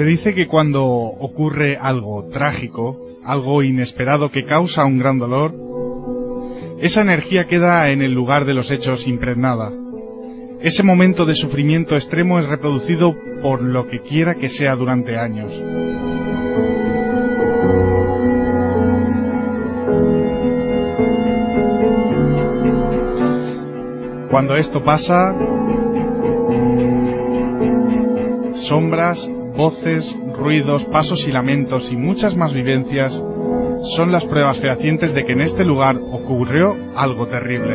Se dice que cuando ocurre algo trágico, algo inesperado que causa un gran dolor, esa energía queda en el lugar de los hechos impregnada. Ese momento de sufrimiento extremo es reproducido por lo que quiera que sea durante años. Cuando esto pasa, sombras, voces, ruidos, pasos y lamentos y muchas más vivencias son las pruebas fehacientes de que en este lugar ocurrió algo terrible.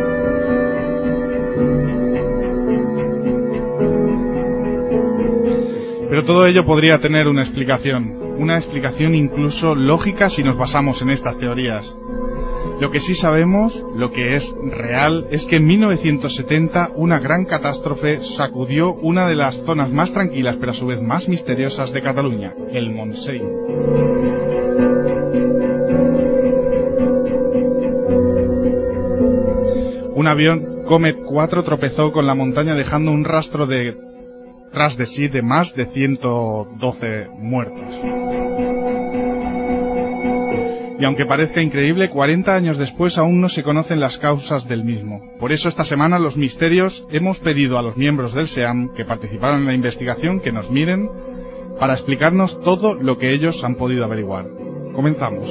Pero todo ello podría tener una explicación incluso lógica si nos basamos en estas teorías. Lo que sí sabemos, lo que es real, es que en 1970 una gran catástrofe sacudió una de las zonas más tranquilas pero a su vez más misteriosas de Cataluña, el Montseny. Un avión Comet 4 tropezó con la montaña dejando un rastro tras de sí de más de 112 muertos. Y aunque parezca increíble, 40 años después aún no se conocen las causas del mismo. Por eso esta semana los misterios hemos pedido a los miembros del SEAM que participaron en la investigación que nos miren para explicarnos todo lo que ellos han podido averiguar. Comenzamos.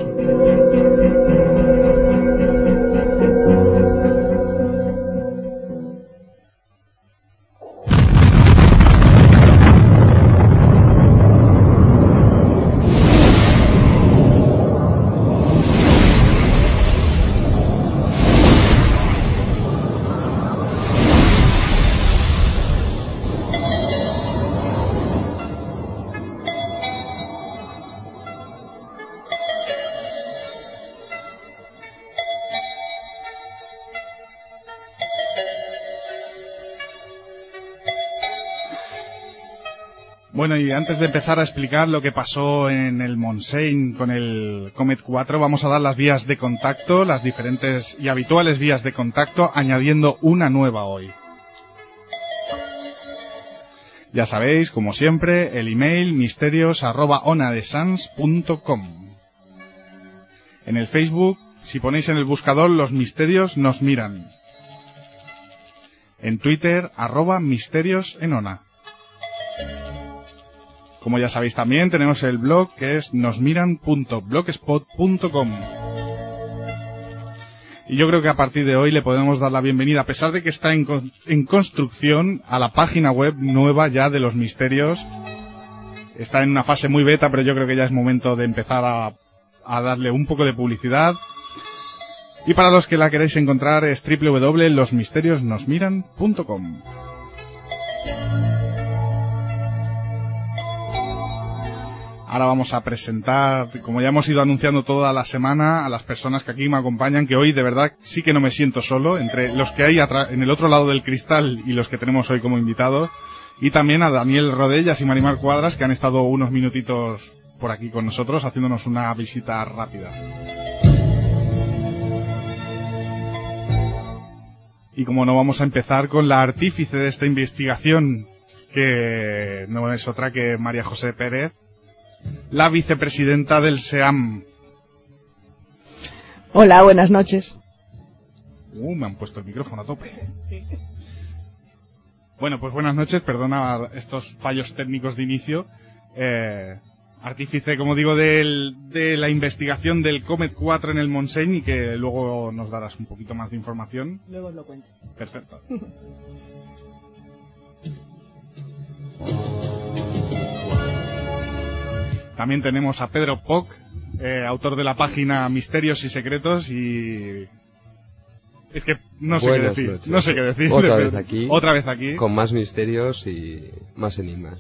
Bueno, y antes de empezar a explicar lo que pasó en el Montseny con el Comet 4, vamos a dar las vías de contacto, las diferentes y habituales vías de contacto, añadiendo una nueva hoy. Ya sabéis, como siempre, el email misterios@onadesans.com. En el Facebook, si ponéis en el buscador Los Misterios nos miran. En Twitter, @misteriosenona. Como ya sabéis también, tenemos el blog que es nosmiran.blogspot.com. Y yo creo que a partir de hoy le podemos dar la bienvenida, a pesar de que está en construcción, a la página web nueva ya de Los Misterios. Está en una fase muy beta, pero yo creo que ya es momento de empezar a darle un poco de publicidad. Y para los que la queréis encontrar es www.losmisteriosnosmiran.com. Ahora vamos a presentar, como ya hemos ido anunciando toda la semana, a las personas que aquí me acompañan, que hoy de verdad sí que no me siento solo, entre los que hay en el otro lado del cristal y los que tenemos hoy como invitados, y también a Daniel Rodellas y Marimar Cuadras, que han estado unos minutitos por aquí con nosotros, haciéndonos una visita rápida. Y como no, vamos a empezar con la artífice de esta investigación, que no es otra que María José Pérez, la vicepresidenta del SEAM. Hola, buenas noches. Me han puesto el micrófono a tope. Bueno, pues buenas noches, perdona estos fallos técnicos de inicio. Artífice, como digo, de la investigación del Comet 4 en el Montseny, y que luego nos darás un poquito más de información. Luego os lo cuento. Perfecto. También tenemos a Pedro Poch, autor de la página Misterios y Secretos, y es que no sé qué decir. Noches. No sé qué decir. Otra vez aquí. Otra vez aquí. Con más misterios y más enigmas.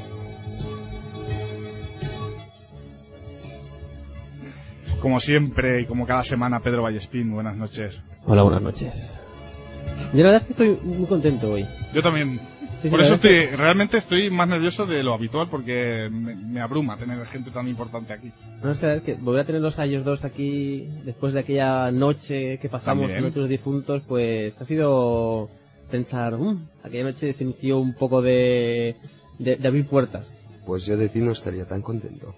Como siempre y como cada semana, Pedro Vallespín, buenas noches. Hola, buenas noches. Yo la verdad es que estoy muy contento hoy. Yo también. Sí, Por sí, eso realmente estoy más nervioso de lo habitual, porque me abruma tener gente tan importante aquí. No, es que, a ver, que volver a tenerlos a ellos dos aquí después de aquella noche que pasamos También. con nuestros difuntos, pues ha sido pensar, aquella noche sintió un poco de abrir puertas. pues yo de ti no estaría tan contento.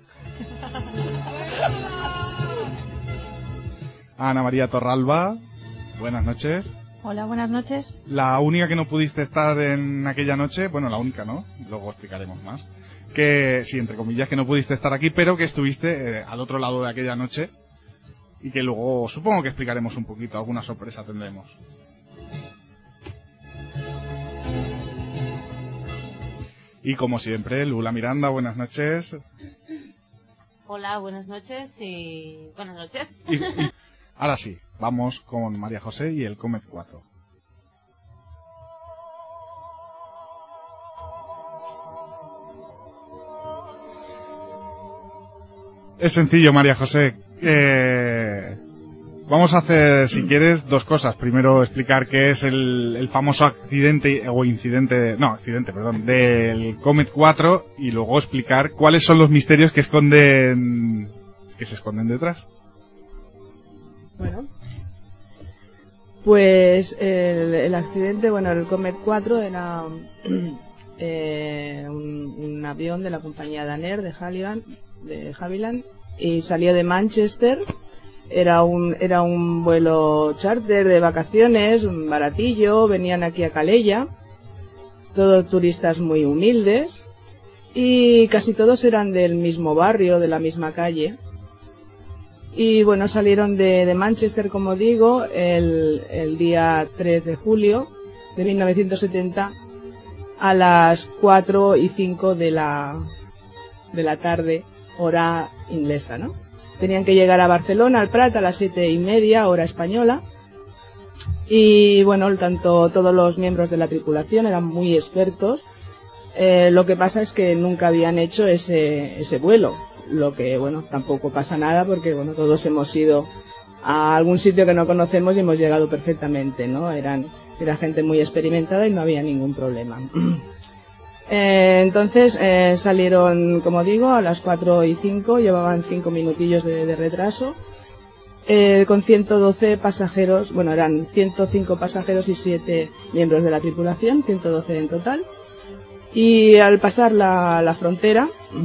Ana María Torralba, buenas noches. Hola, buenas noches. La única que no pudiste estar en aquella noche, bueno, la única, ¿no? Luego explicaremos más. Que, sí, entre comillas, que no pudiste estar aquí, pero que estuviste al otro lado de aquella noche y que luego supongo que explicaremos un poquito, alguna sorpresa tendremos. Y como siempre, Lula Miranda, buenas noches. Hola, buenas noches y buenas noches. Y ahora sí, vamos con María José y el Comet 4. Es sencillo, María José. Vamos a hacer, si quieres, dos cosas. Primero, explicar qué es el famoso accidente o incidente, no, accidente, perdón, del Comet 4 y luego explicar cuáles son los misterios que se esconden detrás. Bueno, pues el accidente, bueno, el Comet 4 era un avión de la compañía Daner de Havilland y salió de Manchester. Era un vuelo charter de vacaciones, un baratillo, venían aquí a Calella, todos turistas muy humildes y casi todos eran del mismo barrio, de la misma calle. Y bueno, salieron de Manchester, como digo, el día 3 de julio de 1970 a las 4:05 de la tarde, hora inglesa, ¿no? Tenían que llegar a Barcelona, al Prat, a las 7:30, hora española. Y bueno, todos los miembros de la tripulación eran muy expertos. Lo que pasa es que nunca habían hecho ese vuelo. Lo que, bueno, tampoco pasa nada porque, bueno, todos hemos ido a algún sitio que no conocemos y hemos llegado perfectamente, ¿no? Era gente muy experimentada y no había ningún problema. Entonces salieron, como digo, a las 4:05, llevaban 5 minutillos de retraso, con 112 pasajeros, bueno, eran 105 pasajeros y 7 miembros de la tripulación, 112 en total. Y al pasar la frontera,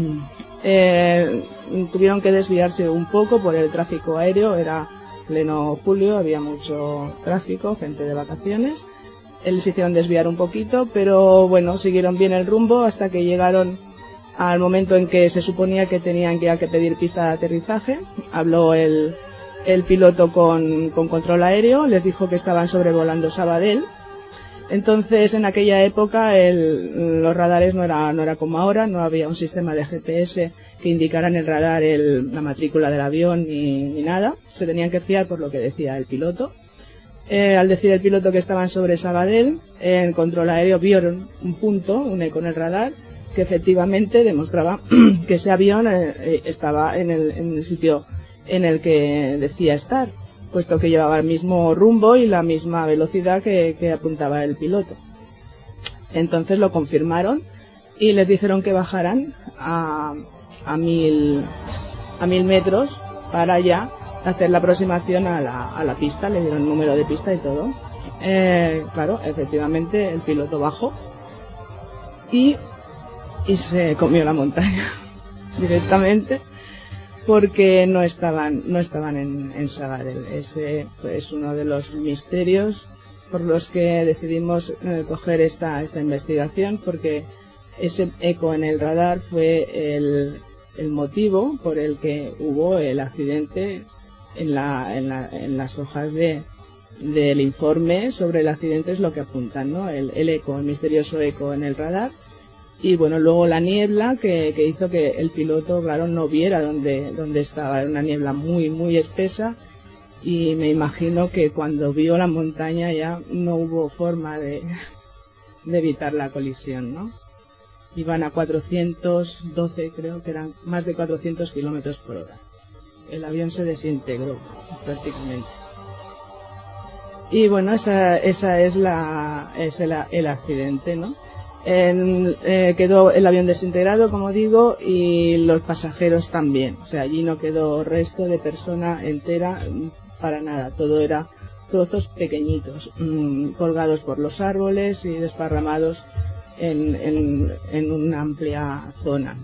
tuvieron que desviarse un poco por el tráfico aéreo, era pleno julio, había mucho tráfico, gente de vacaciones. Les hicieron desviar un poquito, pero bueno, siguieron bien el rumbo hasta que llegaron al momento en que se suponía que tenían que pedir pista de aterrizaje. Habló el piloto con control aéreo, les dijo que estaban sobrevolando Sabadell. Entonces, en aquella época los radares no era como ahora, no había un sistema de GPS que indicara en el radar la matrícula del avión ni nada. Se tenían que fiar por lo que decía el piloto. Al decir el piloto que estaban sobre Sabadell, en control aéreo vieron un punto, un eco en el radar, que efectivamente demostraba que ese avión estaba en el sitio en el que decía estar, puesto que llevaba el mismo rumbo y la misma velocidad que apuntaba el piloto. Entonces lo confirmaron y les dijeron que bajaran a 1000 metros para ya hacer la aproximación a la pista. Le dieron el número de pista y todo. Claro, efectivamente el piloto bajó y se comió la montaña directamente, porque no estaban en Sabadell. Ese es uno de los misterios por los que decidimos coger esta investigación, porque ese eco en el radar fue el motivo por el que hubo el accidente. En las hojas del informe sobre el accidente es lo que apuntan, ¿no? El eco, el misterioso eco en el radar. Y bueno, luego la niebla que hizo que el piloto, claro, no viera dónde estaba. Era una niebla muy, muy espesa, y me imagino que cuando vio la montaña ya no hubo forma de evitar la colisión, ¿no? Iban a 412, creo que eran más de 400 kilómetros por hora. El avión se desintegró prácticamente. Y bueno, esa es el accidente, ¿no? Quedó el avión desintegrado, como digo, y los pasajeros también. O sea, allí no quedó resto de persona entera para nada. Todo era trozos pequeñitos, colgados por los árboles y desparramados en una amplia zona.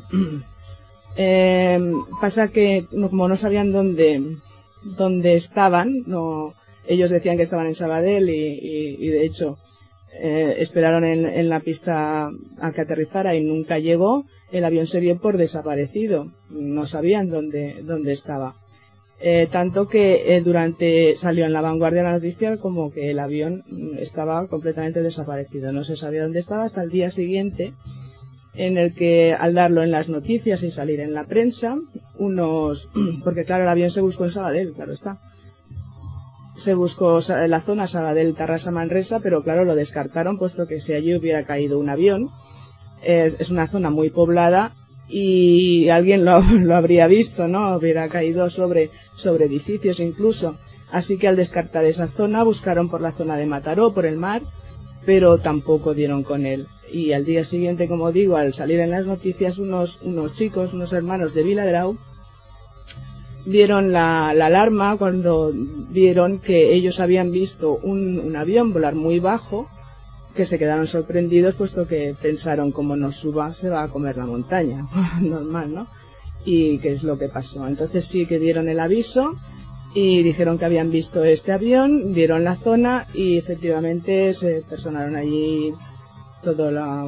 Pasa que como no sabían dónde estaban, ellos decían que estaban en Sabadell y de hecho esperaron en la pista a que aterrizara y nunca llegó. El avión se dio por desaparecido, no sabían dónde estaba. Tanto que salió en La Vanguardia la noticia como que el avión estaba completamente desaparecido, no se sabía dónde estaba hasta el día siguiente, en el que al darlo en las noticias y salir en la prensa, porque claro, el avión se buscó en Sabadell, claro está. Se buscó la zona Sabadell, Tarrasa, Manresa, pero claro, lo descartaron puesto que si allí hubiera caído un avión, es una zona muy poblada y alguien lo habría visto, ¿no? Hubiera caído sobre edificios incluso. Así que al descartar esa zona buscaron por la zona de Mataró, por el mar, pero tampoco dieron con él. Y al día siguiente, como digo, al salir en las noticias, unos chicos, unos hermanos de Viladrau, dieron la alarma cuando vieron que ellos habían visto un avión volar muy bajo, que se quedaron sorprendidos puesto que pensaron, como nos suba se va a comer la montaña, normal, ¿no? Y qué es lo que pasó. Entonces sí que dieron el aviso y dijeron que habían visto este avión, dieron la zona y efectivamente se personaron allí todo la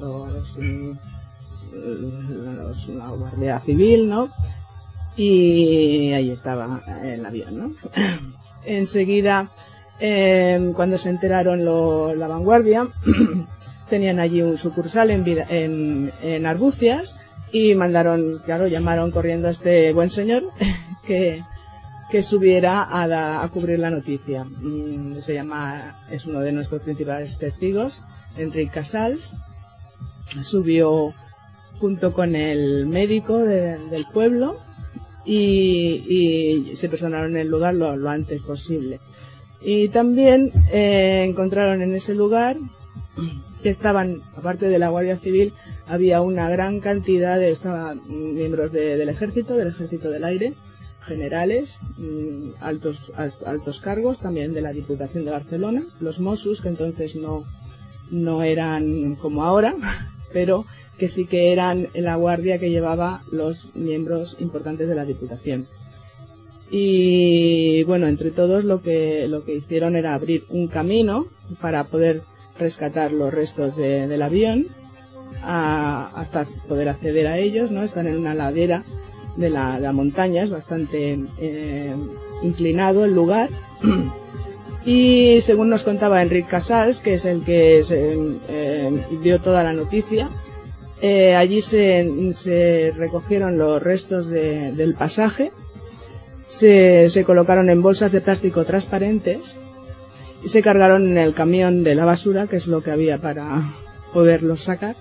Guardia Civil, ¿no? Y ahí estaba el avión, ¿no? Enseguida, cuando se enteraron La Vanguardia, tenían allí un sucursal en Arbucias y llamaron corriendo a este buen señor que subiera a cubrir la noticia. Es uno de nuestros principales testigos, Enric Casals. Subió junto con el médico del pueblo y se personaron en el lugar lo antes posible. Y también encontraron en ese lugar que estaban, aparte de la Guardia Civil, había una gran cantidad de miembros del ejército del aire, generales, altos cargos, también de la Diputación de Barcelona, los Mossos, que entonces no eran como ahora, pero que sí que eran la guardia que llevaba los miembros importantes de la Diputación. Y bueno, entre todos lo que hicieron era abrir un camino para poder rescatar los restos del avión hasta poder acceder a ellos, ¿no? Están en una ladera de la montaña, es bastante inclinado el lugar. Y según nos contaba Enric Casals, que es el que dio toda la noticia, allí se recogieron los restos del pasaje, se colocaron en bolsas de plástico transparentes y se cargaron en el camión de la basura, que es lo que había para poderlos sacar,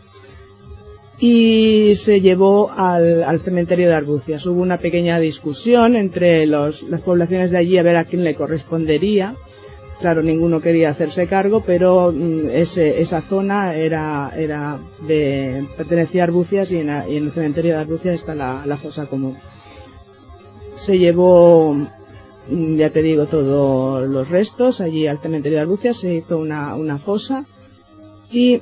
y se llevó al cementerio de Arbucias. Hubo una pequeña discusión entre las poblaciones de allí a ver a quién le correspondería. Claro, ninguno quería hacerse cargo, pero esa zona pertenecía a Arbucias y en el cementerio de Arbucias está la fosa común. Se llevó, ya te digo, todos los restos allí al cementerio de Arbucias, se hizo una fosa y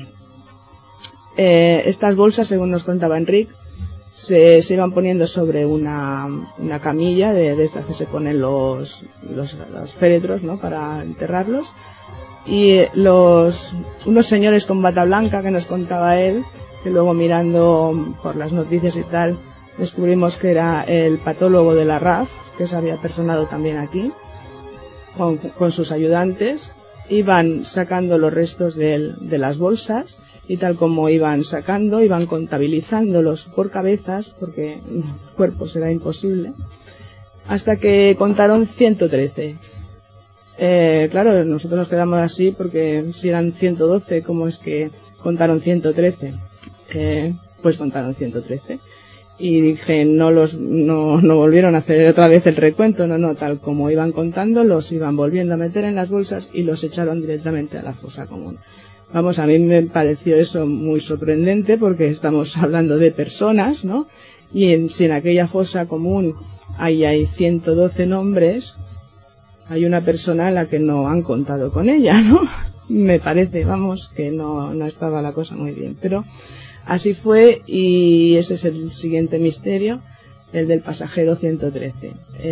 estas bolsas, según nos contaba Enric, se iban poniendo sobre una camilla de estas que se ponen los féretros, ¿no?, para enterrarlos, y unos señores con bata blanca que nos contaba él, que luego mirando por las noticias y tal descubrimos que era el patólogo de la RAF, que se había personado también aquí con sus ayudantes, iban sacando los restos de las bolsas. Y tal como iban sacando, iban contabilizándolos por cabezas, porque cuerpos era imposible, hasta que contaron 113. Claro, nosotros nos quedamos así, porque si eran 112, ¿cómo es que contaron 113? Pues contaron 113. Y dije, no volvieron a hacer otra vez el recuento, no, tal como iban contando, los iban volviendo a meter en las bolsas y los echaron directamente a la fosa común. Vamos, a mí me pareció eso muy sorprendente porque estamos hablando de personas, ¿no? Y si en aquella fosa común hay 112 nombres, hay una persona a la que no han contado con ella, ¿no? me parece, vamos, que no estaba la cosa muy bien. Pero así fue, y ese es el siguiente misterio, el del pasajero 113.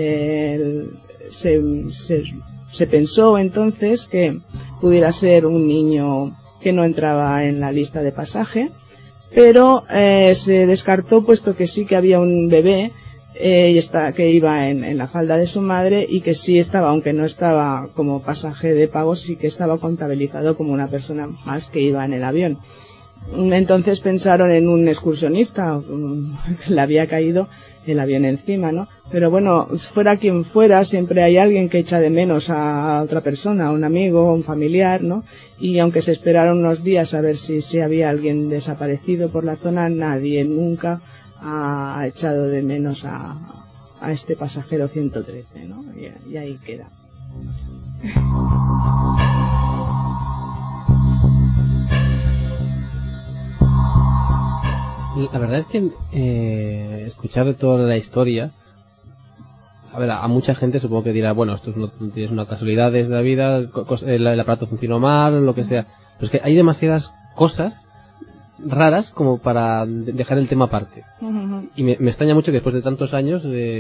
Se pensó entonces que pudiera ser un niño que no entraba en la lista de pasaje, pero se descartó, puesto que sí que había un bebé que iba en la falda de su madre, y que sí estaba, aunque no estaba como pasaje de pago, sí que estaba contabilizado como una persona más que iba en el avión. Entonces pensaron en un excursionista, que le había caído el avión encima, ¿no? Pero bueno, fuera quien fuera, siempre hay alguien que echa de menos a otra persona, a un amigo, a un familiar, ¿no? Y aunque se esperaron unos días a ver si había alguien desaparecido por la zona, nadie nunca ha echado de menos a este pasajero 113, ¿no? Y ahí queda. La verdad es que escuchar de toda la historia, a ver, a mucha gente supongo que dirá, bueno, esto es una casualidad de la vida, el aparato funcionó mal, lo que sea. Pero es que hay demasiadas cosas raras como para dejar el tema aparte. Uh-huh. Y me extraña mucho que después de tantos años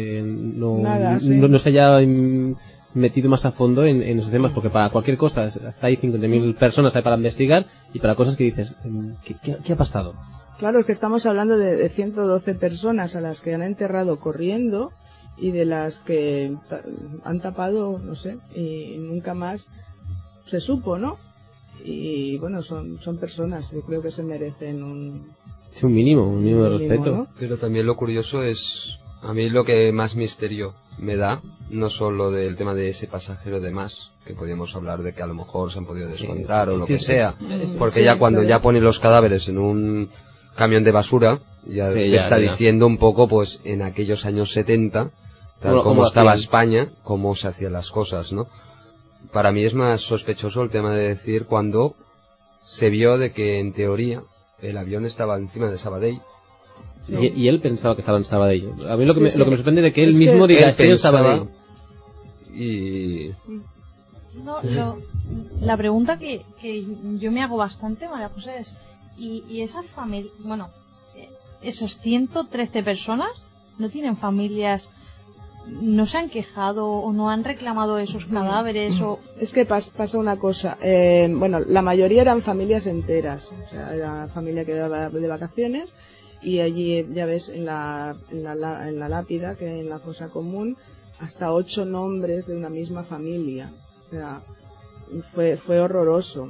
no se haya metido más a fondo en esos temas, porque para cualquier cosa hasta hay 50.000 personas hay para investigar, y para cosas que dices, ¿qué ha pasado? Claro, es que estamos hablando de 112 personas a las que han enterrado corriendo, y de las que han tapado, no sé, y nunca más se supo, ¿no? Y bueno, son personas que creo que se merecen un mínimo de respeto, ¿no? Pero también lo curioso es, a mí lo que más misterio me da, no solo del tema de ese pasajero de más, que podríamos hablar de que a lo mejor se han podido descontar o lo que sea, porque ya cuando ya ponen los cadáveres en un camión de basura, ya te está diciendo un poco, pues en aquellos años 70, tal como estaba España, cómo se hacían las cosas, ¿no? Para mí es más sospechoso el tema de decir cuando se vio de que en teoría el avión estaba encima de Sabadell. Sí. Y él pensaba que estaba en Sabadell. A mí lo que me sorprende de que él mismo diga, estoy en Sabadell. Y... La pregunta que yo me hago bastante, María José, es ¿y esa familia, bueno, esos 113 personas no tienen familias? ¿No se han quejado o no han reclamado esos cadáveres? Es que pasa una cosa. Bueno, la mayoría eran familias enteras. O sea, era familia que daba de vacaciones, y allí ya ves en la lápida, que en la fosa común, hasta 8 nombres de una misma familia. O sea, fue horroroso.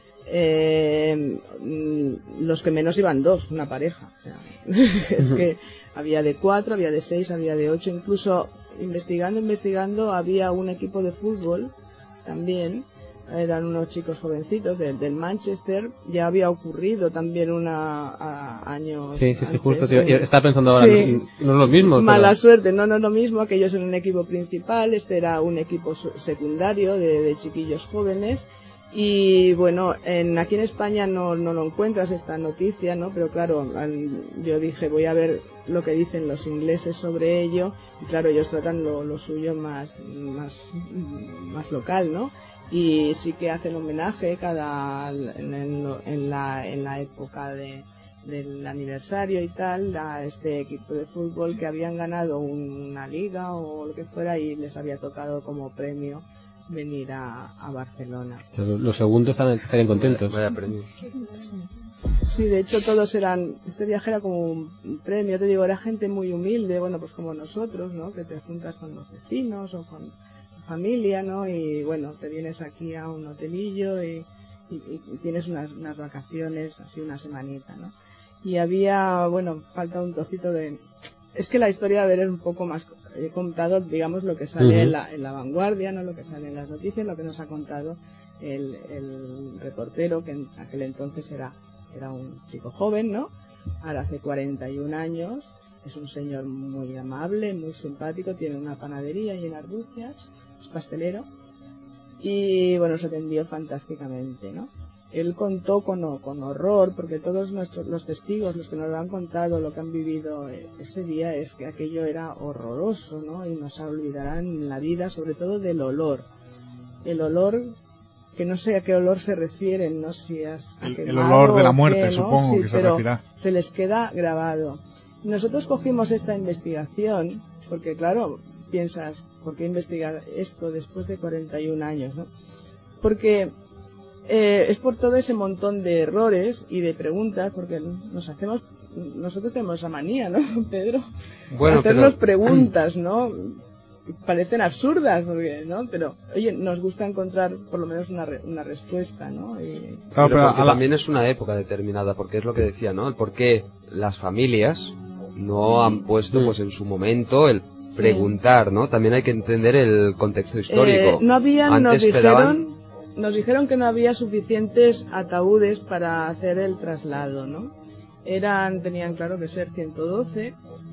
Los que menos iban 2, una pareja. O sea, es que había de 4, había de 6, había de 8, incluso investigando había un equipo de fútbol también, eran unos chicos jovencitos del Manchester, ya había ocurrido también años sí, antes, justo, estaba pensando ahora, sí, no es lo mismo. Mala suerte, no es lo mismo, aquellos en un equipo principal, este era un equipo secundario de chiquillos jóvenes. Y bueno, aquí en España no lo encuentras esta noticia, ¿no? Pero claro, yo dije, voy a ver lo que dicen los ingleses sobre ello, y claro, ellos tratan lo suyo más local, ¿no? Y sí que hacen homenaje en la época del aniversario y tal, a este equipo de fútbol que habían ganado una liga o lo que fuera, y les había tocado como premio venir a Barcelona. Los segundos estarían contentos. Vaya premio. Sí, de hecho todos este viaje era como un premio, te digo, era gente muy humilde, bueno, pues como nosotros, ¿no? Que te juntas con los vecinos o con la familia, ¿no? Y bueno, te vienes aquí a un hotelillo y tienes unas vacaciones, así una semanita, ¿no? Y había, bueno, falta un trocito de... Es que la historia, a ver, es un poco más... He contado, digamos, lo que sale en la vanguardia, no lo que sale en las noticias, lo que nos ha contado el reportero, que en aquel entonces era un chico joven, ¿no? Ahora hace 41 años, es un señor muy amable, muy simpático, tiene una panadería y en Argucias, es pastelero, y bueno, se atendió fantásticamente, ¿no? Él contó con horror, porque todos los testigos, los que nos lo han contado, lo que han vivido ese día, es que aquello era horroroso, ¿no? Y no se olvidarán en la vida, sobre todo del olor. El olor que no sé a qué olor se refieren, no sé si el olor de la muerte, ¿no? supongo, sí, que se pero refiere. Se les queda grabado. Nosotros cogimos esta investigación, porque claro, piensas, ¿por qué investigar esto después de 41 años, no? Porque es por todo ese montón de errores y de preguntas, porque nosotros tenemos la manía, ¿no, Pedro? Bueno, hacernos preguntas, ¿no? Parecen absurdas, porque, ¿no? Pero, oye, nos gusta encontrar por lo menos una respuesta, ¿no? Claro, pero también es una época determinada, porque es lo que decía, ¿no? El por qué las familias no han puesto, pues en su momento, el preguntar, ¿no? También hay que entender el contexto histórico. No habían, Antes nos dijeron que no había suficientes ataúdes para hacer el traslado, ¿no? Tenían claro que ser 112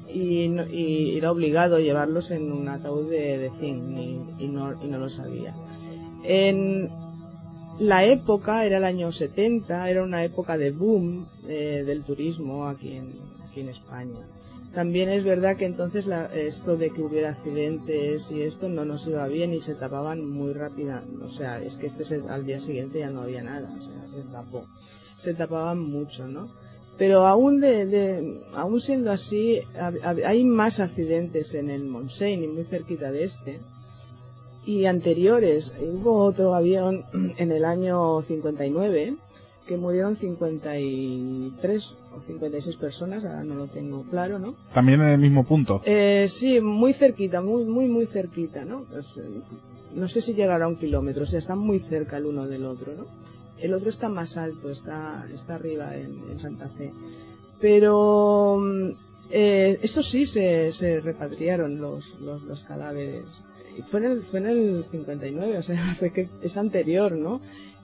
y era obligado llevarlos en un ataúd de zinc y no lo sabía. En la época, era el año 70, era una época de boom del turismo aquí en España. También es verdad que entonces esto de que hubiera accidentes y esto no nos iba bien y se tapaban muy rápida. O sea, es que al día siguiente ya no había nada, o sea, se tapaban mucho, ¿no? Pero aún siendo así, hay más accidentes en el Montseny, muy cerquita de este, y anteriores. Hubo otro avión en el año 59 que murieron 53 o 56 personas, ahora no lo tengo claro, ¿no? También en el mismo punto. Sí, muy cerquita, muy cerquita, ¿no? Pues, no sé si llegará a 1 kilómetro, o sea, están muy cerca el uno del otro, ¿no? El otro está más alto, está arriba en Santa Fe. Pero estos sí se repatriaron los cadáveres. Fue en el 59, o sea, fue que es anterior, ¿no?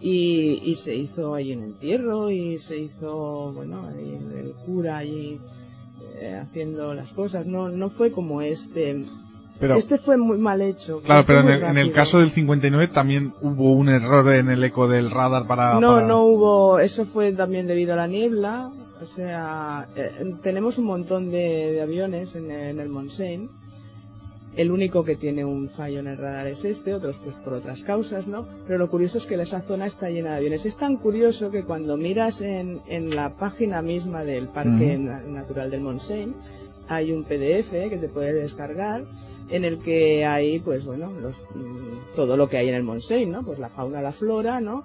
Y se hizo ahí un entierro y se hizo, bueno, ahí el cura allí haciendo las cosas. No fue como este. Pero, este fue muy mal hecho. Claro, pero en el caso del 59 también hubo un error en el eco del radar No hubo. Eso fue también debido a la niebla. O sea, tenemos un montón de aviones en el Montseny. El único que tiene un fallo en el radar es otros pues por otras causas, ¿no? Pero lo curioso es que esa zona está llena de aviones. Es tan curioso que cuando miras en la página misma del Parque Natural del Montseny, hay un PDF que te puedes descargar, en el que hay, pues bueno, todo lo que hay en el Montseny, ¿no? Pues la fauna, la flora, ¿no?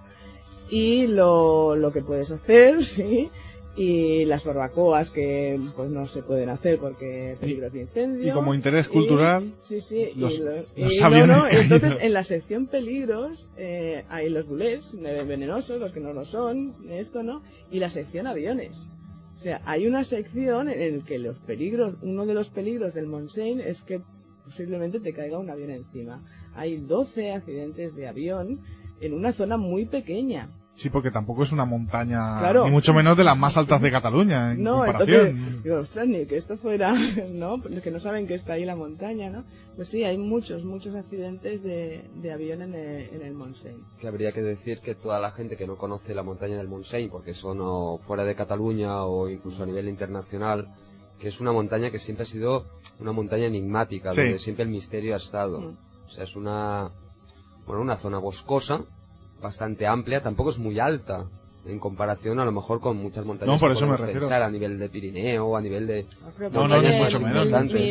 Y lo que puedes hacer, sí, y las barbacoas que pues no se pueden hacer porque peligros de incendio. Y como interés cultural, los aviones entonces en la sección peligros hay los bulés venenosos, los que no lo son, esto, ¿no? Y la sección aviones. O sea, hay una sección en la que uno de los peligros del Montseny es que posiblemente te caiga un avión encima. Hay 12 accidentes de avión en una zona muy pequeña. Sí, porque tampoco es una montaña, claro, ni mucho menos de las más altas de Cataluña, en comparación. Entonces, digo, ostras, ni que esto fuera, ¿no? Que no saben que está ahí la montaña, ¿no? Pues sí, hay muchos accidentes de avión en el Montseny. Que habría que decir que toda la gente que no conoce la montaña del Montseny, porque son o fuera de Cataluña o incluso a nivel internacional, que es una montaña que siempre ha sido una montaña enigmática, donde siempre el misterio ha estado. O sea, es una zona boscosa, bastante amplia, tampoco es muy alta en comparación a lo mejor con muchas montañas por que eso me podemos refiero. pensar a nivel de Pirineo o a nivel de montañas mucho menos,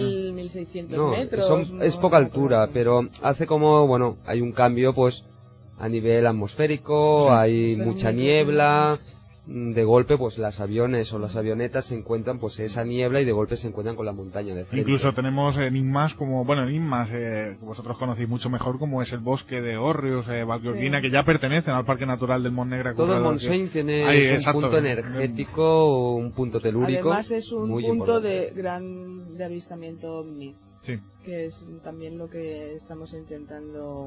1600 metros. Es poca altura, pero hace como, bueno, hay un cambio pues a nivel atmosférico, hay mucha niebla, de golpe pues las aviones o las avionetas se encuentran pues esa niebla y de golpe se encuentran con la montaña de frente. Incluso tenemos enigmas como, que vosotros conocéis mucho mejor, como es el bosque de Hórreos, Valquioquina, que ya pertenecen al Parque Natural del Montnegre. Todo el Montseny tiene un punto energético, un punto telúrico. Además es un muy punto importante. de avistamiento ovni, que es también lo que estamos intentando.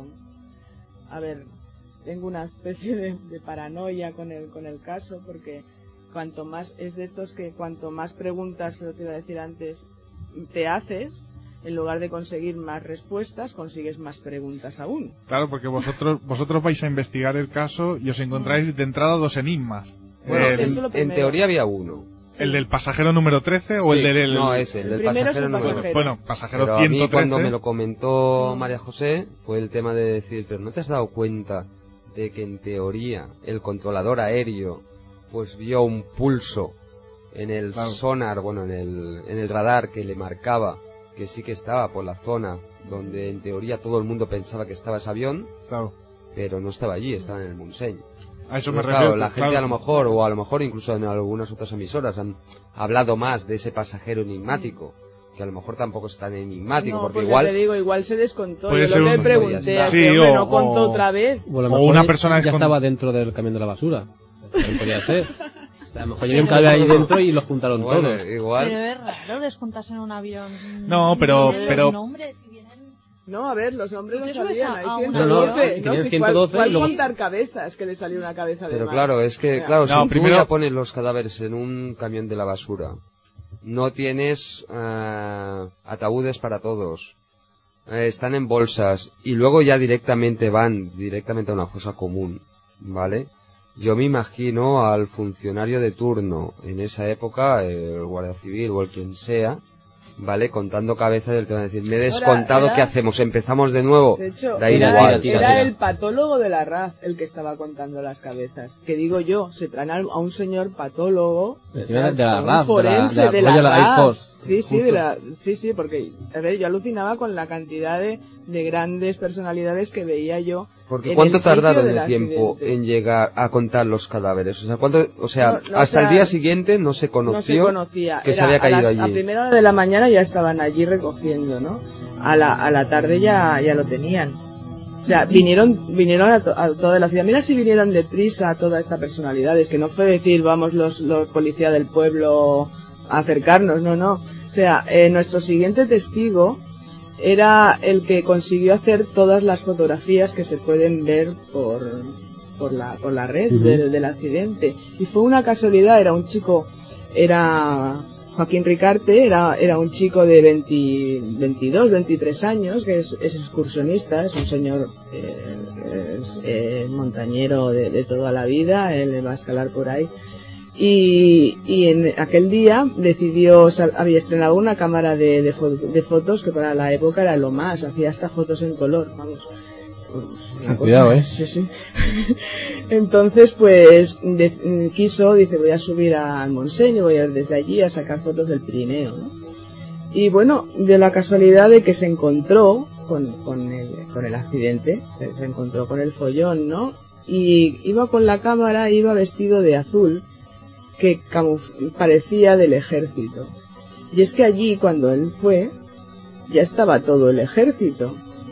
A ver, tengo una especie de paranoia con el caso, porque cuanto más es de estos que cuanto más preguntas, lo que iba a decir antes, te haces, en lugar de conseguir más respuestas, consigues más preguntas aún. Claro, porque vosotros vais a investigar el caso y os encontráis de entrada 2 enigmas. Bueno, en teoría había uno. ¿El del pasajero número 13 o el del...? No, ese, el del pasajero número 13. Bueno, pasajero pero 113. A mí cuando me lo comentó María José fue el tema de decir, pero ¿no te has dado cuenta de que en teoría el controlador aéreo pues vio un pulso en el sonar, bueno, en el radar que le marcaba que sí que estaba por la zona donde en teoría todo el mundo pensaba que estaba ese avión, pero no estaba allí, estaba en el Montseny. A eso me Pero, refiero. la gente a lo mejor, o a lo mejor incluso en algunas otras emisoras han hablado más de ese pasajero enigmático, que a lo mejor tampoco es tan enigmático, porque igual... te digo, igual se descontó. Puede Yo ser lo que un... pregunté, sí, hombre, no contó otra vez. O a lo mejor una persona ya estaba dentro del camión de la basura. También podría ser. A lo mejor un cable ahí dentro y los juntaron todos. Igual... Pero es raro descontarse en un avión. No, pero... Los nombres, si vienen... No, a ver, los nombres no sabían. Hay a 112. No, No sé 112, cuál luego... contar cabezas que le salió una cabeza de Pero más. claro, es que, claro, no, si primero... tú ya pones los cadáveres en un camión de la basura, no tienes ataúdes para todos, están en bolsas, y luego ya van directamente a una fosa común, ¿vale? Yo me imagino al funcionario de turno en esa época, el guardia civil o el quien sea, ¿vale? Contando cabezas del tema, decir, me he descontado, ¿qué hacemos? ¿Empezamos de nuevo? De hecho, da igual. era el patólogo de la RAF el que estaba contando las cabezas. Que digo yo, se traen a un señor patólogo, de la RAF, forense de la RAF. Sí, porque, a ver, yo alucinaba con la cantidad de grandes personalidades que veía yo. Porque ¿cuánto tardaron de tiempo en llegar a contar los cadáveres? O sea, hasta el día siguiente no se conocía que se había caído allí. A primera hora de la mañana ya estaban allí recogiendo, ¿no? A la tarde ya lo tenían. O sea, vinieron a toda la ciudad. Mira si vinieron deprisa a todas estas personalidades, que no fue decir, vamos los policías del pueblo a acercarnos, no. O sea, nuestro siguiente testigo era el que consiguió hacer todas las fotografías que se pueden ver por la red del accidente. Y fue una casualidad, era un chico, era Joaquín Ricarte, era un chico de 22, 23 años, que es excursionista, es un señor montañero de toda la vida, él va a escalar por ahí. Y en aquel día había estrenado una cámara de fotos que para la época era lo más, hacía hasta fotos en color, vamos. Cuidado, Sí. Entonces, pues, dice, voy a subir al Montseny, voy a ir desde allí a sacar fotos del Pirineo, ¿no? Y bueno, de la casualidad de que se encontró con el accidente, se encontró con el follón, ¿no? Y iba con la cámara, iba vestido de azul, que parecía del ejército. Y es que allí, cuando él fue, ya estaba todo el ejército.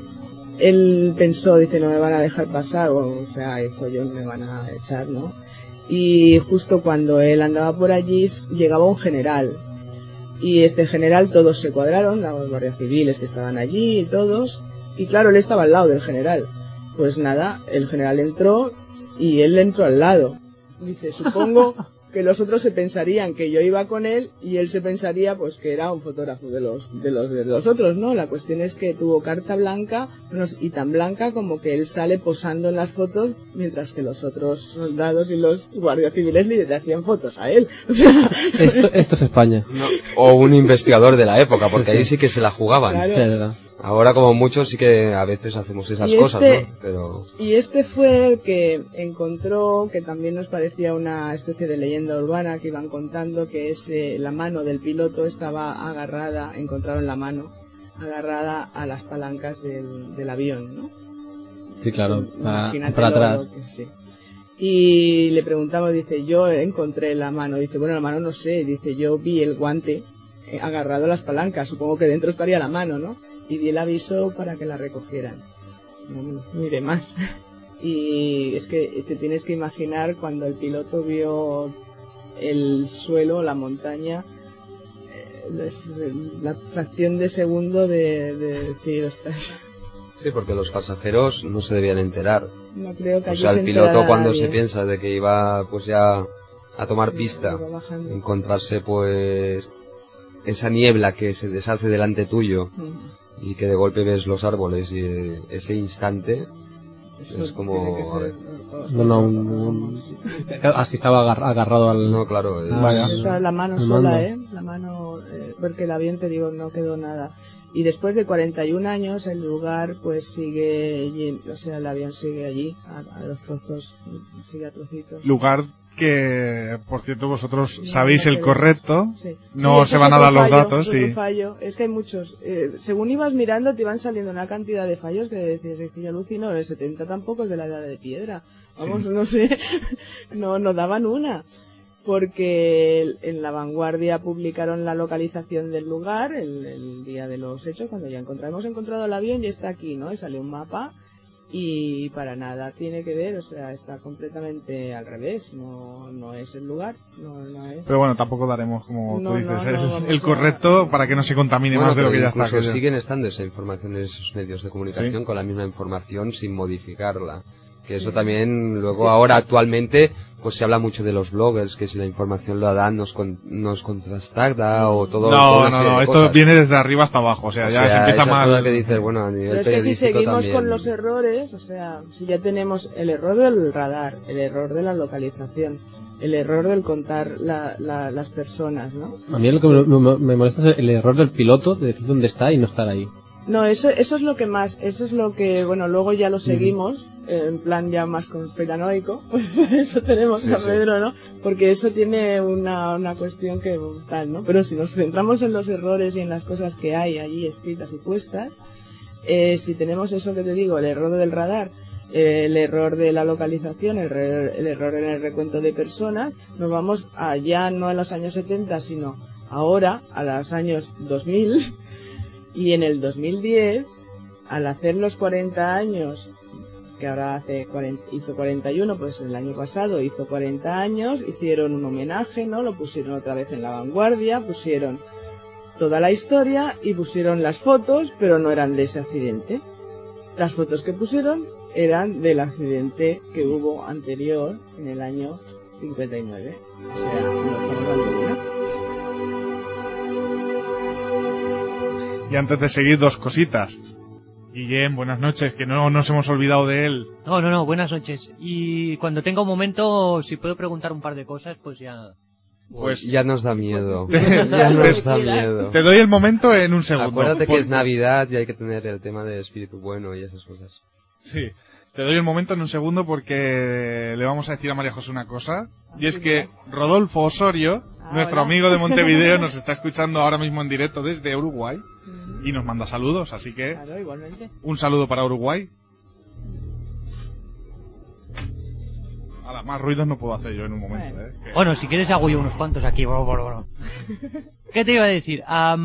Él pensó, dice, no me van a dejar pasar, o sea, el follón me van a echar, ¿no? Y justo cuando él andaba por allí, llegaba un general. Y este general, todos se cuadraron, los guardias civiles que estaban allí y todos. Y claro, él estaba al lado del general. Pues nada, el general entró y él entró al lado. Dice, supongo que los otros se pensarían que yo iba con él y él se pensaría pues que era un fotógrafo de los otros, ¿no? La cuestión es que tuvo carta blanca y tan blanca como que él sale posando en las fotos mientras que los otros soldados y los guardias civiles le hacían fotos a él. O sea, esto es España. No, o un investigador de la época, porque ahí sí que se la jugaban. Claro. Ahora como muchos sí que a veces hacemos esas cosas, ¿no? Pero... Y este fue el que encontró, que también nos parecía una especie de leyenda urbana que iban contando, que es la mano del piloto estaba encontraron la mano agarrada a las palancas del avión, ¿no? Sí, claro, para atrás. Sí. Y le preguntamos, dice, yo encontré la mano, dice, bueno, la mano no sé, dice, yo vi el guante agarrado a las palancas, supongo que dentro estaría la mano, ¿no? Y di el aviso para que la recogieran. No mire más. Y es que te tienes que imaginar cuando el piloto vio el suelo, la montaña, la fracción de segundo de decir, ostras. Sí, porque los pasajeros no se debían enterar. No creo que o sea, el piloto cuando se piensa de que iba pues ya a tomar pista, encontrarse pues esa niebla que se deshace delante tuyo y que de golpe ves los árboles y ese instante es como... así estaba agarrado al... No, claro. Vaya. La mano sola, la mano, porque el avión, te digo, no quedó nada. Y después de 41 años el lugar pues sigue, o sea, el avión sigue allí, a los trozos, sigue a trocitos. Lugar que, por cierto, vosotros sabéis el que correcto, sí. no Sí, se van a dar los fallo, datos. otro Sí. fallo. Es que hay muchos. Según ibas mirando te iban saliendo una cantidad de fallos que decías, es que yo alucino, el 70 tampoco es de la edad de piedra. Vamos, Sí. no sé, no daban una. Porque en La Vanguardia publicaron la localización del lugar el día de los hechos, cuando ya hemos encontrado el avión y está aquí, ¿no? Y salió un mapa y para nada tiene que ver, o sea, está completamente al revés, no es el lugar, no es. Pero bueno, tampoco daremos, como tú dices, es vamos el correcto para que no se contamine más de lo que ya está. Incluso siguen estando esa información en esos medios de comunicación, Sí. con la misma información sin modificarla. Que eso también, luego ahora actualmente, pues se habla mucho de los bloggers, que si la información la dan nos contrastada o todo. toda una serie No, de esto cosas. viene desde arriba hasta abajo, o sea, ya se empieza esa mal. cosa que dices, bueno, a nivel Pero es que si periodístico seguimos también. con los errores, o sea, si ya tenemos el error del radar, el error de la localización, el error del contar las personas, ¿no? A mí lo que me molesta es el error del piloto de decir dónde está y no estar ahí. No, eso es lo que más, eso es lo que, bueno, luego ya lo seguimos, en plan ya más conspiranoico, eso tenemos Sí, a sí. Pedro, ¿no? Porque eso tiene una cuestión que tal, ¿no? Pero si nos centramos en los errores y en las cosas que hay allí escritas y puestas, si tenemos eso que te digo, el error del radar, el error de la localización, el error en el recuento de personas, nos vamos allá no en los años 70, sino ahora, a los años 2000, y en el 2010, al hacer los 40 años, que ahora hizo 41, pues el año pasado hizo 40 años, hicieron un homenaje, ¿no? Lo pusieron otra vez en La Vanguardia, pusieron toda la historia y pusieron las fotos, pero no eran de ese accidente. Las fotos que pusieron eran del accidente que hubo anterior en el año 59. O sea, no estamos hablando de una. Y antes de seguir, dos cositas. Guillem, buenas noches, que no nos hemos olvidado de él. No, buenas noches. Y cuando tenga un momento, si puedo preguntar un par de cosas, pues ya... Pues ya nos da miedo. Te- Ya nos da te- miedo. te doy el momento en un segundo. Acuérdate que Porque- es Navidad y hay que tener el tema de espíritu bueno y esas cosas. Sí, te doy el momento en un segundo porque le vamos a decir a María José una cosa. Y es que Rodolfo Osorio, nuestro hola. amigo de Montevideo, nos está escuchando ahora mismo en directo desde Uruguay y nos manda saludos, así que Claro, igualmente. un saludo para Uruguay. Ahora, más ruidos no puedo hacer yo en un momento, Bueno. Que- Bueno, si quieres hago yo unos cuantos aquí. ¿Qué te iba a decir?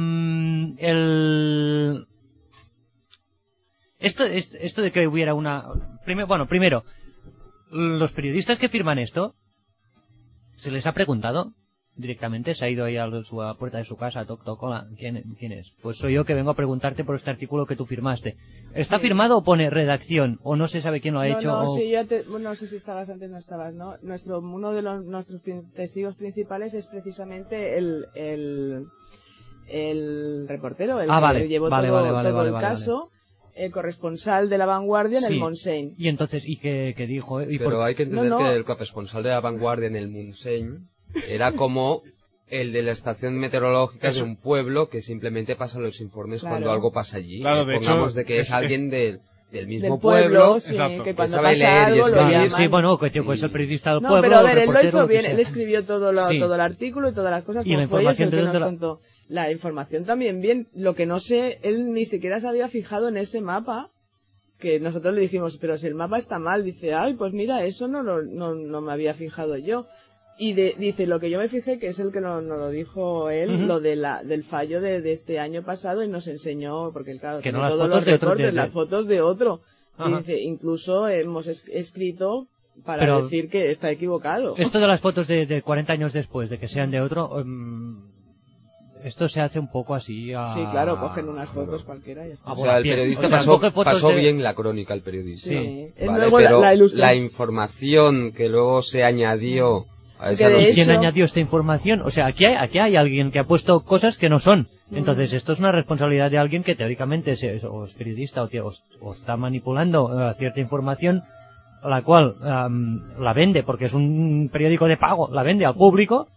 Esto de que hubiera una... Primero, los periodistas que firman esto, ¿se les ha preguntado directamente? ¿Se ha ido ahí a la puerta de su casa, toc, toc, hola, ¿quién es? Pues soy yo que vengo a preguntarte por este artículo que tú firmaste. ¿Está Sí. firmado o pone redacción? ¿O no se sabe quién lo ha hecho? No, o... sí, no sé si estabas antes, no estabas, ¿no? Uno de nuestros testigos principales es precisamente el reportero, el que vale, llevó vale, todo vale, el caso, el corresponsal de La Vanguardia en Sí. el Montseny. Y entonces, ¿y qué dijo? ¿Y Pero por- hay que entender No, no. que el corresponsal de La Vanguardia en el Montseny era como el de la estación meteorológica Eso. de un pueblo que simplemente pasa los informes Claro. cuando algo pasa allí. Claro, de Pongamos hecho, de que es es- alguien del mismo Del pueblo, sí, Exacto. que Que cuando sabe pasa leer y algo lo escribir. llaman. Sí, bueno, que tío, es el periodista del No, pueblo, pero a ver, el él lo reportero, hizo lo que bien, sea. él escribió todo Sí. el artículo y todas las cosas. Y la como fue, información es el de que dónde nos la- contó. La información también bien. Lo que no sé, él ni siquiera se había fijado en ese mapa. Que nosotros le dijimos, pero si el mapa está mal, dice, ay, pues mira, eso no me había fijado yo. Y dice, lo que yo me fijé, que es el que nos lo dijo él, Ujú. lo del fallo de este año pasado y nos enseñó, porque claro, Que tiene no las todos fotos los de otro, recortes, de- las fotos de otro. Y Ajá. dice, incluso hemos escrito para Pero- decir que está equivocado. Esto de las fotos de 40 años después, de que sean de otro, esto se hace un poco así a... Sí, claro, cogen unas fotos cualquiera y ya está. Ah, O sea, el bien. periodista O sea, pasó, coge fotos pasó de- bien la crónica, el periodista. Sí. Él Vale, luego pero la ilustró. la información que luego se añadió a esa Que de noticia... ¿Quién hecho- añadió esta información? O sea, aquí hay alguien que ha puesto cosas que no son. Entonces, esto es una responsabilidad de alguien que teóricamente o es periodista o está manipulando cierta información, la cual la vende, porque es un periódico de pago, la vende al público,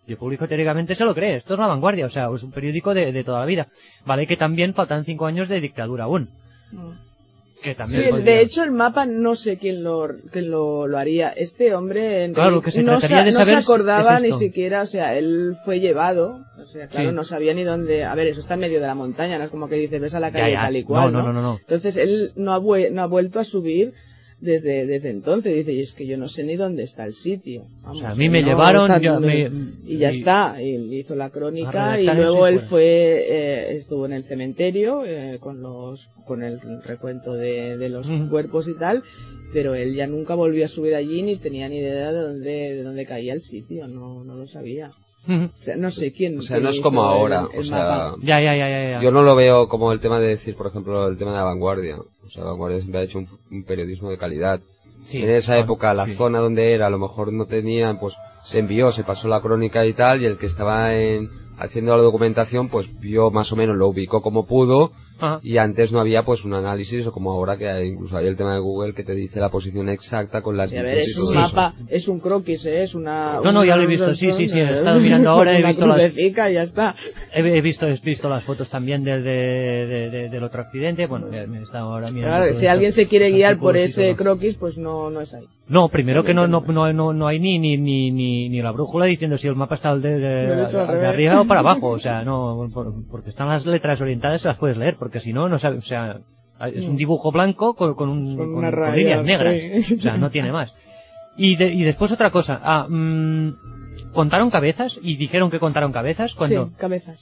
Y el público teóricamente se lo cree. Esto es La Vanguardia, o sea, es un periódico de toda la vida. Vale, que también faltan 5 años de dictadura aún. Que también Sí, podría... de hecho el mapa no sé quién lo haría. Este hombre Claro, que se no trataría de no se saber acordaba es ni esto. siquiera, o sea, él fue llevado, o sea, claro, Sí. no sabía ni dónde. A ver, eso está en medio de la montaña, no es como que dices, ves a la calle Ya. tal y cual. No. Entonces él no ha vuelto a subir desde entonces. Dice, y es que yo no sé ni dónde está el sitio. Vamos, O sea, a mí me no, llevaron y ya está, y hizo la A crónica y redactar luego eso y él fuera. estuvo en el cementerio con el recuento de los Ujú. cuerpos y tal, pero él ya nunca volvió a subir allí ni tenía ni idea de dónde caía el sitio, no lo sabía. Ujú. O sea, no sé quién. O sea, quién no es hizo como ahora, el o sea, mapa. Ya. yo no lo veo como el tema de decir, por ejemplo, el tema de La Vanguardia. O sea, La Vanguardia siempre ha hecho un periodismo de calidad. Sí, En esa claro, época, la sí. zona donde era, a lo mejor no tenían, pues se envió, se pasó la crónica y tal, y el que estaba haciendo la documentación, pues vio más o menos, lo ubicó como pudo, Ajá. y antes no había pues un análisis, o como ahora que incluso hay el tema de Google que te dice la posición exacta con las Y a ver, dices es y un todo eso. mapa, es un croquis, es una... No, ya lo he visto, sí, he estado mirando ahora, he una visto las... crucecica y ya está. He visto las fotos también del otro accidente. Bueno, me he estado ahora mirando. Claro, todo si esto, alguien se quiere los guiar por artículos y ese todo. croquis, pues no es ahí. No, primero que no hay ni la brújula diciendo si el mapa está Derecho al de revés. arriba o para abajo. O sea, no, porque están las letras orientadas, se las puedes leer, porque si no, no sabes, o sea, es un dibujo blanco con una raya, líneas negras. sí. O sea, no tiene más. Y después otra cosa. ¿Contaron cabezas? Y dijeron que contaron cabezas cuando... Sí, cabezas.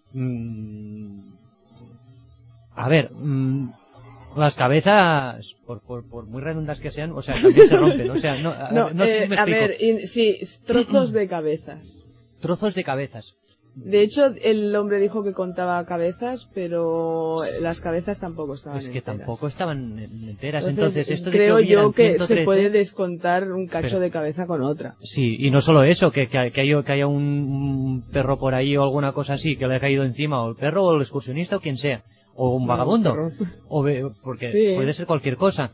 A ver, las cabezas, por muy redondas que sean, o sea, también se rompen, o sea, no sé si me a explico. ver, sí, trozos de cabezas. Trozos de cabezas. De hecho, el hombre dijo que contaba cabezas, pero las cabezas tampoco estaban Es que enteras. tampoco estaban enteras, entonces esto de creo que hubieran yo que 113, se puede descontar un cacho Pero- de cabeza con otra. Sí, y no solo eso, que haya un perro por ahí o alguna cosa así que le ha caído encima, o el perro o el excursionista o quien sea, o un vagabundo, perro. porque Sí. puede ser cualquier cosa.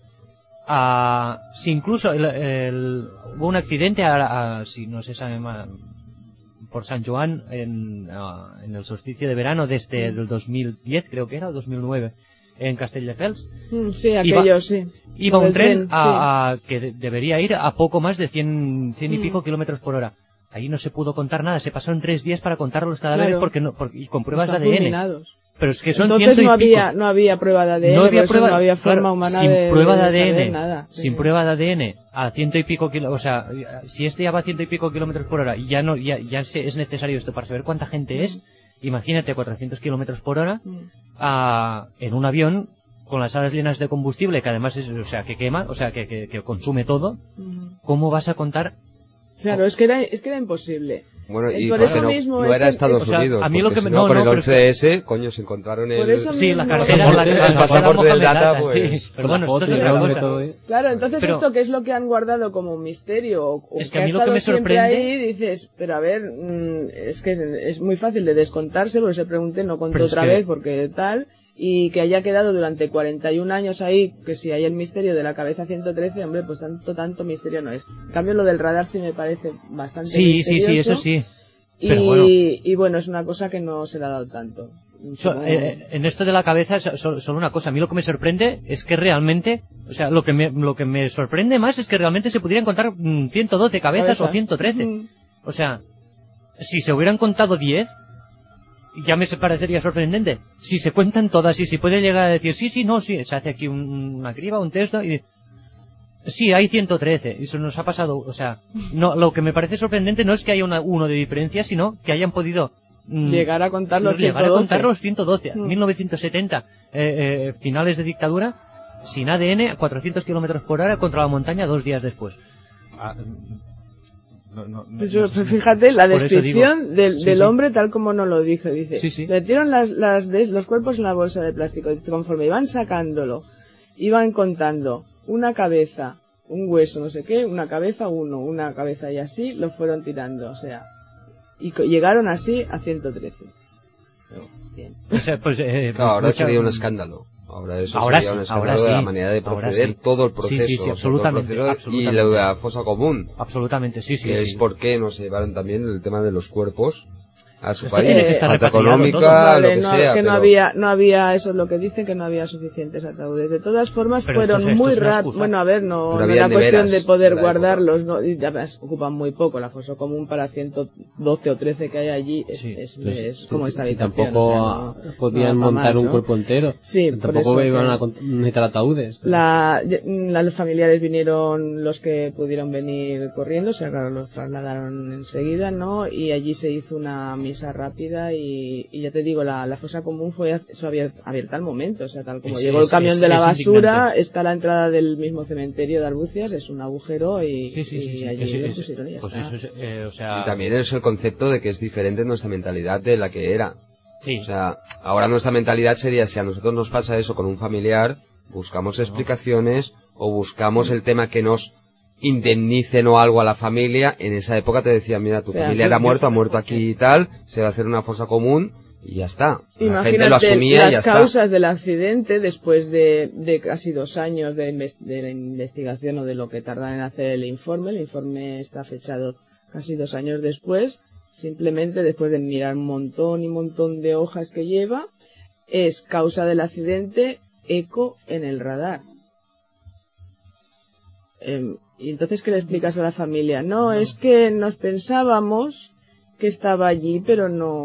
Si incluso hubo un accidente, si no se sabe más, por San Joan en el solsticio de verano desde el 2010, creo que era, o 2009, en Castelldefels. Sí, aquello sí. Iba Con un el tren que debería ir a poco más de 100 y pico kilómetros por hora. Ahí no se pudo contar nada, se pasaron 3 días para contar los cadáveres Claro. y con pruebas de Están ADN. fulminados. Pero es que son Entonces ciento y pico. no había prueba de ADN, No había por eso prueba, no había forma claro, humana sin prueba de saber ADN, nada. sin Sí. prueba de ADN a 100 y pico kilómetros, o sea, si este ya va a 100 y pico kilómetros por hora y ya es necesario esto para saber cuánta gente es, imagínate 400 kilómetros por hora en un avión con las alas llenas de combustible que además que quema, o sea, que consume todo. ¿Cómo vas a contar? Claro, es que era imposible. Bueno, y por porque eso no, mismo no es era que- Estados o sea, Unidos. a mí lo porque que si me- no, no, con no, el pero 11S, coño, se encontraron Por eso Sí, la mismo- cartera, el pasaporte del data, sí, pues, pero bueno, esto es otra cosa. Claro, entonces Pero- esto que es lo que han guardado como un misterio o Es que que a ha mí lo que estado me siempre sorprende- ahí, dices, pero a ver, es que es muy fácil de descontarse, porque se pregunté, no contó Pero es otra que- vez porque tal, y que haya quedado durante 41 años ahí, que si hay el misterio de la cabeza 113, hombre, pues tanto misterio no es. En cambio, lo del radar sí me parece bastante Sí, misterioso. eso sí. Y Pero bueno. y bueno, es una cosa que no se le ha dado tanto. En esto de la cabeza, solo una cosa. A mí lo que me sorprende es que realmente, o sea, lo que me sorprende más es que realmente se pudieran contar 112 cabezas o 113. O sea, si se hubieran contado 10, ya me parecería sorprendente. Si se cuentan todas y si puede llegar a decir, sí, se hace aquí una criba, un texto y... Sí, hay 113, eso nos ha pasado, o sea, no, lo que me parece sorprendente no es que haya uno de diferencia, sino que hayan podido llegar a contar los 112. llegar a contar los 112. Mm. 1970, finales de dictadura, sin ADN, a 400 kilómetros por hora contra la montaña 2 días después. Pues fíjate la Por eso descripción digo, del sí. hombre tal como nos lo dijo. Dice, Sí. metieron los cuerpos en la bolsa de plástico. Conforme iban sacándolo, iban contando una cabeza, un hueso, no sé qué, una cabeza, una cabeza y así lo fueron tirando. O sea, y llegaron así a 113. Pero, bien. O sea, pues, Claro, ahora mucha- sería un escándalo. Ahora eso Ahora sería sí, un escándalo ahora de la sí, manera de ahora proceder, sí. todo el proceso. Sí, todo el absolutamente, proceso absolutamente. Y la fosa común. Absolutamente, sí, Que es sí. por qué no se llevaron también el tema de los cuerpos a su Es que país. tiene que estar Falta repatriado económica, todo. lo Vale, que no, sea. que no pero... había, eso es lo que dicen, que no había suficientes ataúdes. De todas formas, Pero fueron esto es muy una rápidos. excusa. Bueno, a ver, no Pero había era cuestión neveras de poder en la época. guardarlos, ¿no? Y además ocupan muy poco. La fosa común para 112 o 13 que hay allí Sí. es como esta Si habitación. tampoco o sea, podían no da montar más, un ¿no? cuerpo entero. Sí, por Tampoco eso iban que- a necesitar ataúdes. Los familiares vinieron, los que pudieron venir corriendo, o sea, claro, los trasladaron enseguida, ¿no? Y allí se hizo una misa rápida y ya te digo, la fosa común fue abierta al momento, o sea, tal como llegó el camión de la basura, indignante. está la entrada del mismo cementerio de Arbucias, es un agujero y allí lo pusieron y ya Pues está. eso es, o sea... Y también es el concepto de que es diferente nuestra mentalidad de la que era. Sí. O sea, ahora nuestra mentalidad sería, si a nosotros nos pasa eso con un familiar, buscamos explicaciones o buscamos el tema que nos indemnicen o algo a la familia. En esa época te decían, mira, tu O sea, familiar ha que- muerto aquí y tal, se va a hacer una fosa común y ya está. La gente lo Imagínate asumía y ya las está. causas del accidente después de casi 2 años de la investigación o de lo que tardan en hacer el informe. El informe está fechado casi 2 años después. Simplemente después de mirar un montón y montón de hojas que lleva, es causa del accidente eco en el radar. Y entonces, ¿qué le explicas a la familia? No, es que nos pensábamos que estaba allí, pero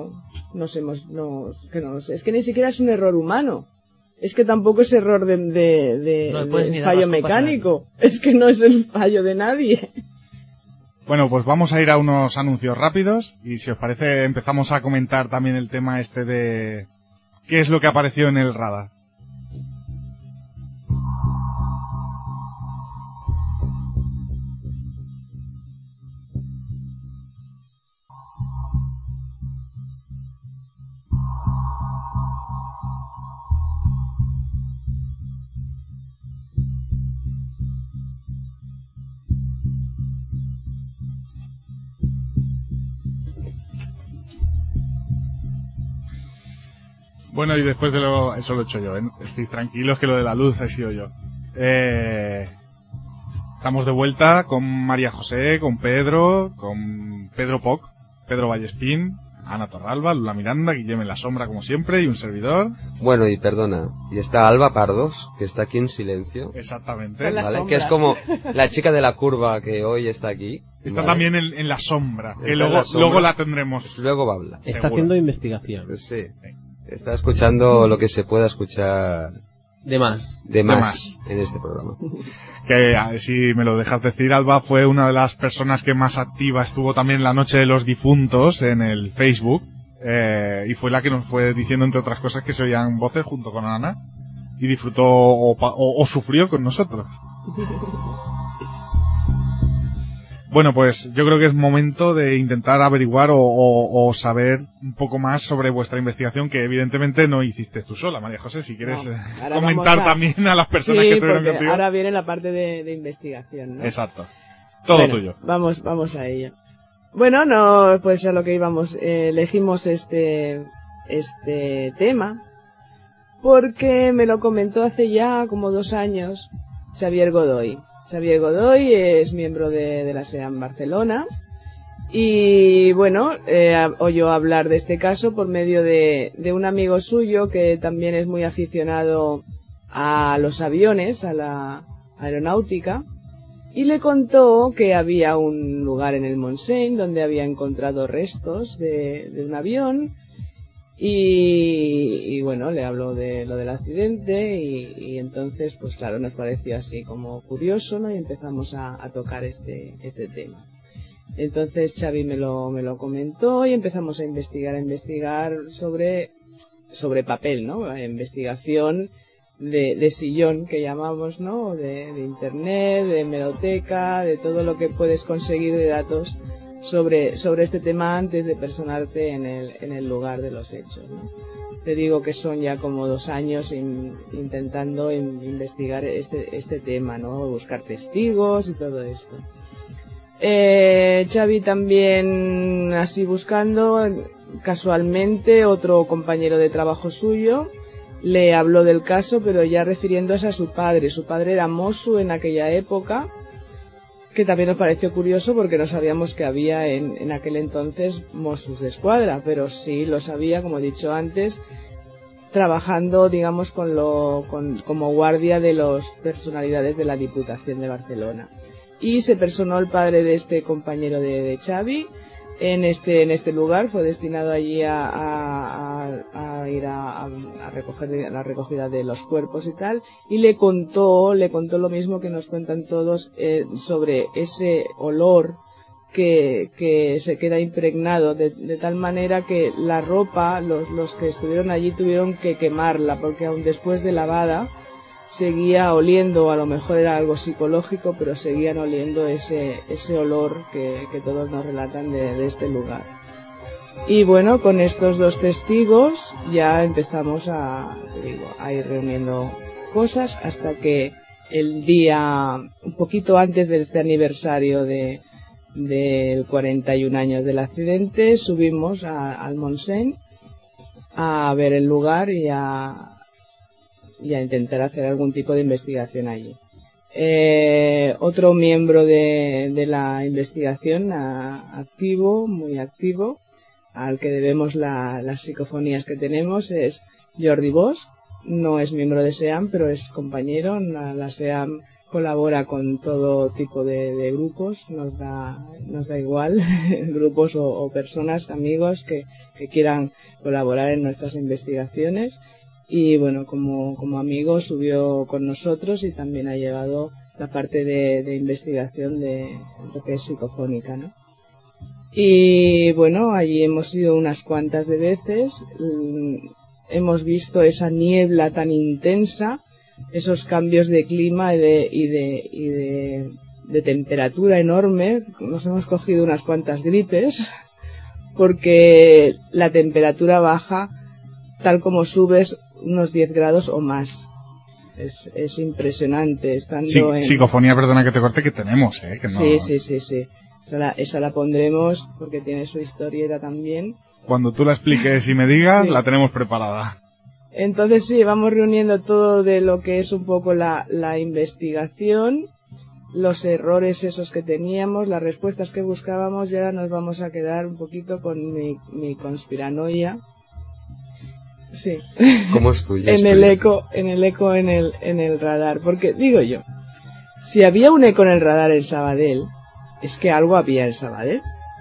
es que ni siquiera es un error humano. Es que tampoco es error No le puedes ni de dar fallo las culpas a mecánico. Es que no es el fallo de nadie. Bueno, pues vamos a ir a unos anuncios rápidos y si os parece empezamos a comentar también el tema este de qué es lo que apareció en el radar. Bueno, y después de eso lo he hecho yo, ¿eh? Estéis tranquilos que lo de la luz he sido yo. Estamos de vuelta con María José, con Pedro Poc, Pedro Vallespín, Ana Torralba, Lula Miranda, Guillem en la sombra como siempre y un servidor. Bueno, y perdona, y está Alba Pardos, que está aquí en silencio. Exactamente. Con las ¿Vale? sombras. Que es como la chica de la curva que hoy está aquí. Está ¿vale? también en la sombra, Está que en luego, la sombra. luego la tendremos. Luego va a hablar. Está seguro. haciendo investigación. Sí. Está escuchando lo que se pueda escuchar De más. de más. más en este programa. Que si me lo dejas decir, Alba fue una de las personas que más activa estuvo también en la noche de los difuntos en el Facebook, y fue la que nos fue diciendo entre otras cosas que se oían voces junto con Ana y disfrutó o sufrió con nosotros. Bueno, pues yo creo que es momento de intentar averiguar o saber un poco más sobre vuestra investigación, que evidentemente no hiciste tú sola, María José. Si quieres No, ahora comentar vamos a- también a las personas Sí, que estuvieron porque contigo. ahora viene la parte de investigación, ¿no? Exacto. Todo Bueno, tuyo. Vamos a ello. Bueno, no, pues a lo que íbamos, elegimos este tema porque me lo comentó hace ya como 2 años Xavier Godoy. Xavier Godoy es miembro de la SEAM Barcelona y bueno, oyó hablar de este caso por medio de un amigo suyo que también es muy aficionado a los aviones, a la aeronáutica, y le contó que había un lugar en el Montseny donde había encontrado restos de un avión y bueno, le habló de lo del accidente y entonces pues claro, nos pareció así como curioso, ¿no? Y empezamos a tocar este tema. Entonces Xavi me lo comentó y empezamos a investigar sobre papel, ¿no? Investigación de sillón que llamamos, ¿no? De internet, de hemeroteca, de todo lo que puedes conseguir de datos sobre este tema antes de personarte en el lugar de los hechos, ¿no? Te digo que son ya como 2 años intentando investigar este tema, ¿no? Buscar testigos y todo esto. Xavi también así buscando, casualmente otro compañero de trabajo suyo le habló del caso, pero ya refiriéndose a su padre. Su padre era Mosu en aquella época, que también nos pareció curioso porque no sabíamos que había en aquel entonces Mossos de Escuadra, pero sí lo sabía, como he dicho antes, trabajando, digamos, como guardia de las personalidades de la Diputación de Barcelona. Y se personó el padre de este compañero de Xavi en este lugar, fue destinado allí a ir a recoger la recogida de los cuerpos y tal, y le contó lo mismo que nos cuentan todos sobre ese olor que se queda impregnado de tal manera que la ropa, los que estuvieron allí tuvieron que quemarla, porque aun después de lavada seguía oliendo, a lo mejor era algo psicológico, pero seguían oliendo ese olor que todos nos relatan de este lugar. Y bueno, con estos dos testigos ya empezamos a ir reuniendo cosas hasta que el día, un poquito antes de este aniversario del 41 años del accidente, subimos al Montseny a ver el lugar y a intentar hacer algún tipo de investigación allí. Otro miembro de la investigación activo, muy activo, al que debemos las psicofonías que tenemos, es Jordi Bosch. No es miembro de SEAM, pero es compañero. La SEAM colabora con todo tipo de grupos, nos da igual, grupos o personas, amigos que quieran colaborar en nuestras investigaciones. Y bueno, como amigo subió con nosotros y también ha llevado la parte de investigación de lo que es psicofónica, ¿no? Y bueno, allí hemos ido unas cuantas de veces, hemos visto esa niebla tan intensa, esos cambios de clima y de temperatura enorme. Nos hemos cogido unas cuantas gripes porque la temperatura baja tal como subes unos 10 grados o más. Es impresionante estando psicofonía, perdona que te corte, que tenemos, que no... Sí. Esa la pondremos porque tiene su historieta también. Cuando tú la expliques y me digas, sí, la tenemos preparada. Entonces sí, vamos reuniendo todo de lo que es un poco la investigación, los errores esos que teníamos, las respuestas que buscábamos, y ahora nos vamos a quedar un poquito con mi conspiranoia. Sí. ¿Cómo es tuya? en el eco en el radar, porque digo yo, si había un eco en el radar en Sabadell, es que algo había en Sabadell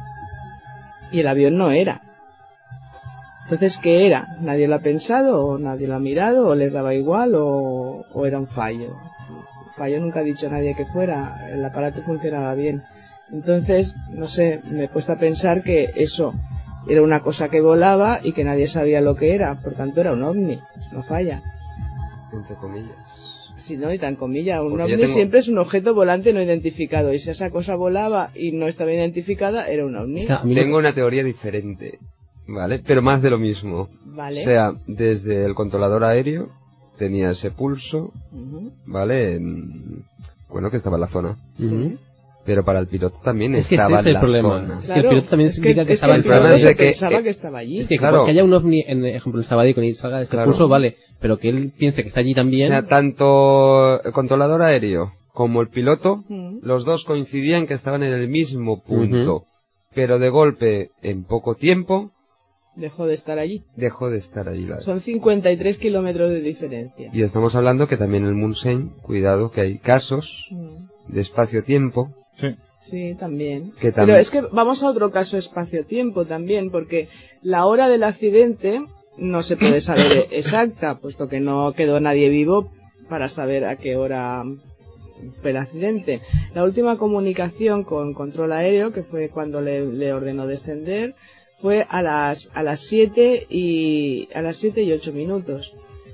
y el avión no era. Entonces, ¿qué era? ¿Nadie lo ha pensado o nadie lo ha mirado o les daba igual o era un fallo? Fallo nunca ha dicho nadie que fuera, el aparato funcionaba bien. Entonces, no sé, me he puesto a pensar que eso era una cosa que volaba y que nadie sabía lo que era, por tanto era un ovni, no falla. Entre comillas. Sí, no, y tan comillas, un ovni siempre es un objeto volante no identificado, y si esa cosa volaba y no estaba identificada, era un ovni. Tengo una teoría diferente, ¿vale? Pero más de lo mismo. Vale. O sea, desde el controlador aéreo tenía ese pulso, ¿vale? Bueno, que estaba en la zona. Pero para el piloto también estaba en la zona. Es que el piloto también significa que estaba en la zona. Que estaba allí. Es que claro, que haya un ovni, en ejemplo, el Sabadell y salga de este pulso, vale, pero que él piense que está allí también. O sea, tanto el controlador aéreo como el piloto, los dos coincidían que estaban en el mismo punto. Pero de golpe, en poco tiempo, dejó de estar allí. Vale. Son 53 kilómetros de diferencia. Y estamos hablando que también el Montseny, cuidado, que hay casos de espacio-tiempo. Sí, también. Pero es que vamos a otro caso espacio-tiempo también, porque la hora del accidente no se puede saber exacta, puesto que no quedó nadie vivo para saber a qué hora fue el accidente. La última comunicación con control aéreo, que fue cuando le ordenó descender, fue a las 7 y 8 minutos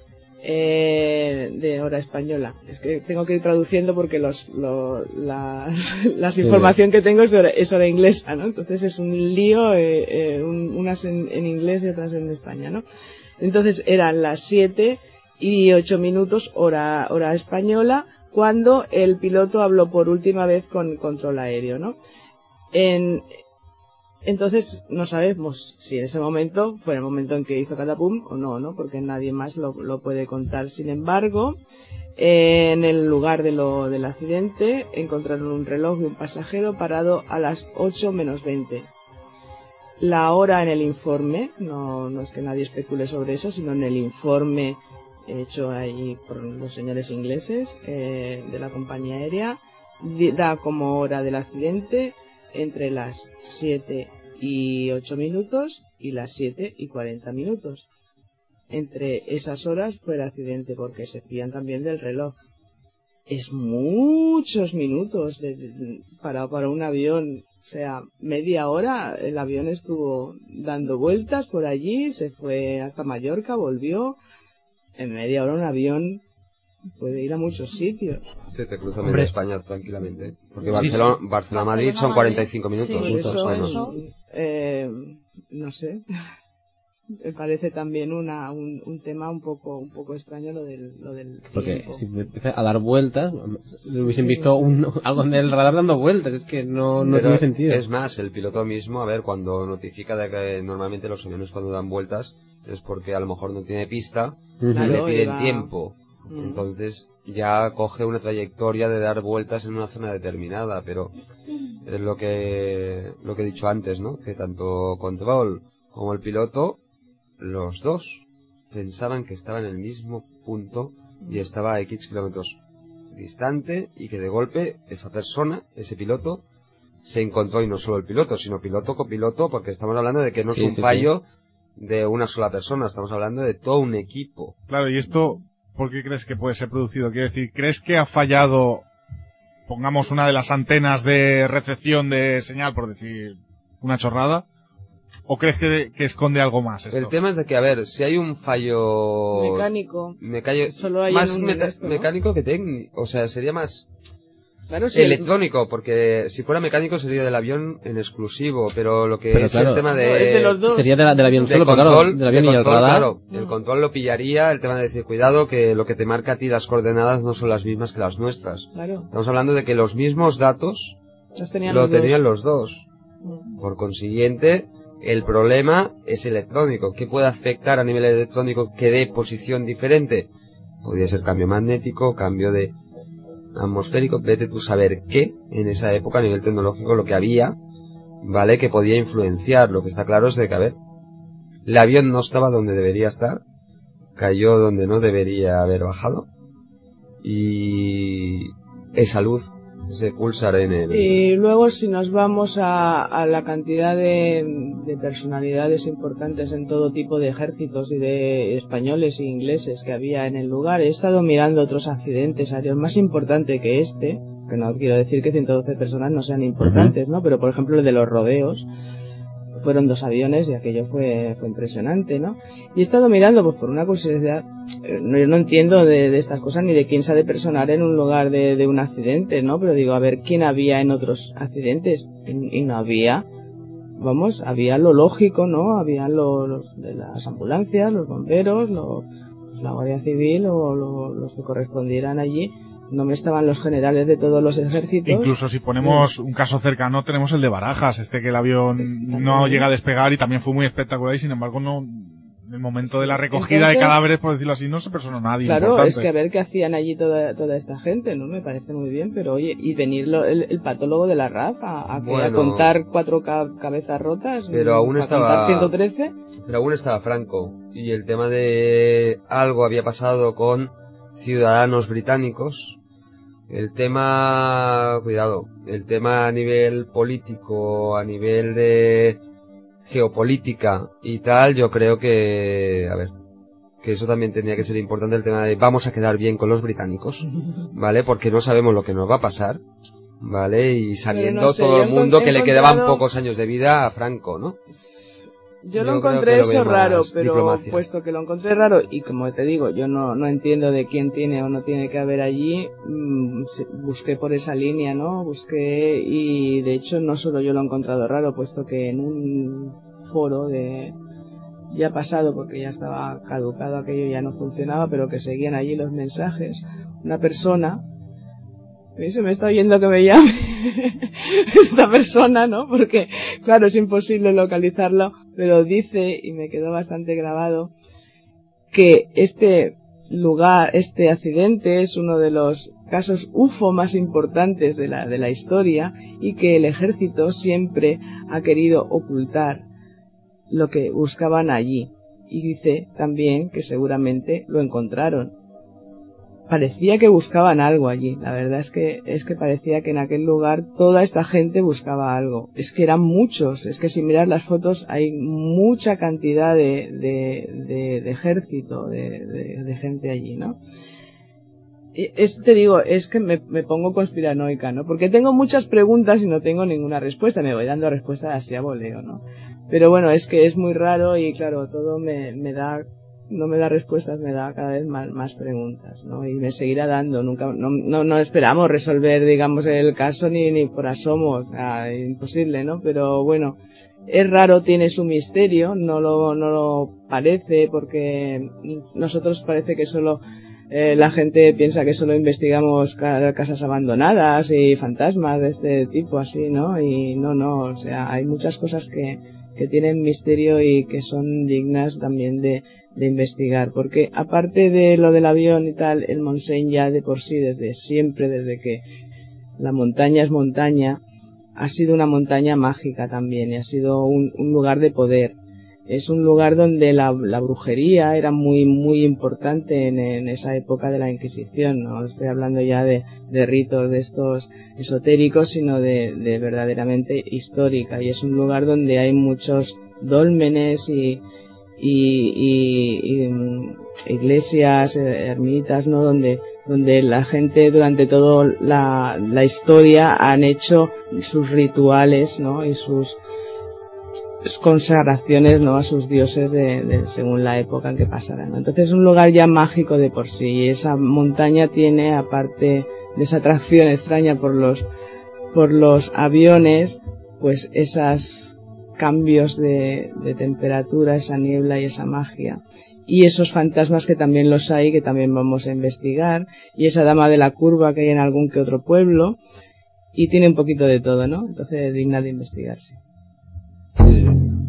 de hora española. Es que tengo que ir traduciendo porque las información que tengo es hora inglesa, ¿no? Entonces es un lío, unas en inglés y otras en España, ¿no? Entonces eran las 7 y 8 minutos hora española cuando el piloto habló por última vez con control aéreo, ¿no? Entonces no sabemos si en ese momento fue el momento en que hizo catapum o no, ¿no? Porque nadie más lo puede contar. Sin embargo, en el lugar del accidente encontraron un reloj de un pasajero parado a las 8 menos 20. La hora en el informe, no es que nadie especule sobre eso, sino en el informe hecho ahí por los señores ingleses de la compañía aérea, da como hora del accidente entre las 7 y 8 minutos y las 7 y 40 minutos. Entre esas horas fue el accidente, porque se fían también del reloj. Es muchos minutos para un avión. O sea, media hora el avión estuvo dando vueltas por allí, se fue hasta Mallorca, volvió. En media hora un avión puede ir a muchos sitios. Se te cruza media España tranquilamente. Porque Barcelona-Madrid son 45 minutos. Sí, eso, no sé. Me parece también un tema un poco extraño lo del porque tiempo. si me empieza a dar vueltas, hubiesen visto algo en el radar dando vueltas, es que no tiene sentido. Es más, el piloto mismo, a ver, cuando notifica de que normalmente los aviones cuando dan vueltas es porque a lo mejor no tiene pista, le piden tiempo. Entonces ya coge una trayectoria de dar vueltas en una zona determinada, pero es lo que he dicho antes, ¿no? Que tanto control como el piloto, los dos pensaban que estaba en el mismo punto y estaba a X kilómetros distante, y que de golpe esa persona, ese piloto, se encontró, y no solo el piloto, sino piloto copiloto, porque estamos hablando de que no es un fallo de una sola persona, estamos hablando de todo un equipo. Claro, y esto, ¿por qué crees que puede ser producido? Quiero decir, ¿crees que ha fallado, pongamos, una de las antenas de recepción de señal, por decir una chorrada? ¿O crees que esconde algo más esto? El tema es de que, a ver, si hay un fallo mecánico, solo hay más mecánico que técnico, o sea, sería más electrónico, porque si fuera mecánico sería del avión en exclusivo, pero lo que es el tema es de los dos. Sería del avión solo, control, claro, del avión y el radar. Claro, el control lo pillaría, el tema de decir, cuidado, que lo que te marca a ti las coordenadas no son las mismas que las nuestras. Claro. Estamos hablando de que los mismos datos tenían los dos. Por consiguiente, el problema es electrónico. ¿Qué puede afectar a nivel electrónico que dé posición diferente? Podría ser cambio magnético, cambio de atmosférico, vete tú saber qué en esa época a nivel tecnológico lo que había, ¿vale? Que podía influenciar. Lo que está claro es de que, a ver, el avión no estaba donde debería estar, cayó donde no debería haber bajado, y esa luz, ese pulsar en el... Y luego, si nos vamos a la cantidad de personalidades importantes en todo tipo de ejércitos y de españoles e ingleses que había en el lugar, he estado mirando otros accidentes aéreos más importantes que este, que no quiero decir que 112 personas no sean importantes, ¿no? Pero, por ejemplo, el de los rodeos, fueron 2 aviones y aquello fue impresionante, ¿no? Y he estado mirando, pues por una curiosidad, yo no entiendo de estas cosas ni de quién se ha de personar en un lugar de un accidente, ¿no? Pero digo, a ver, ¿quién había en otros accidentes? Y no había, vamos, había lo lógico, ¿no? Había los de las ambulancias, los bomberos, la Guardia Civil o los que correspondieran allí. No me estaban los generales de todos los ejércitos. Incluso si ponemos un caso cercano, tenemos el de Barajas, que el avión no llega a despegar y también fue muy espectacular, y sin embargo no, en el momento de la recogida de cadáveres, por decirlo así, no se personó nadie. Claro, importante. Es que a ver qué hacían allí toda esta gente, ¿no? Me parece muy bien, pero oye, y venir el patólogo de la RAF a contar 4 cabezas rotas, pero aún estaba 113. Pero aún estaba Franco, y el tema de algo había pasado con ciudadanos británicos. El tema, cuidado, el tema a nivel político, a nivel de geopolítica y tal, yo creo que, a ver, que eso también tendría que ser importante, el tema de vamos a quedar bien con los británicos, ¿vale? Porque no sabemos lo que nos va a pasar, ¿vale? Y sabiendo no sé, todo el mundo que le quedaban pocos años de vida a Franco, ¿no? Yo lo encontré eso raro, pero diplomacia. Puesto que lo encontré raro, y como te digo, yo no entiendo de quién tiene o no tiene que haber allí, busqué por esa línea, ¿no? Busqué, y de hecho no solo yo lo he encontrado raro, puesto que en un foro ya pasado, porque ya estaba caducado aquello, ya no funcionaba, pero que seguían allí los mensajes, una persona Se me está oyendo que me llame esta persona, ¿no? Porque, claro, es imposible localizarlo, pero dice, y me quedó bastante grabado, que este lugar, este accidente es uno de los casos UFO más importantes de la historia y que el ejército siempre ha querido ocultar lo que buscaban allí. Y dice también que seguramente lo encontraron. Parecía que buscaban algo allí. La verdad es que parecía que en aquel lugar toda esta gente buscaba algo. Es que eran muchos. Es que si miras las fotos hay mucha cantidad de ejército, de gente allí, ¿no? Te digo, es que me pongo conspiranoica, ¿no? Porque tengo muchas preguntas y no tengo ninguna respuesta. Me voy dando respuestas así a voleo, ¿no? Pero bueno, es que es muy raro y claro, todo no me da respuestas, me da cada vez más preguntas, ¿no? Y me seguirá dando, no esperamos resolver, digamos, el caso ni por asomo, imposible, ¿no? Pero bueno, es raro, tiene su misterio, no lo parece, porque nosotros parece que solo, la gente piensa que solo investigamos casas abandonadas y fantasmas de este tipo, así, ¿no? Y no, o sea, hay muchas cosas que tienen misterio y que son dignas también de investigar, porque aparte de lo del avión y tal, el Montseny ya de por sí, desde siempre, desde que la montaña es montaña, ha sido una montaña mágica también y ha sido un lugar de poder. Es un lugar donde la brujería era muy muy importante en esa época de la Inquisición. No estoy hablando ya de ritos de estos esotéricos, sino de verdaderamente histórica. Y es un lugar donde hay muchos dólmenes y iglesias, ermitas, ¿no? Donde la gente durante toda la historia han hecho sus rituales, ¿no? Y sus consagraciones, ¿no? A sus dioses según la época en que pasaran, ¿no? Entonces es un lugar ya mágico de por sí, y esa montaña tiene, aparte de esa atracción extraña por los aviones, pues esos cambios de temperatura, esa niebla y esa magia, y esos fantasmas que también los hay, que también vamos a investigar, y esa dama de la curva que hay en algún que otro pueblo, y tiene un poquito de todo, ¿no? Entonces es digna de investigarse. Sí.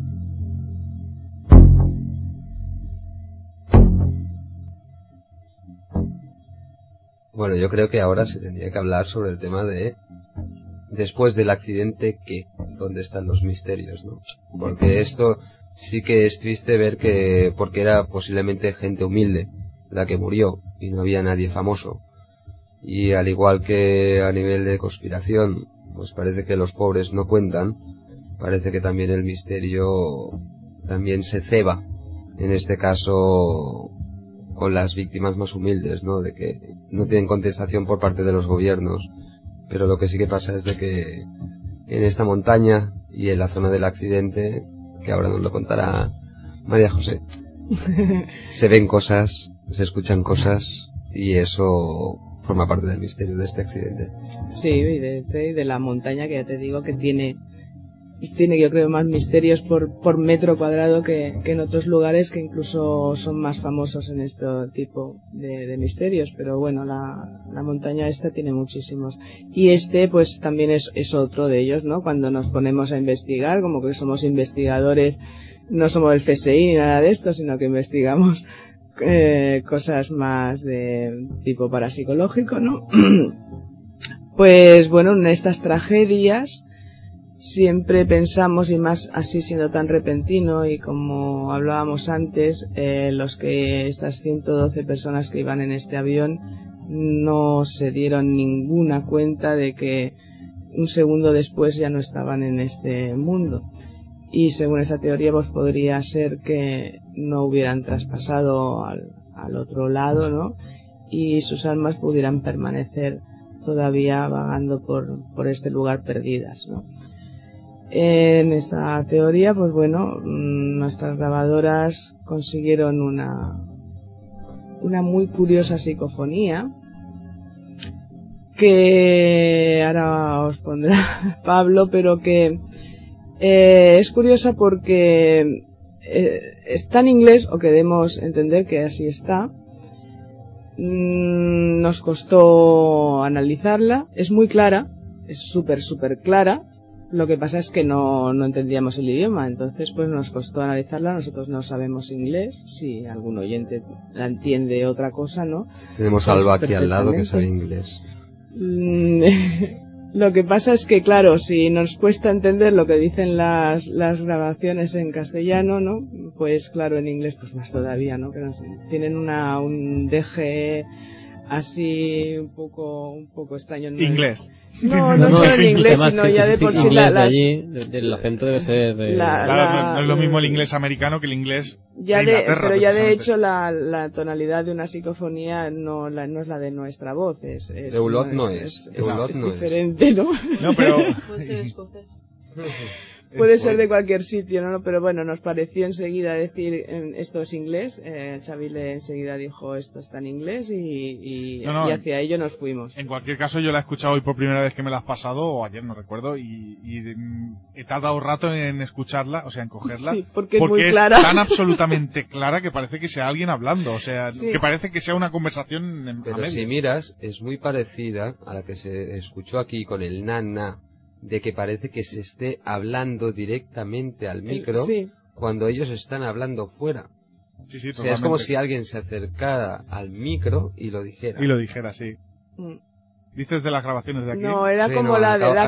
Bueno, yo creo que ahora se tendría que hablar sobre el tema de después del accidente, ¿qué? ¿Dónde están los misterios, no? Porque esto sí que es triste ver que, porque era posiblemente gente humilde la que murió y no había nadie famoso. Y al igual que a nivel de conspiración, pues parece que los pobres no cuentan. Parece que también el misterio también se ceba, en este caso con las víctimas más humildes, ¿no? De que no tienen contestación por parte de los gobiernos, pero lo que sí que pasa es de que en esta montaña y en la zona del accidente, que ahora nos lo contará María José, se ven cosas, se escuchan cosas y eso forma parte del misterio de este accidente. Sí, y de la montaña, que ya te digo que tiene yo creo más misterios por metro cuadrado que en otros lugares que incluso son más famosos en este tipo de misterios, pero bueno, la montaña esta tiene muchísimos, y este pues también es otro de ellos, ¿no? Cuando nos ponemos a investigar, como que somos investigadores, no somos el CSI ni nada de esto, sino que investigamos cosas más de tipo parapsicológico, ¿no? Pues bueno, en estas tragedias siempre pensamos, y más así siendo tan repentino, y como hablábamos antes, estas 112 personas que iban en este avión no se dieron ninguna cuenta de que un segundo después ya no estaban en este mundo. Y según esa teoría, pues podría ser que no hubieran traspasado al otro lado, ¿no? Y sus almas pudieran permanecer todavía vagando por este lugar perdidas, ¿no? En esta teoría, pues bueno, nuestras grabadoras consiguieron una muy curiosa psicofonía que ahora os pondrá Pablo, pero que es curiosa porque está en inglés, o queremos entender que así está. nos costó analizarla. Es muy clara, es súper clara. Lo que pasa es que no entendíamos el idioma, entonces pues nos costó analizarla. Nosotros no sabemos inglés, si algún oyente la entiende otra cosa, ¿no? Tenemos a Alba aquí al lado que sabe inglés. Lo que pasa es que, claro, si nos cuesta entender lo que dicen las grabaciones en castellano, ¿no? Pues claro, en inglés pues más todavía, ¿no? Que tienen un deje así un poco extraño. Inglés. No solo en inglés, sino ya de por sí el acento debe ser claro, no es lo mismo el inglés americano que el inglés de Inglaterra. Pero ya de hecho la tonalidad de una psicofonía no es la de nuestra voz, es diferente, ¿no? No, pero Puede ser escocés. Puede ser de cualquier sitio, ¿no? Pero bueno, nos pareció enseguida decir esto es inglés. Chavile enseguida dijo esto está en inglés y hacia ello nos fuimos. En cualquier caso, yo la he escuchado hoy por primera vez que me la has pasado, o ayer, no recuerdo, y he tardado rato en escucharla, o sea, en cogerla. Sí, porque es muy clara. Es tan absolutamente clara que parece que sea alguien hablando, o sea, sí. Que parece que sea una conversación Pero si miras, es muy parecida a la que se escuchó aquí con el nana, de que parece que se esté hablando directamente al micro cuando ellos están hablando fuera. Sí, o sea, es como si alguien se acercara al micro y lo dijera. Sí. ¿Dices de las grabaciones de aquí? No, era como la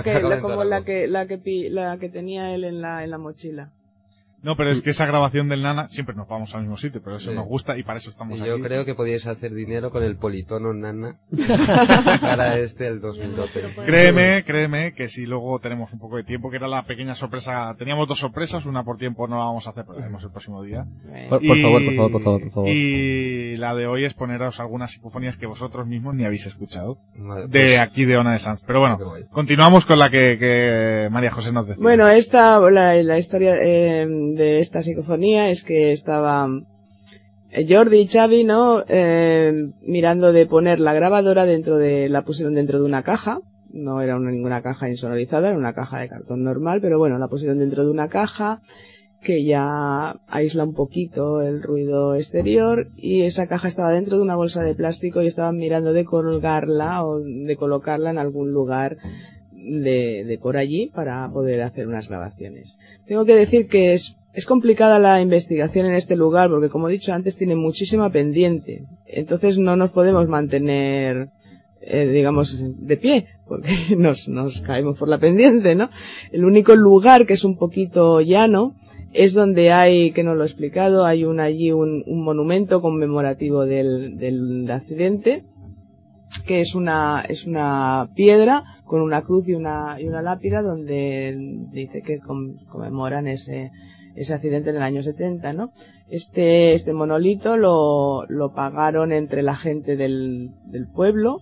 que tenía él en la mochila. No, pero es que esa grabación del nana, siempre nos vamos al mismo sitio, pero eso nos gusta y para eso estamos aquí. Yo creo que podíais hacer dinero con el politono nana para el 2012. Créeme que si luego tenemos un poco de tiempo, que era la pequeña sorpresa, teníamos 2 sorpresas, una por tiempo no la vamos a hacer, pero la haremos el próximo día. Por favor. Y la de hoy es poneros algunas psicofonías que vosotros mismos ni habéis escuchado. De aquí de Ona de Sans. Pero bueno, continuamos con la que María José nos decía. Bueno, la historia de esta psicofonía es que estaba Jordi y Xavi, ¿no? Mirando de poner la grabadora la pusieron dentro de una caja. No era ninguna caja insonorizada, era una caja de cartón normal, pero bueno, la pusieron dentro de una caja que ya aísla un poquito el ruido exterior, y esa caja estaba dentro de una bolsa de plástico y estaban mirando de colgarla o de colocarla en algún lugar de por allí para poder hacer unas grabaciones. Tengo que decir que es complicada la investigación en este lugar porque, como he dicho antes, tiene muchísima pendiente. Entonces no nos podemos mantener, digamos, de pie, porque nos caemos por la pendiente, ¿no? El único lugar que es un poquito llano es donde hay, que no lo he explicado, hay allí un monumento conmemorativo del accidente, que es una piedra con una cruz y una lápida donde dice que conmemoran ese accidente en el año 70, ¿no? Este monolito lo pagaron entre la gente del pueblo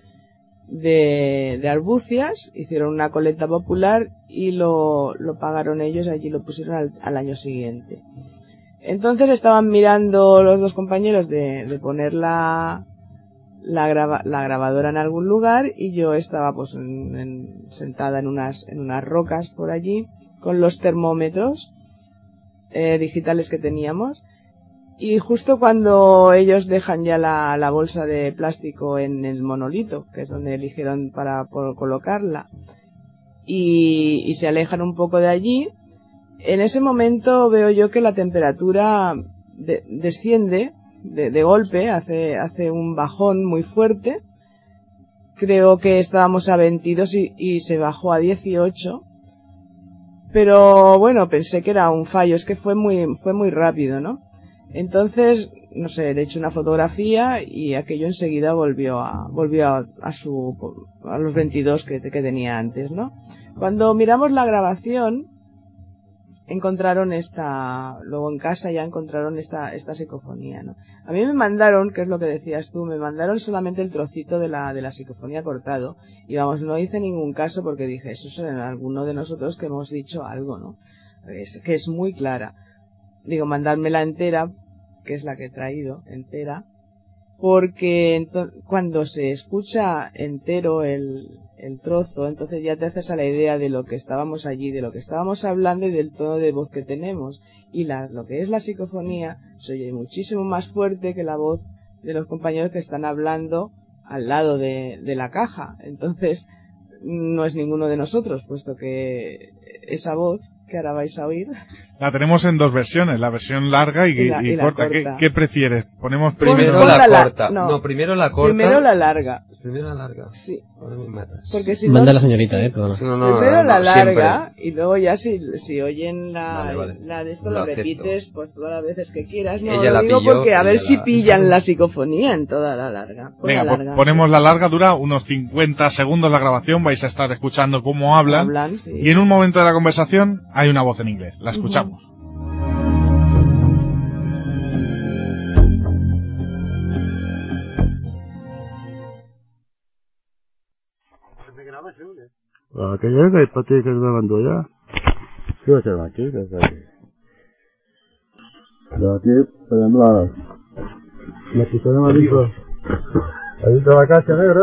de Arbucias, hicieron una colecta popular y lo pagaron ellos, allí lo pusieron al año siguiente. Entonces estaban mirando los 2 compañeros de poner la grabadora en algún lugar, y yo estaba pues sentada en unas rocas por allí con los termómetros digitales que teníamos, y justo cuando ellos dejan ya la bolsa de plástico en el monolito, que es donde eligieron para colocarla, y se alejan un poco de allí, en ese momento veo yo que la temperatura desciende de golpe, hace un bajón muy fuerte. Creo que estábamos a 22 y se bajó a 18, pero bueno, pensé que era un fallo, es que fue muy rápido, ¿no? Entonces, no sé, le eché una fotografía y aquello enseguida volvió a los 22 que tenía antes, ¿no? Cuando miramos la grabación, encontraron luego en casa ya encontraron esta psicofonía, ¿no? A mí me mandaron, que es lo que decías tú, me mandaron solamente el trocito de la psicofonía cortado, y vamos, no hice ningún caso porque dije, eso es en alguno de nosotros que hemos dicho algo, ¿no? Que es muy clara. Digo, mandármela entera, que es la que he traído, entera, porque cuando se escucha entero el trozo, entonces ya te haces a la idea de lo que estábamos allí, de lo que estábamos hablando y del tono de voz que tenemos. Y lo que es la psicofonía se oye muchísimo más fuerte que la voz de los compañeros que están hablando al lado de la caja. Entonces, no es ninguno de nosotros, puesto que esa voz que ahora vais a oír... La tenemos en dos versiones, la versión larga y la corta. corta. ¿Qué prefieres? Ponemos Primero primero... la corta. No, primero la corta. Primero la larga. Primero la larga. Sí. Ahora me matas. Porque si Manda no, la señorita, perdona. Sí, no, primero la larga siempre. y luego ya si oyen Vale. la de esto Lo lo acepto. repites pues todas las veces que quieras. No Ella lo la digo pilló, porque a ver ella si la- pillan la psicofonía en toda la larga. Pon Venga, la pues larga. ponemos la larga, dura unos 50 segundos la grabación, vais a estar escuchando cómo hablan, Sí. y en un momento de la conversación hay una voz en inglés. La escuchamos. Que llega y para ti que es grabando ya. ¿Qué va a hacer aquí? ¿Qué hacer aquí? Pero aquí tenemos la pusieron adentro. Adentro de la caja negra.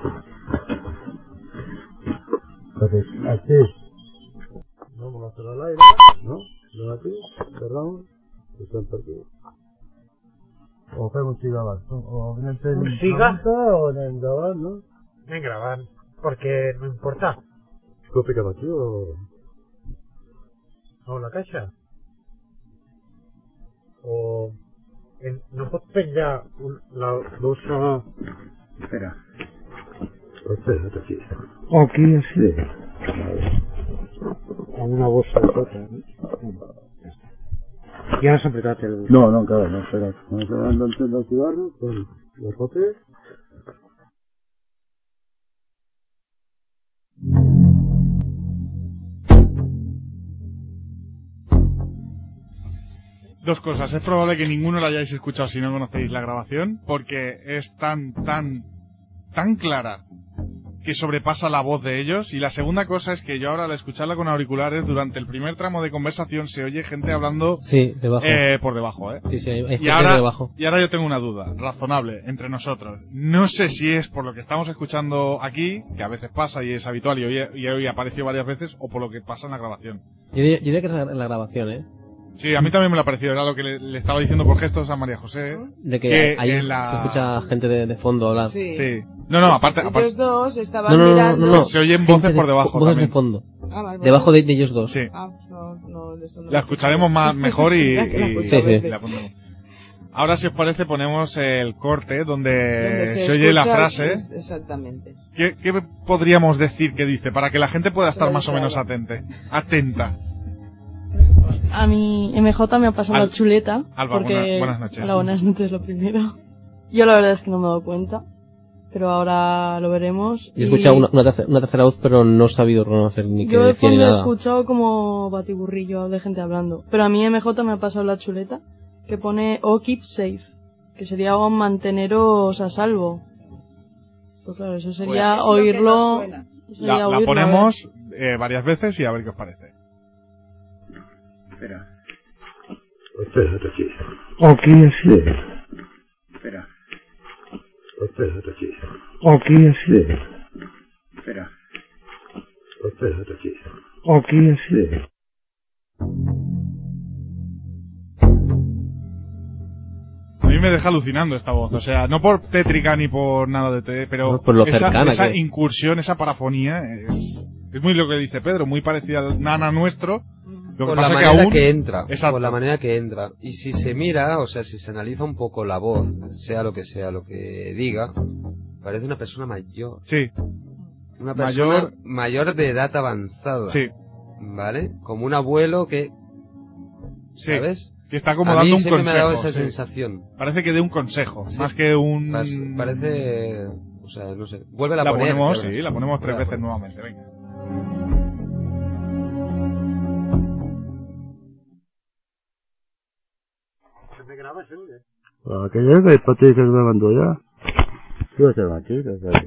Entonces, aquí. Vamos a hacer al aire, ¿no? De aquí, cerramos, y están por aquí. O pego un cigarro, o en el ¿Siga? o en el grabar, ¿no? En grabar, porque no importa. ¿Tú picas aquí o...? O la caixa. O... no pot penjar la bossa... Espera. Espera, aquí. O aquí, así. Sí. Vale. En una bossa de tota, ¿no? Ya has apretado el... No, no, claro, no, espera. Vamos a dar antes del cigarro con los botes. Dos cosas. Es probable que ninguno la hayáis escuchado si no conocéis la grabación, porque es tan clara que sobrepasa la voz de ellos. Y la segunda cosa es que yo ahora al escucharla con auriculares, durante el primer tramo de conversación se oye gente hablando Sí, debajo. por debajo, Sí, sí, hay Y gente ahora, debajo. y ahora yo tengo una duda, razonable, entre nosotros. No sé si es por lo que estamos escuchando aquí, que a veces pasa y es habitual y hoy apareció varias veces, o por lo que pasa en la grabación. Yo diría que es en la grabación, ¿eh? Sí, a mí también me lo ha parecido, era lo que le estaba diciendo por gestos a María José. De que Que ahí en la- se escucha gente de fondo hablar. Sí. Sí. No, aparte, Ellos dos estaban No, mirando... se oyen Gente voces por debajo voces también. de fondo. Ah, vale, Debajo de ellos dos. Sí. Ah, no, de eso no La lo escucharemos más mejor y, Ya que la y- escucho Sí, a sí. veces. y la pondremos. Ahora, si os parece, ponemos el corte donde Donde se oye la escucha, frase. Exactamente. ¿Qué podríamos decir que dice? Para que la gente pueda estar Pero más o menos claro. atenta. A mi MJ me ha pasado Al- la chuleta. Alba, porque... buenas noches. Hola, buenas noches, lo primero. Yo la verdad es que no me he dado cuenta. Pero ahora lo veremos. Yo he escuchado una tercera voz, pero no he sabido reconocer ni qué Yo de decía ni fondo he nada. escuchado como batiburrillo de gente hablando. Pero a mí MJ me ha pasado la chuleta que pone "O keep safe", que sería "O manteneros a salvo". Pues claro, eso sería Pues es lo que oírlo. nos suena. Sería La oírlo, ponemos varias veces y a ver qué os parece. Espera. Espera, aquí. O aquí, así. Espera. Espera, aquí. O aquí, así. Espera. Espera, aquí. O aquí, así. A mí me deja alucinando esta voz, o sea, no por tétrica ni por nada de pero No, por lo cercana esa que es. incursión, esa parafonía es muy lo que dice Pedro, muy parecida al Nana nuestro. Lo que Por la pasa manera que aún que entra, Exacto. por la manera que entra. Y si se mira, o sea, si se analiza un poco la voz, sea lo que diga, parece una persona mayor. Sí, Una persona Mayor. mayor de edad avanzada. sí, ¿Vale? Como un abuelo que, sí. ¿sabes? Que está como A dando mí un siempre me ha dado consejo. esa sí. sensación. Parece que dé un consejo, Sí. más que un... Parece, o sea, no sé. Vuelve a La poner. ponemos, Pedro. sí, la ponemos 3 Vuelve a veces poner. nuevamente, venga. ¿Me grabas, seguro? Que llega y para ti que es grabando ya. ¿Qué va a hacer aquí? ¿Qué hacer aquí?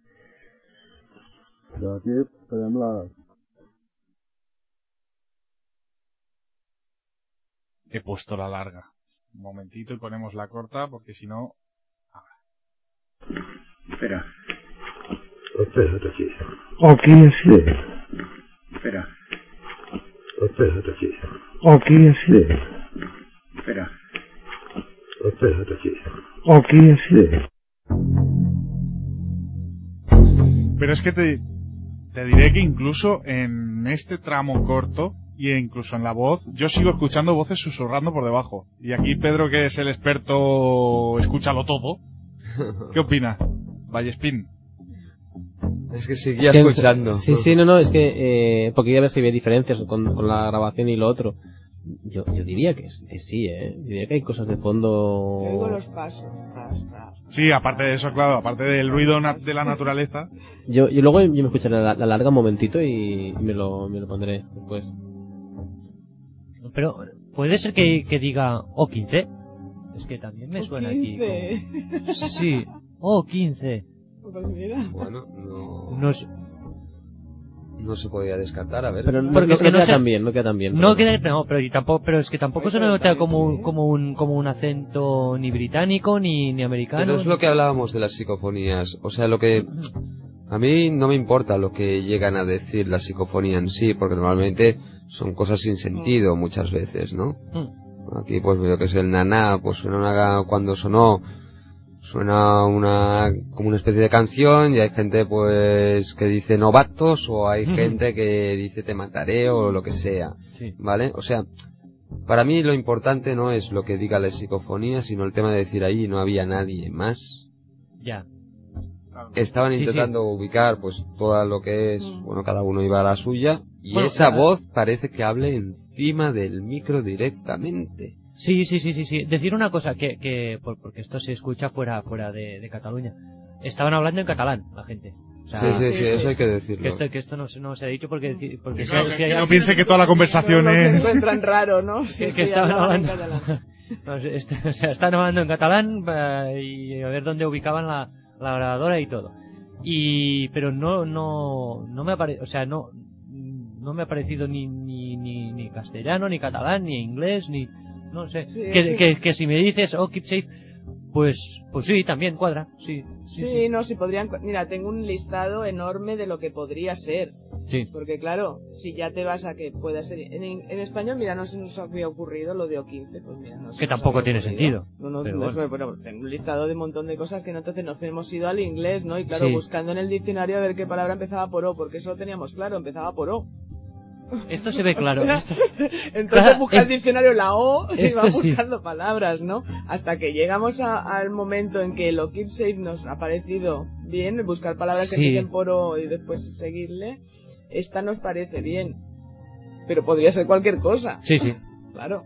Pero aquí tenemos la... He puesto la larga. Un momentito y ponemos la corta, porque si no... Espera. Espera, aquí. O aquí, así. Espera. Espera, aquí. O aquí, así. Espera. Espera, aquí. O aquí, así. Pero es que te diré que incluso en este tramo corto, y incluso en la voz, yo sigo escuchando voces susurrando por debajo. Y aquí Pedro, que es el experto, escúchalo todo. ¿Qué opina, Vallespín? Es que seguía escuchando. Sí, no, es que porque quería ver si había diferencias con la grabación y lo otro. Yo diría que sí, diría que hay cosas de fondo. Oigo los pasos. Sí, aparte de eso, claro, aparte del ruido de la naturaleza. Yo luego me escucharé la larga un momentito y me lo pondré después. Pero puede ser que diga O15. Es que también me suena aquí. Como... Sí, O15. Pues mira. Bueno, No se podía descartar, a ver. Pero porque no es que queda tan bien, no queda tan bien. Pero es que tampoco se nota como un acento ni británico ni americano. Pero es lo que hablábamos de las psicofonías. O sea, lo que... A mí no me importa lo que llegan a decir la psicofonía en sí, porque normalmente son cosas sin sentido muchas veces, ¿no? Aquí, pues, veo que es el naná, pues suena cuando sonó, suena como una especie de canción, y hay gente, pues, que dice novatos, o hay gente que dice te mataré, o lo que sea, ¿vale? O sea, para mí lo importante no es lo que diga la psicofonía, sino el tema de decir ahí no había nadie más. Ya. Estaban intentando ubicar, pues, todo lo que es, bueno, cada uno iba a la suya, y bueno, esa voz parece que hable encima del micro directamente. Sí. Decir una cosa, porque esto se escucha fuera de Cataluña. Estaban hablando en catalán, la gente. O sea, sí, eso hay que decirlo. Que esto no se ha dicho porque claro, si no piense que toda la conversación es... Se encuentran raro, ¿no? Que estaban hablando en catalán. O sea, estaban hablando en catalán y a ver dónde ubicaban la grabadora y todo. Pero no me aparece, o sea, no me ha parecido ni castellano, ni catalán, ni inglés, ni no sé. Sí, que si me dices keep safe, pues sí, también cuadra. Sí, no, si podrían. Mira, tengo un listado enorme de lo que podría ser. Sí. Porque claro, si ya te vas a que pueda ser en español, mira, no se nos había ocurrido lo de O15, pues mira, no. Que tampoco tiene sentido. No, pero bueno, tengo un listado de un montón de cosas que entonces nos hemos ido al inglés, ¿no? Y claro, buscando en el diccionario a ver qué palabra empezaba por O, porque eso lo teníamos claro, empezaba por O. Esto se ve claro. Entonces busca el diccionario la O y va buscando sí. palabras, ¿no? Hasta que llegamos al momento en que lo keep safe nos ha parecido bien, buscar palabras que empiecen por O y después seguirle. Esta nos parece bien, pero podría ser cualquier cosa. Sí. Claro.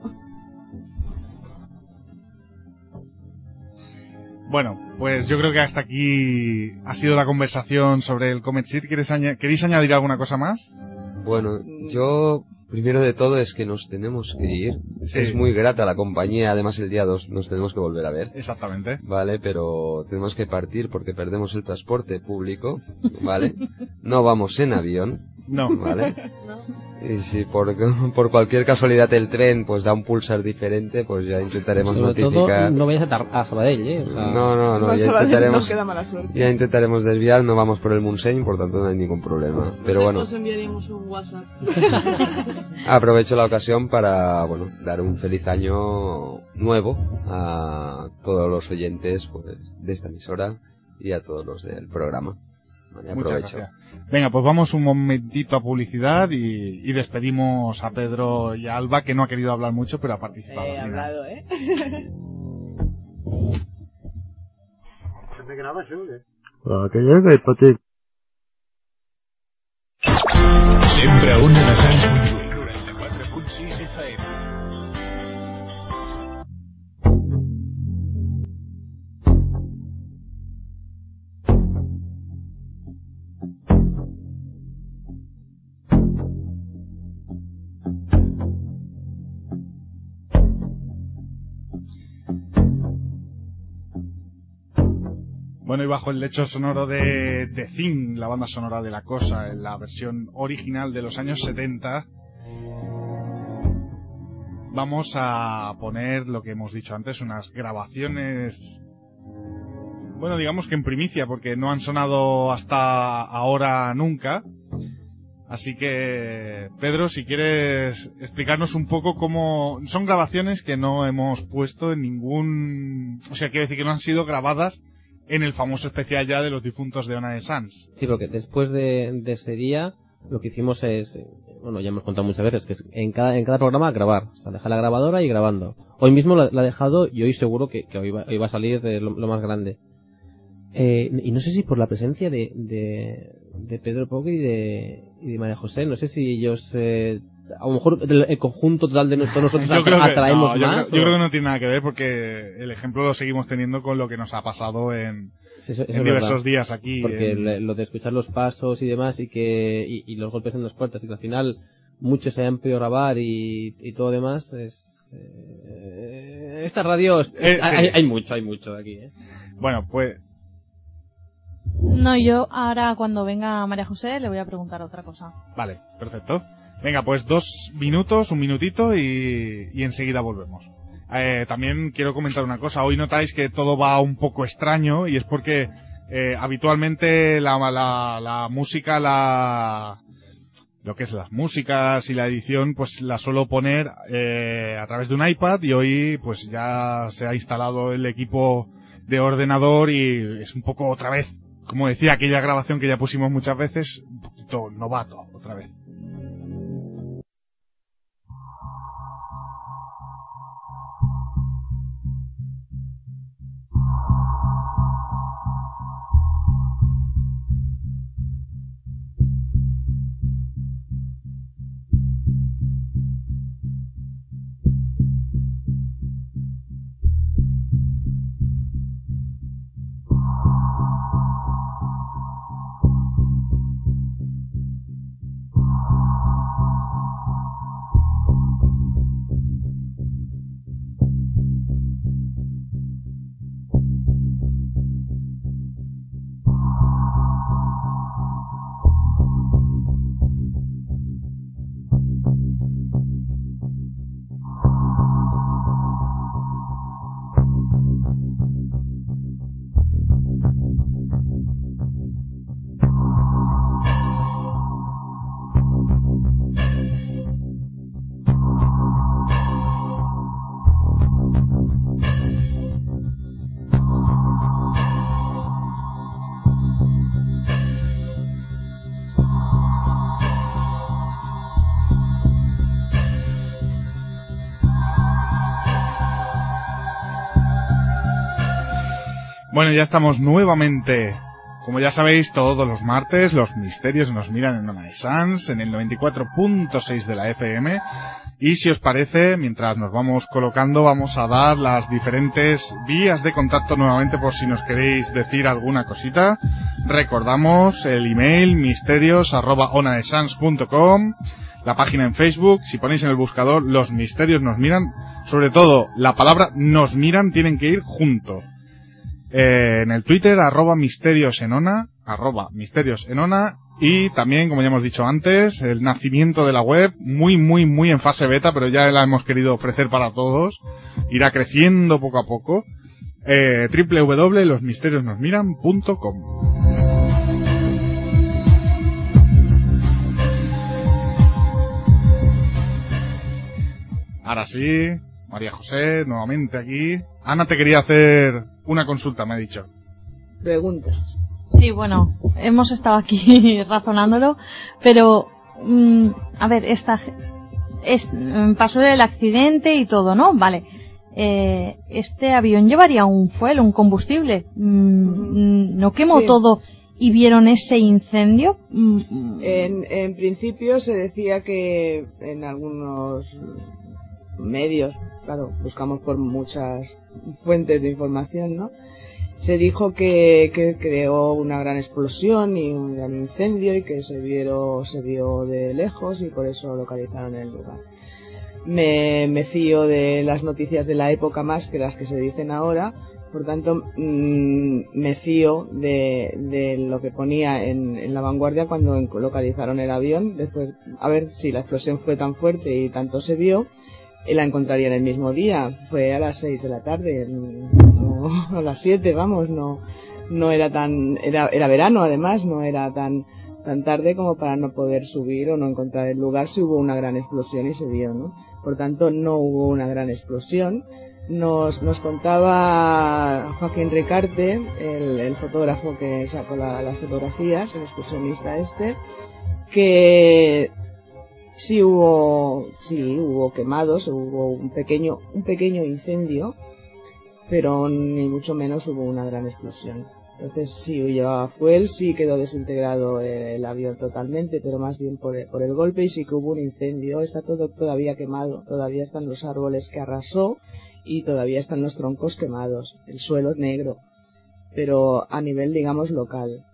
Bueno, pues yo creo que hasta aquí ha sido la conversación sobre el Comet Seed. ¿Queréis añadir alguna cosa más? Bueno, yo primero de todo es que nos tenemos que ir. Sí. Es muy grata la compañía, además el día 2 nos tenemos que volver a ver. Exactamente. Vale, pero tenemos que partir porque perdemos el transporte público, ¿vale? No vamos en avión. No. ¿Vale? No. Y si por cualquier casualidad el tren pues da un pulsar diferente, pues ya intentaremos sobre notificar. Todo, no vayas a Sabadell, O sea, no, ya intentaremos. Queda mala suerte. Ya intentaremos desviar, no vamos por el Montseny, por tanto no hay ningún problema. Pero bueno. Enviaremos un WhatsApp. Aprovecho la ocasión para, bueno, dar un feliz año nuevo a todos los oyentes pues, de esta emisora y a todos los del programa. Vale, aprovecho. Venga, pues vamos un momentito a publicidad y despedimos a Pedro y a Alba, que no ha querido hablar mucho, pero ha participado. He hablado, ¿Se me graba eso, que llegue, Pati. Sempre a una de Sants Montjuïc, 94.6 FM. Bueno, y bajo el lecho sonoro de Zing, la banda sonora de La Cosa, en la versión original de los años 70, vamos a poner lo que hemos dicho antes, unas grabaciones, bueno, digamos que en primicia, porque no han sonado hasta ahora nunca. Así que, Pedro, si quieres explicarnos un poco cómo... Son grabaciones que no hemos puesto en ningún... O sea, quiero decir que no han sido grabadas en el famoso especial ya de los difuntos de Ona de Sans. Sí, porque después de ese día lo que hicimos es, bueno, ya hemos contado muchas veces, que es en cada programa grabar, o sea, dejar la grabadora y grabando. Hoy mismo la he dejado y hoy seguro que hoy va a salir lo más grande. Y no sé si por la presencia de Pedro Poque y de María José, no sé si ellos, a lo mejor el conjunto total de nosotros atraemos más. Yo creo que no tiene nada que ver, porque el ejemplo lo seguimos teniendo con lo que nos ha pasado en diversos días aquí. Porque lo de escuchar los pasos y demás y los golpes en las puertas y que al final muchos se hayan podido grabar y todo demás esta radio hay mucho aquí. Bueno, pues no, yo ahora cuando venga María José le voy a preguntar otra cosa. Vale, perfecto. Venga, pues 2 minutos, un minutito y enseguida volvemos. También quiero comentar una cosa. Hoy notáis que todo va un poco extraño y es porque habitualmente la música, lo que es las músicas y la edición, pues la suelo poner a través de un iPad, y hoy pues ya se ha instalado el equipo de ordenador y es un poco otra vez, como decía aquella grabación que ya pusimos muchas veces, un poquito novato otra vez. Bueno, ya estamos nuevamente. Como ya sabéis, todos los martes los misterios nos miran en Ona de Sans, en el 94.6 de la FM. Y si os parece, mientras nos vamos colocando, vamos a dar las diferentes vías de contacto nuevamente por si nos queréis decir alguna cosita. Recordamos el email misterios@onadesans.com, la página en Facebook. Si ponéis en el buscador Los Misterios nos miran, sobre todo la palabra nos miran tienen que ir junto. En el Twitter @misteriosenona, @misteriosenona, y también, como ya hemos dicho antes, el nacimiento de la web, muy en fase beta, pero ya la hemos querido ofrecer para todos, irá creciendo poco a poco, www.losmisteriosnosmiran.com. Ahora sí, María José, nuevamente aquí. Ana te quería hacer una consulta, me ha dicho. Preguntas. Sí, bueno, hemos estado aquí razonándolo, pero a ver, pasó el accidente y todo, ¿no? Vale. Este avión llevaría un fuel, un combustible. ¿No quemó todo y vieron ese incendio? En principio se decía que en algunos medios, claro, buscamos por muchas fuentes de información, ¿no? Se dijo que creó una gran explosión y un gran incendio y que se vio de lejos y por eso localizaron el lugar. Me fío de las noticias de la época más que las que se dicen ahora, por tanto me fío de lo que ponía en La Vanguardia cuando localizaron el avión. Después, a ver si la explosión fue tan fuerte y tanto se vio, la encontraría en el mismo día. Fue a las 6 de la tarde, no, a las 7, vamos, no era tan, era verano además, no era tan tarde como para no poder subir o no encontrar el lugar si hubo una gran explosión y se vio, ¿no? Por tanto, no hubo una gran explosión. Nos contaba Joaquín Ricarte, el fotógrafo que sacó las fotografías, el excursionista que sí hubo quemados, hubo un pequeño incendio, pero ni mucho menos hubo una gran explosión. Entonces sí llevaba fuel, sí quedó desintegrado el avión totalmente, pero más bien por el golpe, y sí que hubo un incendio. Está todo todavía quemado, todavía están los árboles que arrasó y todavía están los troncos quemados, el suelo negro, pero a nivel, digamos, local.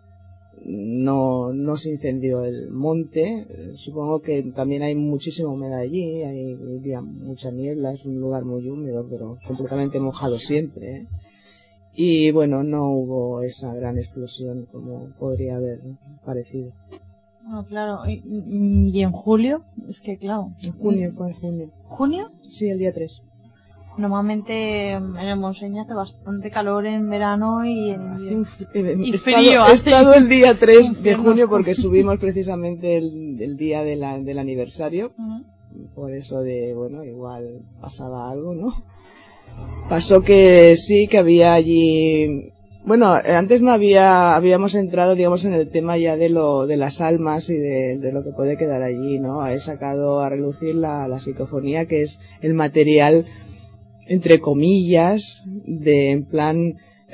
No se incendió el monte. Supongo que también hay muchísima humedad allí, hay mucha niebla, es un lugar muy húmedo, pero completamente mojado siempre, ¿eh? Y bueno, no hubo esa gran explosión como podría haber parecido. Bueno, claro, y en julio, es que claro. En junio, fue en junio. ¿Junio? Sí, el día 3. Normalmente en el Montseny hace bastante calor en verano y en y frío. He estado el día 3 de junio porque subimos precisamente el día del aniversario. Por eso igual pasaba algo, ¿no? Pasó que sí, que había allí... Bueno, antes no habíamos entrado, digamos, en el tema ya de las almas y de lo que puede quedar allí, ¿no? He sacado a relucir la psicofonía, que es el material, entre comillas, en plan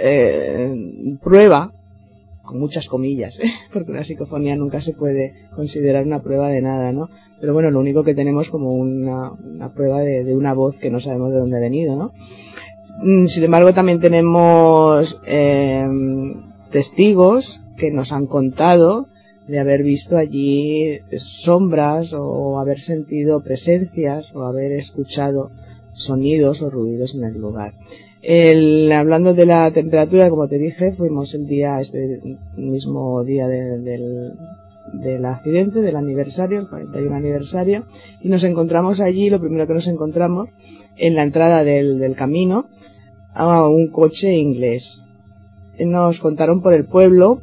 prueba, con muchas comillas, porque una psicofonía nunca se puede considerar una prueba de nada, ¿no? Pero bueno, lo único que tenemos como una prueba de una voz que no sabemos de dónde ha venido, ¿no? Sin embargo, también tenemos testigos que nos han contado de haber visto allí sombras, o haber sentido presencias, o haber escuchado sonidos o ruidos en el lugar. Hablando de la temperatura, como te dije, fuimos este mismo día del accidente, del aniversario, el 41 aniversario, y nos encontramos allí. Lo primero que nos encontramos en la entrada del camino a un coche inglés. Nos contaron por el pueblo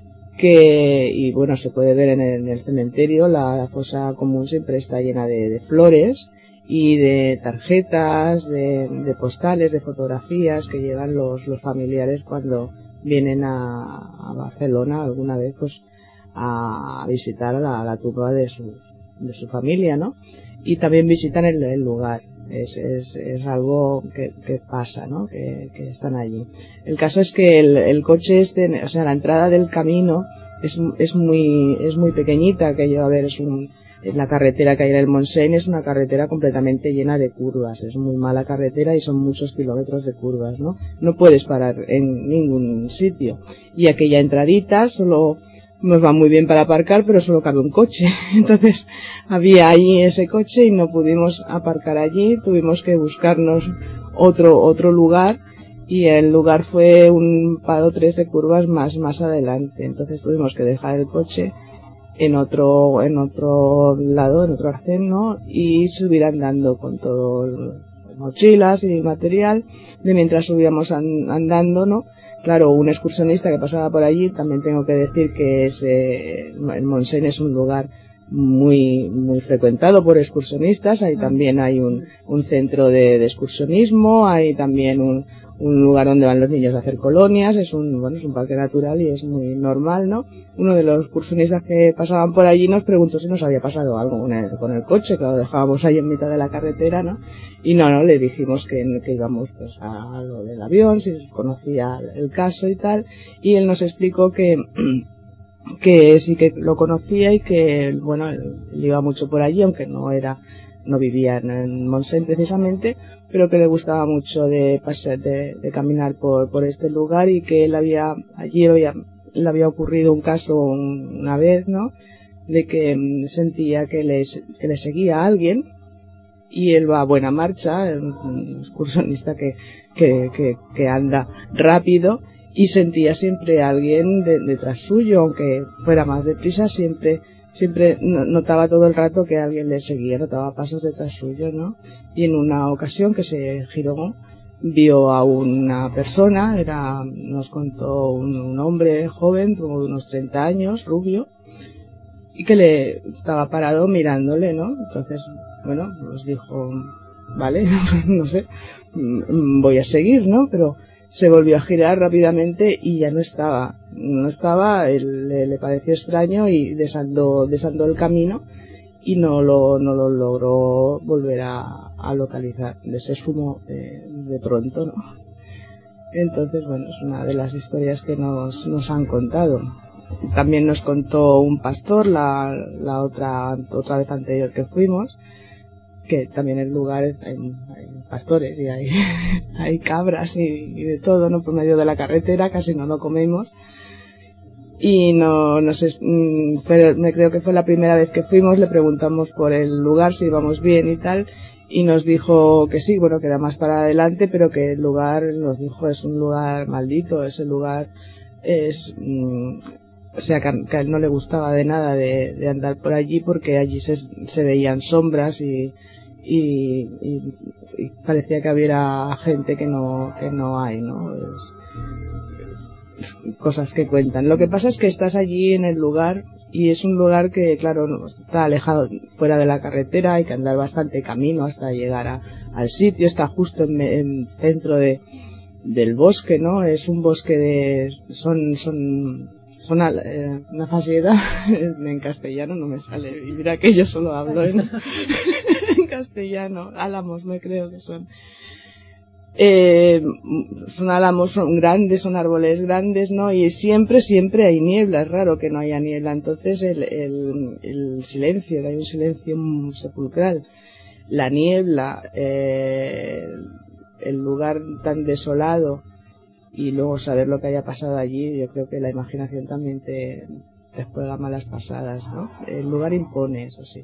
y bueno, se puede ver en el cementerio, la fosa común siempre está llena de flores y de tarjetas, de postales, de fotografías que llevan los familiares cuando vienen a Barcelona alguna vez, pues a visitar la tumba de su familia, ¿no? Y también visitan el lugar. Es algo que pasa, ¿no? Que están allí. El caso es que el coche o sea, la entrada del camino es muy pequeñita, aquello, a ver, la carretera que hay en el Montseny es una carretera completamente llena de curvas, es muy mala carretera y son muchos kilómetros de curvas, ¿no? No puedes parar en ningún sitio. Y aquella entradita solo nos va muy bien para aparcar, pero solo cabe un coche. Entonces había allí ese coche y no pudimos aparcar allí, tuvimos que buscarnos otro lugar, y el lugar fue un par o tres de curvas más adelante. Entonces tuvimos que dejar el coche en otro lado, en otro arcén, ¿no? Y subir andando con todo, mochilas y material, de mientras subíamos andando, ¿no? Claro, un excursionista que pasaba por allí, también tengo que decir que el Montseny es un lugar muy frecuentado por excursionistas. Ahí también hay un centro de excursionismo, hay también un lugar donde van los niños a hacer colonias, es un parque natural y es muy normal, ¿no? Uno de los excursionistas que pasaban por allí nos preguntó si nos había pasado algo con el coche, que lo dejábamos ahí en mitad de la carretera, ¿no? Y no, le dijimos que íbamos pues a lo del avión, si conocía el caso y tal, y él nos explicó que sí que lo conocía y que, bueno, él iba mucho por allí, aunque no vivía en Montseny precisamente, pero que le gustaba mucho de caminar por este lugar, y que allí le había ocurrido un caso una vez, ¿no? De que sentía que le seguía a alguien, y él va a buena marcha, es un excursionista que anda rápido, y sentía siempre a alguien detrás suyo, aunque fuera más deprisa, siempre notaba todo el rato que alguien le seguía, notaba pasos detrás suyo, ¿no? Y en una ocasión que se giró, vio a una persona, nos contó un hombre joven, como de unos 30 años, rubio, y que le estaba parado mirándole, ¿no? Entonces, bueno, nos dijo, vale, no sé, voy a seguir, ¿no? Pero se volvió a girar rápidamente y ya no estaba, le pareció extraño y desandó el camino y no lo logró volver a localizar, se esfumó de pronto, ¿no? Entonces, bueno, es una de las historias que nos han contado. También nos contó un pastor la otra vez anterior que fuimos, que también en lugares hay pastores y hay cabras y de todo, ¿no? Por medio de la carretera, casi no lo comemos. Y no sé, pero me creo que fue la primera vez que fuimos, le preguntamos por el lugar, si íbamos bien y tal, y nos dijo que sí, bueno, que era más para adelante, pero que el lugar, nos dijo, es un lugar maldito, ese lugar es... o sea, que a él no le gustaba de nada de andar por allí, porque allí se veían sombras y parecía que había gente que no hay, ¿no? Es cosas que cuentan. Lo que pasa es que estás allí en el lugar y es un lugar que, claro, está alejado, fuera de la carretera, hay que andar bastante camino hasta llegar al sitio, está justo en centro del bosque, ¿no? Es un bosque una facilidad en castellano no me sale, y mira que yo solo hablo en castellano, álamos me creo que son álamos, son grandes, son árboles grandes, ¿no? Y siempre hay niebla, es raro que no haya niebla, entonces el silencio, hay un silencio sepulcral, la niebla, el lugar tan desolado, y luego saber lo que haya pasado allí, yo creo que la imaginación también te juega malas pasadas, ¿no? El lugar impone, eso sí.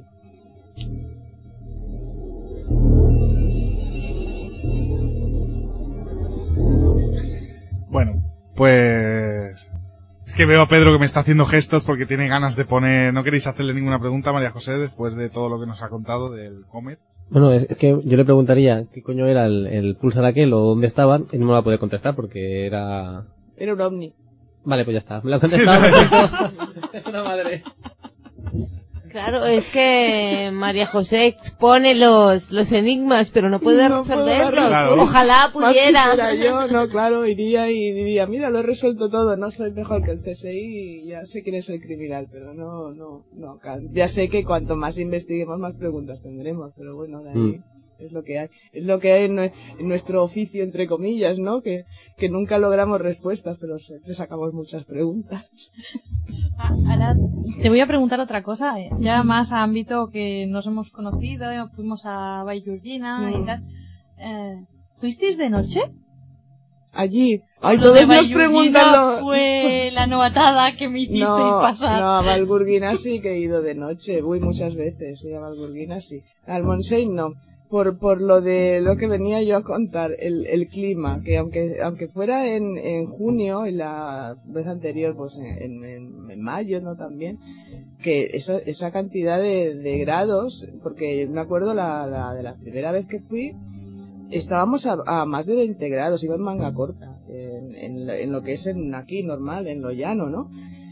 Bueno, pues... es que veo a Pedro que me está haciendo gestos porque tiene ganas de poner... ¿No queréis hacerle ninguna pregunta a María José después de todo lo que nos ha contado del Comet? Bueno, es que yo le preguntaría qué coño era el pulsar aquel o dónde estaba y no me va a poder contestar porque era... Era un ovni. Vale, pues ya está. Me lo ha contestado. Una madre. Claro, es que María José expone los enigmas, pero no puede resolverlos. Claro. Ojalá pudiera. Más quisiera yo, no, claro, iría y diría, mira, lo he resuelto todo, no soy mejor que el CSI y ya sé quién es el criminal, pero no, ya sé que cuanto más investiguemos, más preguntas tendremos, pero bueno, de ahí es lo que hay en nuestro oficio, entre comillas, ¿no? Que nunca logramos respuestas, pero siempre sacamos muchas preguntas. Ahora te voy a preguntar otra cosa, ya más a ámbito que nos hemos conocido, fuimos a Vallgorguina y tal. ¿Fuisteis de noche? Allí. Ay, todos nos preguntan fue la novatada que me hicisteis pasar. No, a Vallgorguina sí que he ido de noche, voy muchas veces, a Vallgorguina sí. Al Montseny no. Por lo de lo que venía yo a contar, el clima, que aunque fuera en junio, y la vez anterior, pues en mayo, ¿no? También, que esa cantidad de grados, porque me acuerdo de la primera vez que fui, estábamos a más de 20 grados, iba en manga corta, en lo que es aquí normal, en lo llano, ¿no?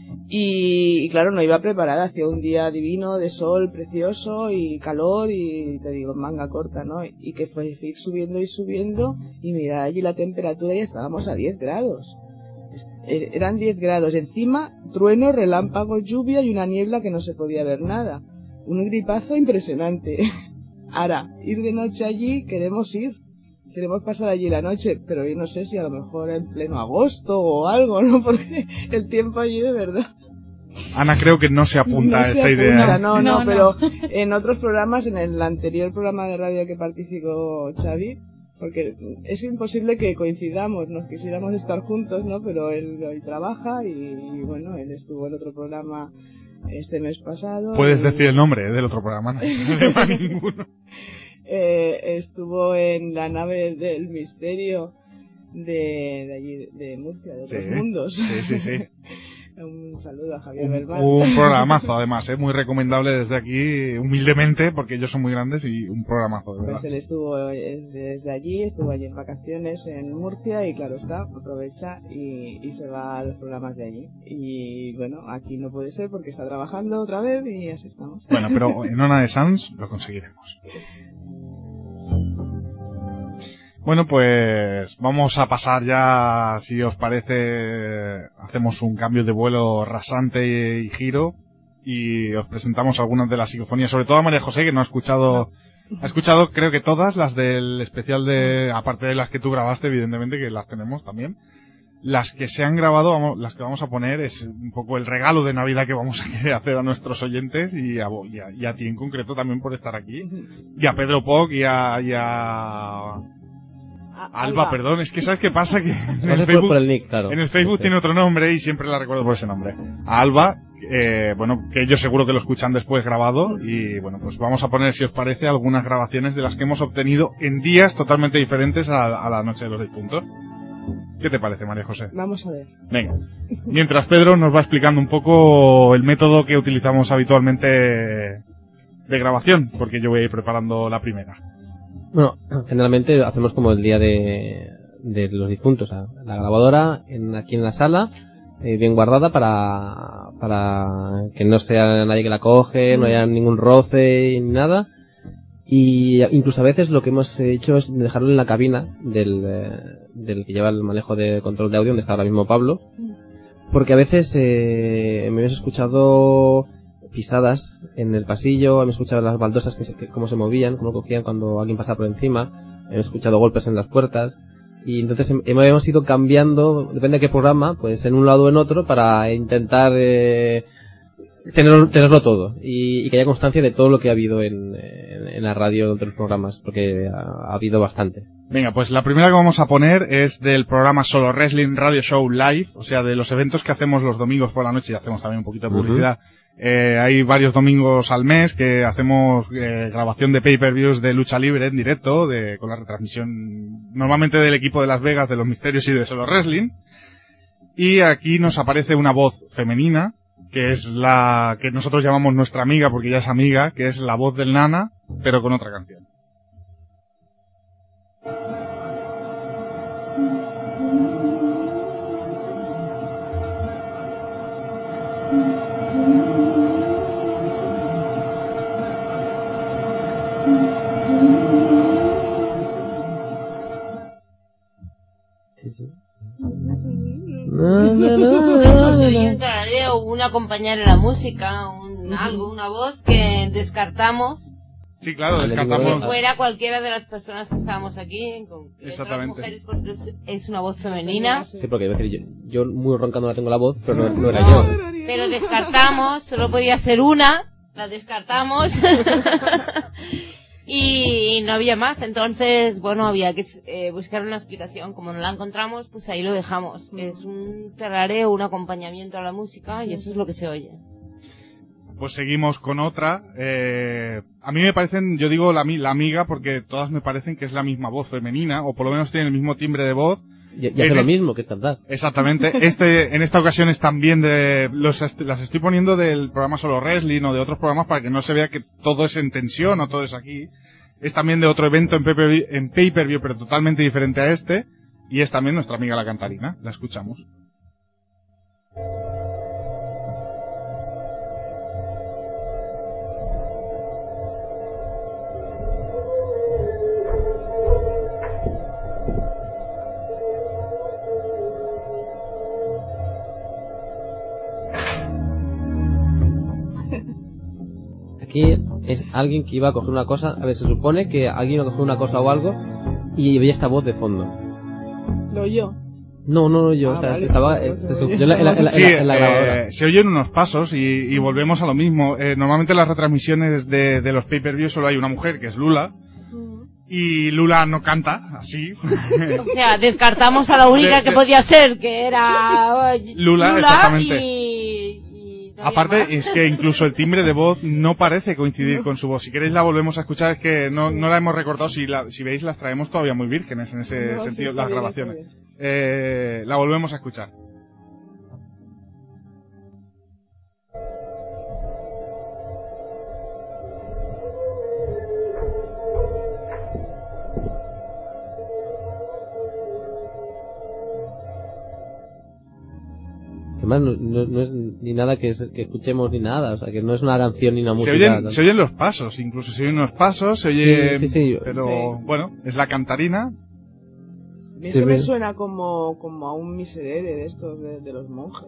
Y claro, no iba preparada, hacía un día divino de sol precioso y calor y te digo, manga corta, ¿no? Y que fue ir subiendo y mira, allí la temperatura ya estábamos a 10 grados. Eran 10 grados, encima trueno, relámpagos, lluvia y una niebla que no se podía ver nada. Un gripazo impresionante. Ahora, ir de noche allí, queremos pasar allí la noche, pero yo no sé si a lo mejor en pleno agosto o algo, ¿no? Porque el tiempo allí de verdad. Ana creo que no se apunta a esta idea. No, pero en otros programas, en el anterior programa de radio que participó Xavi, porque es imposible que coincidamos, nos quisiéramos estar juntos, ¿no? Pero él hoy trabaja y bueno, él estuvo en otro programa este mes pasado. Puedes decir el nombre del otro programa, no hay problema ninguno. Estuvo en la nave del misterio de allí, de Murcia, de otros mundos. Sí. Un saludo a Javier Belmar. Un programazo, además, muy recomendable desde aquí, humildemente, porque ellos son muy grandes y un programazo, de verdad. Pues él estuvo desde allí, estuvo allí en vacaciones en Murcia y claro está, aprovecha y se va a los programas de allí. Y bueno, aquí no puede ser porque está trabajando otra vez y así estamos. Bueno, pero en Ona de Sans lo conseguiremos. Bueno, pues vamos a pasar ya, si os parece, hacemos un cambio de vuelo rasante y giro y os presentamos algunas de las psicofonías, sobre todo a María José, que no ha escuchado creo que todas las del especial aparte de las que tú grabaste, evidentemente, que las tenemos también. Las que se han grabado, las que vamos a poner, es un poco el regalo de Navidad que vamos a querer hacer a nuestros oyentes y a ti en concreto también por estar aquí. Y a Pedro Poc y a Alba, perdón, es que ¿sabes qué pasa? Que en el Facebook, por el nick, claro. En el Facebook tiene otro nombre y siempre la recuerdo por ese nombre. A Alba, bueno, que ellos seguro que lo escuchan después grabado y bueno, pues vamos a poner, si os parece, algunas grabaciones de las que hemos obtenido en días totalmente diferentes a la Noche de los Difuntos. ¿Qué te parece, María José? Vamos a ver. Venga. Mientras Pedro nos va explicando un poco el método que utilizamos habitualmente de grabación, porque yo voy a ir preparando la primera. Bueno, generalmente hacemos como el día de los difuntos, o sea, la grabadora aquí en la sala, bien guardada para que no sea nadie que la coge, no haya ningún roce ni nada. Y incluso a veces lo que hemos hecho es dejarlo en la cabina del que lleva el manejo de control de audio, donde está ahora mismo Pablo, porque a veces me habéis escuchado pisadas en el pasillo, hemos escuchado las baldosas cómo se movían, cómo cogían cuando alguien pasaba por encima, hemos escuchado golpes en las puertas, y entonces hemos ido cambiando, depende de qué programa, pues en un lado o en otro, para intentar tenerlo todo y que haya constancia de todo lo que ha habido en la radio de otros programas, porque ha habido bastante. Venga, pues la primera que vamos a poner es del programa Solo Wrestling Radio Show Live, o sea, de los eventos que hacemos los domingos por la noche, y hacemos también un poquito de publicidad. Hay varios domingos al mes que hacemos grabación de pay-per-views de lucha libre en directo, con la retransmisión normalmente del equipo de Las Vegas, de los Misterios y de Solo Wrestling. Y aquí nos aparece una voz femenina, que es la que nosotros llamamos nuestra amiga, porque ya es amiga, que es la voz del Nana, pero con otra canción. Un acompañar en la música, una voz que descartamos. Sí, claro, descartamos. Que fuera cualquiera de las personas que estábamos aquí, exactamente. Las mujeres, porque es una voz femenina. Sí, porque iba a decir, yo muy roncando la tengo la voz, pero no era yo. Pero descartamos, solo podía ser una, la descartamos. Y no había más, entonces, bueno, había que buscar una explicación. Como no la encontramos, pues ahí lo dejamos. Es un tarareo, un acompañamiento a la música, y eso es lo que se oye. Pues seguimos con otra. A mí me parecen, yo digo la amiga, porque todas me parecen que es la misma voz femenina, o por lo menos tienen el mismo timbre de voz. Y hace lo mismo, que es cantar. Exactamente. En esta ocasión es también las estoy poniendo del programa Solo Wrestling o de otros programas para que no se vea que todo es en tensión o todo es aquí. Es también de otro evento en pay-per-view, pero totalmente diferente a este. Y es también nuestra amiga la cantarina. La escuchamos. Aquí es alguien que iba a coger una cosa, a ver, se supone que alguien iba a coger una cosa o algo y veía esta voz de fondo. ¿Lo oyó? No yo, o sea, vale. Estaba, se escuchó en la grabadora. Se oyen unos pasos y volvemos a lo mismo. Normalmente en las retransmisiones de los pay-per-view solo hay una mujer, que es Lula, y Lula no canta, así. O sea, descartamos a la única que podía ser, que era Lula exactamente. Y aparte es que incluso el timbre de voz no parece coincidir con su voz. Si queréis la volvemos a escuchar, es que no la hemos recortado. Si veis las traemos todavía muy vírgenes en ese sentido, sí, las grabaciones. La volvemos a escuchar. Además no es ni nada que escuchemos ni nada, o sea que no es una canción ni una música. Se oyen los pasos, incluso se oyen unos pasos, se oye, sí, pero bueno, es la cantarina. mí es que me suena como a un miserere de estos de los monjes.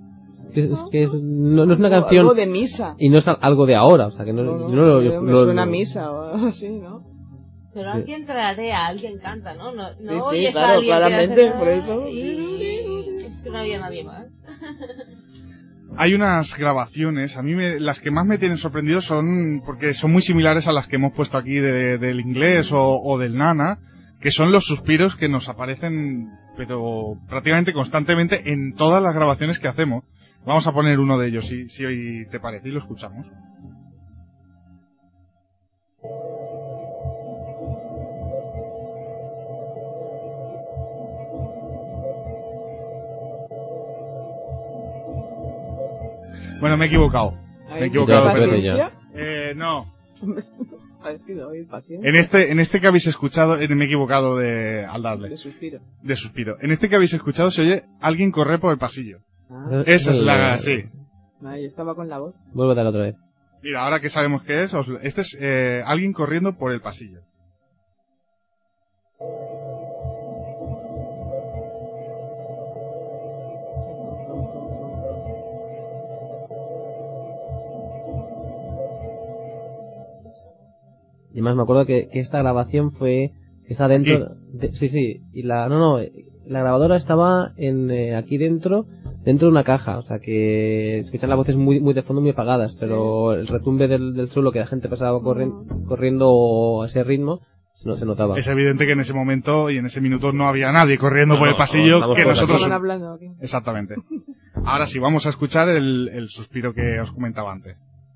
No es una canción. Algo de misa. Y no es algo de ahora, o sea que me suena a misa o algo así, ¿no? Pero alguien trarea, alguien canta, ¿no? Sí, claro, claramente, por eso. Y es que no había nadie más. Hay unas grabaciones, a mí las que más me tienen sorprendido son, porque son muy similares a las que hemos puesto aquí del inglés o del nana, que son los suspiros que nos aparecen, pero prácticamente constantemente en todas las grabaciones que hacemos. Vamos a poner uno de ellos, si hoy te parece, y lo escuchamos. Bueno, me he equivocado. No. En este que habéis escuchado, me he equivocado al darle. De suspiro. En este que habéis escuchado se oye alguien correr por el pasillo. Esa es la... sí. Yo estaba con la voz. Vuelvo a dar otra vez. Mira, ahora que sabemos qué es, este es alguien corriendo por el pasillo. Y además me acuerdo que esta grabación fue... Está dentro... Sí. Y la grabadora estaba aquí dentro de una caja. O sea que escuchan las voces muy de fondo, muy apagadas. Pero el retumbe del suelo que la gente pasaba corriendo a ese ritmo, no se notaba. Es evidente que en ese momento y en ese minuto no había nadie corriendo por el pasillo que nosotros... hablando aquí. Exactamente. Ahora sí, vamos a escuchar el suspiro que os comentaba antes.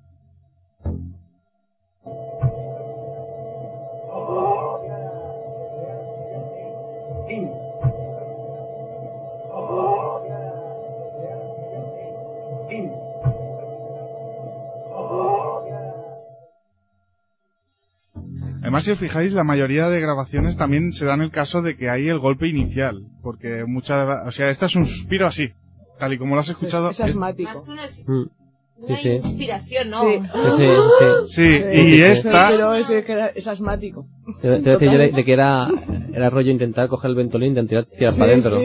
Además, si os fijáis, la mayoría de grabaciones también se dan el caso de que hay el golpe inicial, porque esta es un suspiro así, tal y como lo has escuchado. Es asmático. Más una inspiración, ¿no? Sí, y esta... Pero es asmático. Te decía yo de que era rollo intentar coger el ventolín y tirar para adentro.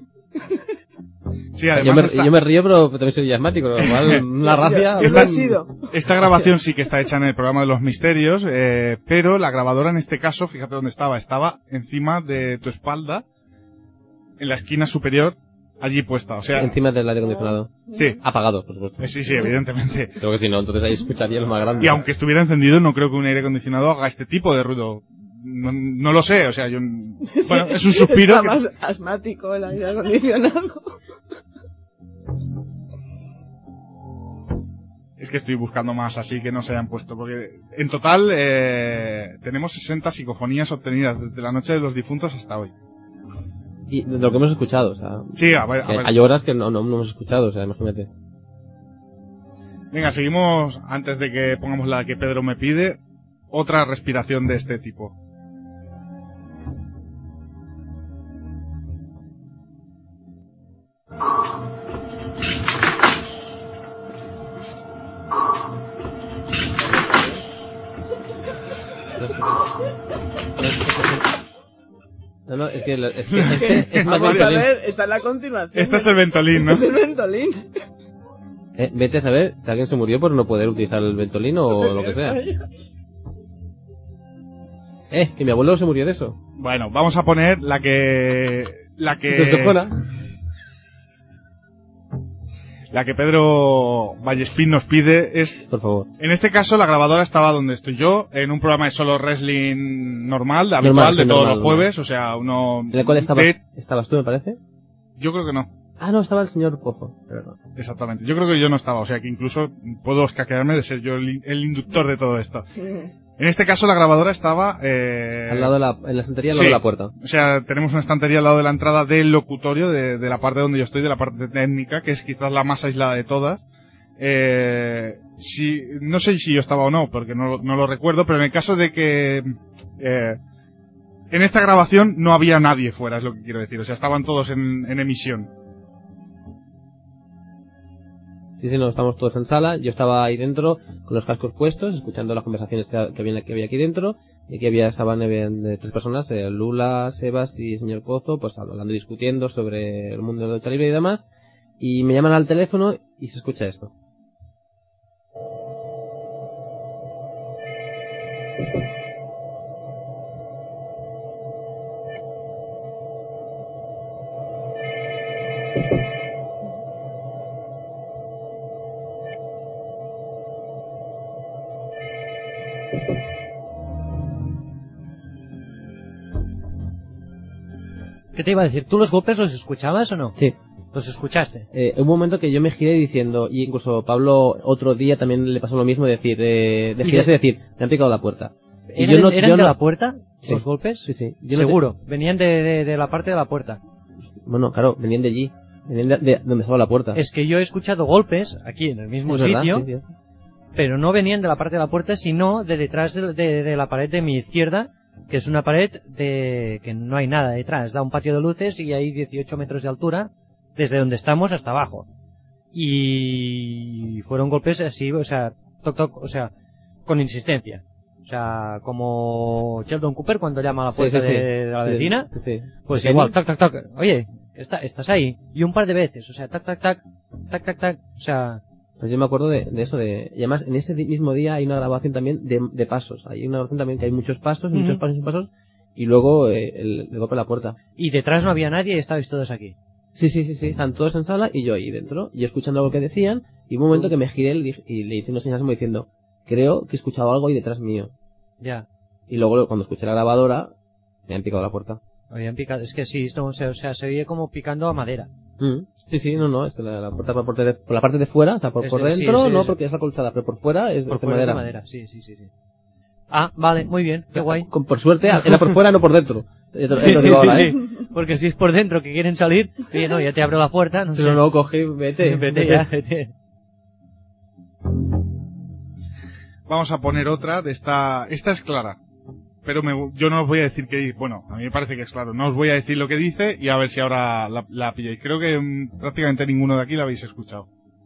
Sí, además yo me río, pero también soy asmático, lo cual una rabia. Esta grabación sí que está hecha en el programa de los misterios, pero la grabadora en este caso, fíjate dónde estaba encima de tu espalda, en la esquina superior, allí puesta, o sea... Encima del aire acondicionado. Sí. Apagado, por supuesto. Sí, evidentemente. Creo que si no, entonces ahí escucharía lo más grande. Y aunque estuviera encendido, no creo que un aire acondicionado haga este tipo de ruido. No lo sé, o sea, bueno, es un suspiro... Está más asmático el aire acondicionado. Es que estoy buscando más así que no se hayan puesto, porque en total tenemos 60 psicofonías obtenidas desde la noche de los difuntos hasta hoy. Y de lo que hemos escuchado, o sea... Sí, a ver. Hay horas que no hemos escuchado, o sea, imagínate. Venga, seguimos, antes de que pongamos la que Pedro me pide, otra respiración de este tipo. No, es que es más vamos a ver, está en la continuación. Este es el Ventolin, ¿no? Es el Ventolin. Vete a saber si alguien se murió por no poder utilizar el Ventolin o lo que sea. Que mi abuelo se murió de eso. Bueno, vamos a poner la que Pedro Vallespín nos pide es... Por favor. En este caso la grabadora estaba donde estoy yo, en un programa de solo wrestling normal, habitual, de todos los jueves, o sea, uno... ¿En el cual estabas tú, me parece? Yo creo que no. Ah, no, estaba el señor Pozo. Exactamente. Yo creo que yo no estaba, o sea que incluso puedo escaquearme de ser yo el inductor de todo esto. En este caso la grabadora estaba... al lado en la estantería, al lado de la puerta. O sea, tenemos una estantería al lado de la entrada del locutorio, de la parte donde yo estoy, de la parte técnica, que es quizás la más aislada de todas. No sé si yo estaba o no, porque no lo recuerdo, pero en el caso de que... en esta grabación no había nadie fuera, es lo que quiero decir. O sea, estaban todos en emisión. Sí, no, estamos todos en sala. Yo estaba ahí dentro con los cascos puestos, escuchando las conversaciones que había aquí dentro. Y aquí estaban de 3 personas, Lula, Sebas y el señor Pozo, pues hablando y discutiendo sobre el mundo de la lucha libre y demás. Y me llaman al teléfono y se escucha esto. ¿Qué te iba a decir? ¿Tú los golpes los escuchabas o no? Sí. ¿Los escuchaste? Un momento que yo me giré diciendo, y incluso Pablo otro día también le pasó lo mismo, decir, girarse y decir, me han picado la puerta. ¿Eran de la puerta Sí. los golpes? Sí, sí. Seguro, venían de la parte de la puerta. Bueno, claro, venían de allí, venían de donde estaba la puerta. Es que yo he escuchado golpes aquí en el mismo Es verdad, sitio, sí, sí. pero no venían de la parte de la puerta, sino de detrás de la pared de mi izquierda, que es una pared que no hay nada detrás, da un patio de luces y hay 18 metros de altura desde donde estamos hasta abajo. Y fueron golpes así, o sea, toc toc, o sea, con insistencia. O sea, como Sheldon Cooper cuando llama a la puerta de la vecina, pues igual, tac tac tac, oye, estás ahí, y un par de veces, o sea, tac tac tac, tac tac tac, o sea... Pues yo me acuerdo de eso, y además en ese mismo día hay una grabación también de pasos, hay una grabación también que hay muchos pasos, y luego el golpe a la puerta. Y detrás no había nadie y estabais todos aquí. Sí, están todos en sala y yo ahí dentro, y escuchando lo que decían, y un momento que me giré y le hice unas señales como diciendo, creo que he escuchado algo ahí detrás mío. Ya. Y luego cuando escuché la grabadora, me han picado la puerta. Habían picado, es que sí, esto, o sea, se oye como picando a madera. Sí, no, es que la puerta por la parte de fuera, o sea, por dentro, sí, no, porque es acolchada, pero por fuera es por de fuera madera. Sí. Ah, vale, muy bien, qué guay. Por suerte, era por fuera, no por dentro. Sí. Porque si es por dentro que quieren salir, oye, no, ya te abro la puerta, no sé. Pero no, coge, vete. Vete. Vamos a poner otra de esta es clara. Pero yo no os voy a decir que... Bueno, a mí me parece que es claro. No os voy a decir lo que dice y a ver si ahora la pilláis. Creo que prácticamente ninguno de aquí la habéis escuchado.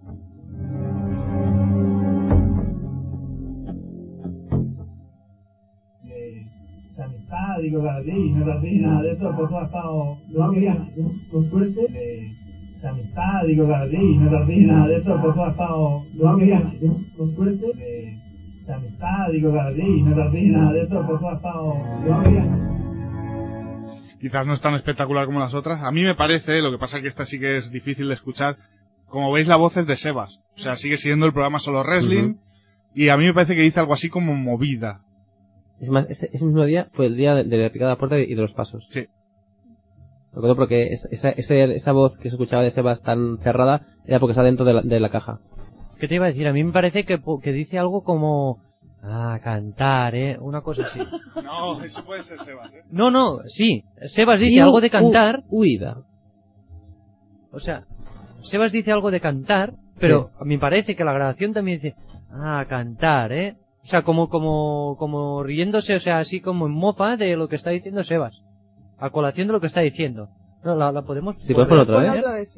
Amistad, digo, para ti, no para ti, nada de eso, por todo ha estado... No quería, con suerte. Amistad, digo, para ti, no para ti, nada de eso, por todo ha estado... No quería, con suerte. Amistad, digo, para ti, no para ti, nada de eso, por todo ha estado... No quería. Quizás no es tan espectacular como las otras. A mí me parece, lo que pasa es que esta sí que es difícil de escuchar. Como veis, la voz es de Sebas. O sea, sigue siendo el programa Solo Wrestling. Y a mí me parece que dice algo así como movida. Es más, ese mismo día fue el día de la picada de la puerta y de los pasos. Sí. Recuerdo porque esa voz que se escuchaba de Sebas tan cerrada era porque está dentro de la caja. ¿Qué te iba a decir? A mí me parece que dice algo como... cantar, una cosa así. No, eso puede ser Sebas, No, sí. Sebas dice algo de cantar. Huida. O sea, Sebas dice algo de cantar, pero a mí me parece que la grabación también dice... cantar, O sea, como riéndose, o sea, así como en mofa de lo que está diciendo Sebas. A colación de lo que está diciendo. No, la podemos... Sí, puedes poner otra vez.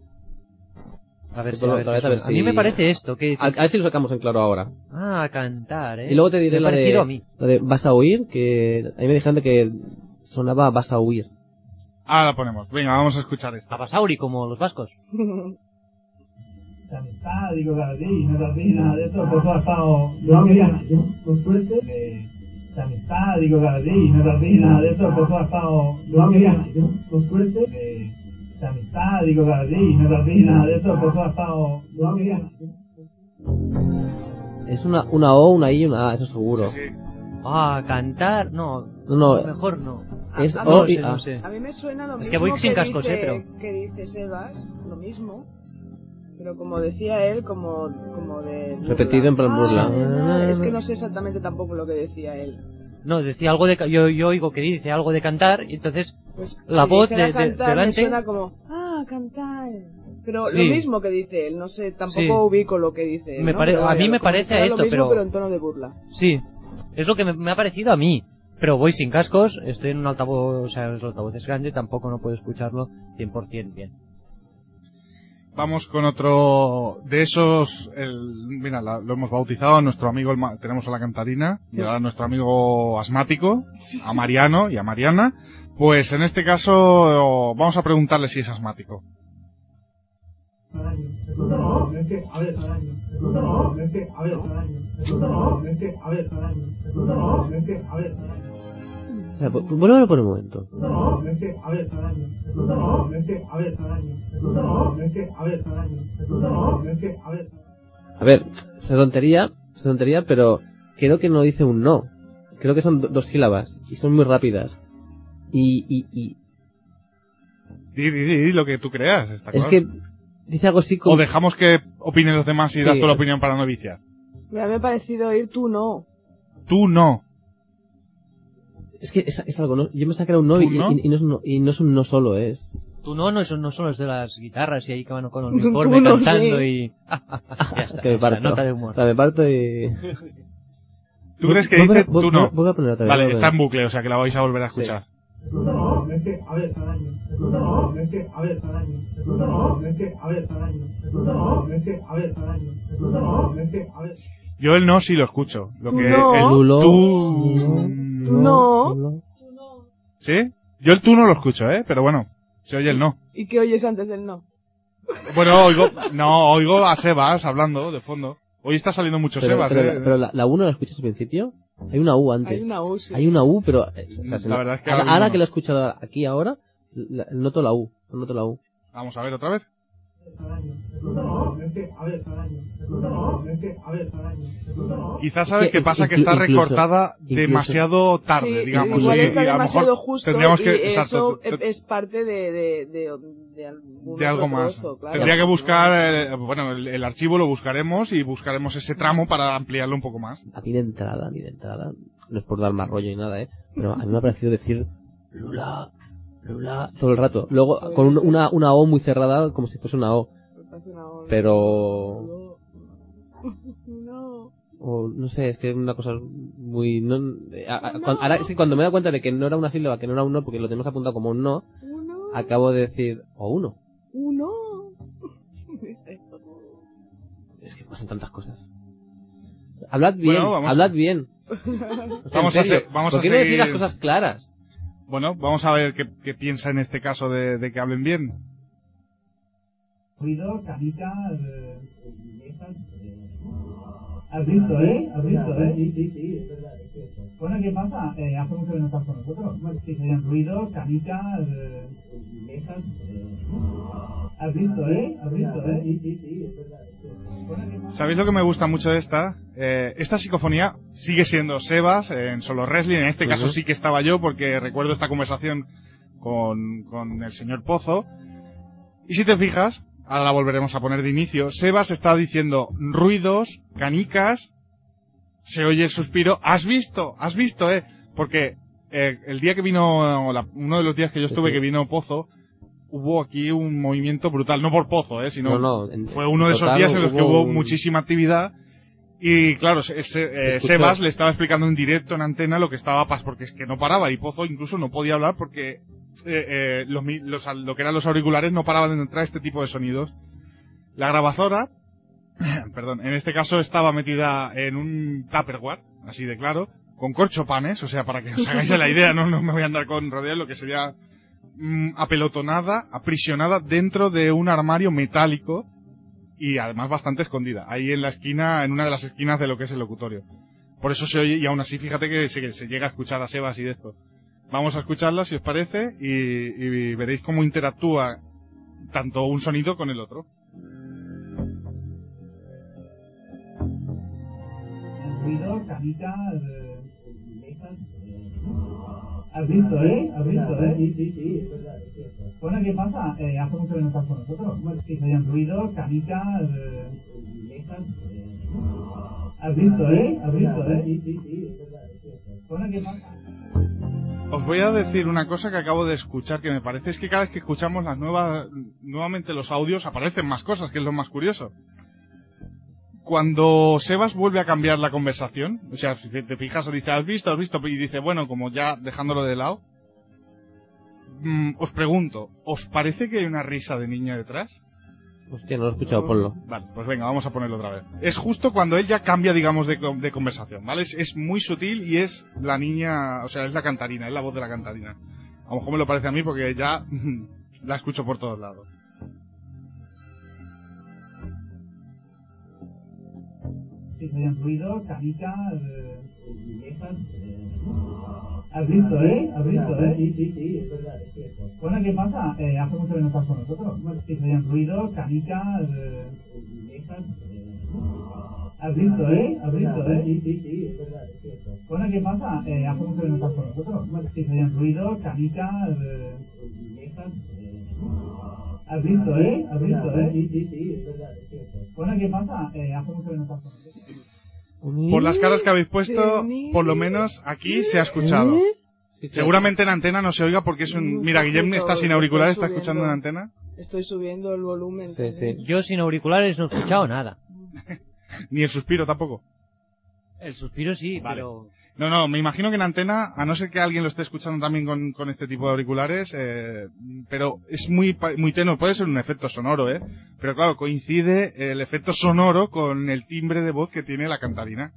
A ver, a mí me parece esto. Que dice... A ver si lo sacamos en claro ahora. Cantar, Y luego te diré lo de vas a huir, que a mí me dijeron que sonaba vas a huir. La ponemos. Venga, vamos a escuchar esta. A Basauri, como los vascos. Amistad, digo, para ti, no para ti, nada de eso, por todo ha estado... No quería, con suerte. Amistad, digo, para ti, no para ti, nada de eso, por todo ha estado... No quería, con suerte. Amistad, digo, para ti, no para ti, nada de eso, por todo ha estado... No quería. Es una O, una I y una A, eso seguro. Sí. Cantar, no. Mejor no. Es O y A. No sé. A mí me suena lo mismo. Es que voy sin cascos, pero... que dice Sebas, lo mismo. Pero como decía él, como de... burla. Repetido en plan burla. Es que no sé exactamente tampoco lo que decía él. No, decía algo de... Yo oigo que dice algo de cantar, y entonces pues, la voz de cantar, delante... me suena como... cantar. Pero sí. Lo mismo que dice él, no sé, tampoco ubico lo que dice él. A mí me parece a esto, pero en tono de burla. Sí, es lo que me ha parecido a mí. Pero voy sin cascos, estoy en un altavoz, o sea, el altavoz es grande, tampoco no puedo escucharlo 100% bien. Vamos con otro de esos. Mira, lo hemos bautizado a nuestro amigo. Tenemos a la cantarina y a nuestro amigo asmático, a Mariano y a Mariana. Pues en este caso vamos a preguntarle si es asmático. Vuelvo por un momento. A ver, es tontería, pero creo que no dice un no. Creo que son dos sílabas y son muy rápidas. Y Di lo que tú creas. Está es claro. que dice algo así como... O dejamos que opinen los demás y Sí. das tu la opinión para no viciar. Me ha parecido oír tú no. Tú no. Es que es algo, ¿no? Yo me saqué un no, ¿Tú y no es un no solo, es... Tú no solo es de las guitarras y ahí que van con el uniforme Tú no, cantando sí. y... ya está, que me parto. nota de humor. O sea, me parto y... ¿Tú crees que dice tú no? Voy a poner otra vez. Vale, está en bucle, o sea que la vais a volver a escuchar. Yo el no sí lo escucho. Lo Tú que no. el Tú Tú no. ¿Sí? Yo el tú no lo escucho, pero bueno, se oye el no. ¿Y qué oyes antes del no? Bueno, oigo a Sebas hablando de fondo. Hoy está saliendo mucho Sebas, pero la U no la escuchas al principio. Hay una U antes. Hay una U, sí. Hay una U, pero... o sea, La verdad es que ahora no. que lo he escuchado aquí ahora, noto la U. Vamos a ver otra vez. Quizás sabes qué pasa, que está recortada demasiado tarde, Sí, digamos. igual y está a lo demasiado mejor justo tendríamos que, y exacto, eso es parte de de algo más. Claro. Tendría que buscar, el archivo lo buscaremos y buscaremos ese tramo para ampliarlo un poco más. A mí de entrada, no es por dar más rollo ni nada, pero a mí me ha parecido decir Lula todo el rato. Luego con una O muy cerrada, como si fuese una O. Pero... O, no sé, es que es una cosa muy... ahora es que cuando me he dado cuenta de que no era una sílaba, que no era un no, porque lo tenemos apuntado como un no, acabo de decir, o uno. Uno. Es que pasan tantas cosas. Hablad bien, Bueno, hablad bien. Vamos En serio, a ¿por qué no seguir... decir las cosas claras? Bueno, vamos a ver qué piensa en este caso de que hablen bien. Ruido, canica, ¿Has visto, ¿Has visto, Sí, es verdad. Bueno, ¿qué pasa? Hace mucho que no estás con nosotros. Sí, serían ruido, canica, mesas. ¿Has visto, ¿Has visto, Sí, es verdad. ¿Sabéis lo que me gusta mucho de esta? Esta psicofonía sigue siendo Sebas en Solo Wrestling. En este caso sí que estaba yo, porque recuerdo esta conversación con el señor Pozo. Y si te fijas, ahora la volveremos a poner de inicio, Sebas está diciendo ruidos, canicas, se oye el suspiro. ¿Has visto, Porque el día que vino, uno de los días que yo estuve, que vino Pozo, hubo aquí un movimiento brutal, no por Pozo, sino fue uno de esos días en los que hubo muchísima actividad. Y claro, Sebas le estaba explicando en directo en antena lo que estaba pasando, porque es que no paraba, y Pozo incluso no podía hablar porque lo que eran los auriculares no paraban de entrar este tipo de sonidos. La grabadora, perdón, en este caso estaba metida en un Tupperware, así de claro, con corchopanes, o sea, para que os hagáis la idea, no me voy a andar con rodeos, lo que sería apelotonada, aprisionada dentro de un armario metálico y además bastante escondida, ahí en la esquina, en una de las esquinas de lo que es el locutorio. Por eso se oye, y aún así fíjate que se llega a escuchar a Sebas y de esto. Vamos a escucharla si os parece y veréis cómo interactúa tanto un sonido con el otro. Ruido, canica, mesas. ¿Has visto, ¿Has visto, Sí, es verdad. Bueno, ¿qué pasa? Hace mucho que no estás con nosotros. Sí, serían ruido, canica, mesas. ¿Has visto, ¿Has visto, Sí, es verdad. Bueno, ¿qué pasa? Os voy a decir una cosa que acabo de escuchar, que me parece es que cada vez que escuchamos nuevamente los audios aparecen más cosas, que es lo más curioso. Cuando Sebas vuelve a cambiar la conversación, o sea, si te fijas, dice, ¿has visto? Y dice, bueno, como ya dejándolo de lado, os pregunto, ¿os parece que hay una risa de niña detrás? Hostia, no lo he escuchado, ponlo. Vale, pues venga, vamos a ponerlo otra vez. Es justo cuando él ya cambia, digamos, de conversación, ¿vale? Es muy sutil y es la niña, o sea, es la cantarina, es la voz de la cantarina. A lo mejor me lo parece a mí porque ya la escucho por todos lados. Si se oyen ruidos, canicas, mesas. ¿Has visto, Has visto, Sí, es verdad, es cierto. Bueno, ¿qué pasa? Hace mucho que no estás con nosotros. Si se oyen ruidos, canicas, mesas. ¿Has visto, ¿Has visto, Sí, es verdad, es cierto. Bueno, ¿qué pasa? Hace mucho que no estás con nosotros. Si se oyen ruidos, canicas, mesas. ¿Has visto, ¿Has visto, Sí, es verdad, es cierto. Bueno, ¿qué pasa? Hace mucho que no estás con nosotros. Por las caras que habéis puesto, por lo menos aquí se ha escuchado. Seguramente en antena no se oiga porque es un... Mira, Guillem está sin auriculares, está escuchando en antena. Estoy subiendo el volumen. Sí. Yo sin auriculares no he escuchado nada. Ni el suspiro tampoco. El suspiro sí, vale. Pero... No, me imagino que en antena, a no ser que alguien lo esté escuchando también con este tipo de auriculares, pero es muy tenue, puede ser un efecto sonoro, pero claro, coincide el efecto sonoro con el timbre de voz que tiene la cantarina.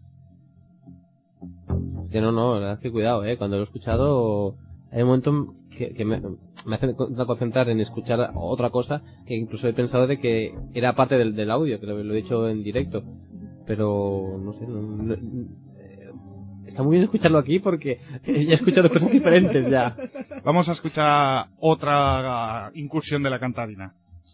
Que no, la verdad es que cuidado, cuando lo he escuchado, hay un momento que me hace concentrar en escuchar otra cosa, que incluso he pensado de que era parte del audio, que lo he dicho en directo, pero no sé, está muy bien escucharlo aquí porque ya he escuchado cosas diferentes ya. Vamos a escuchar otra incursión de la cantarina.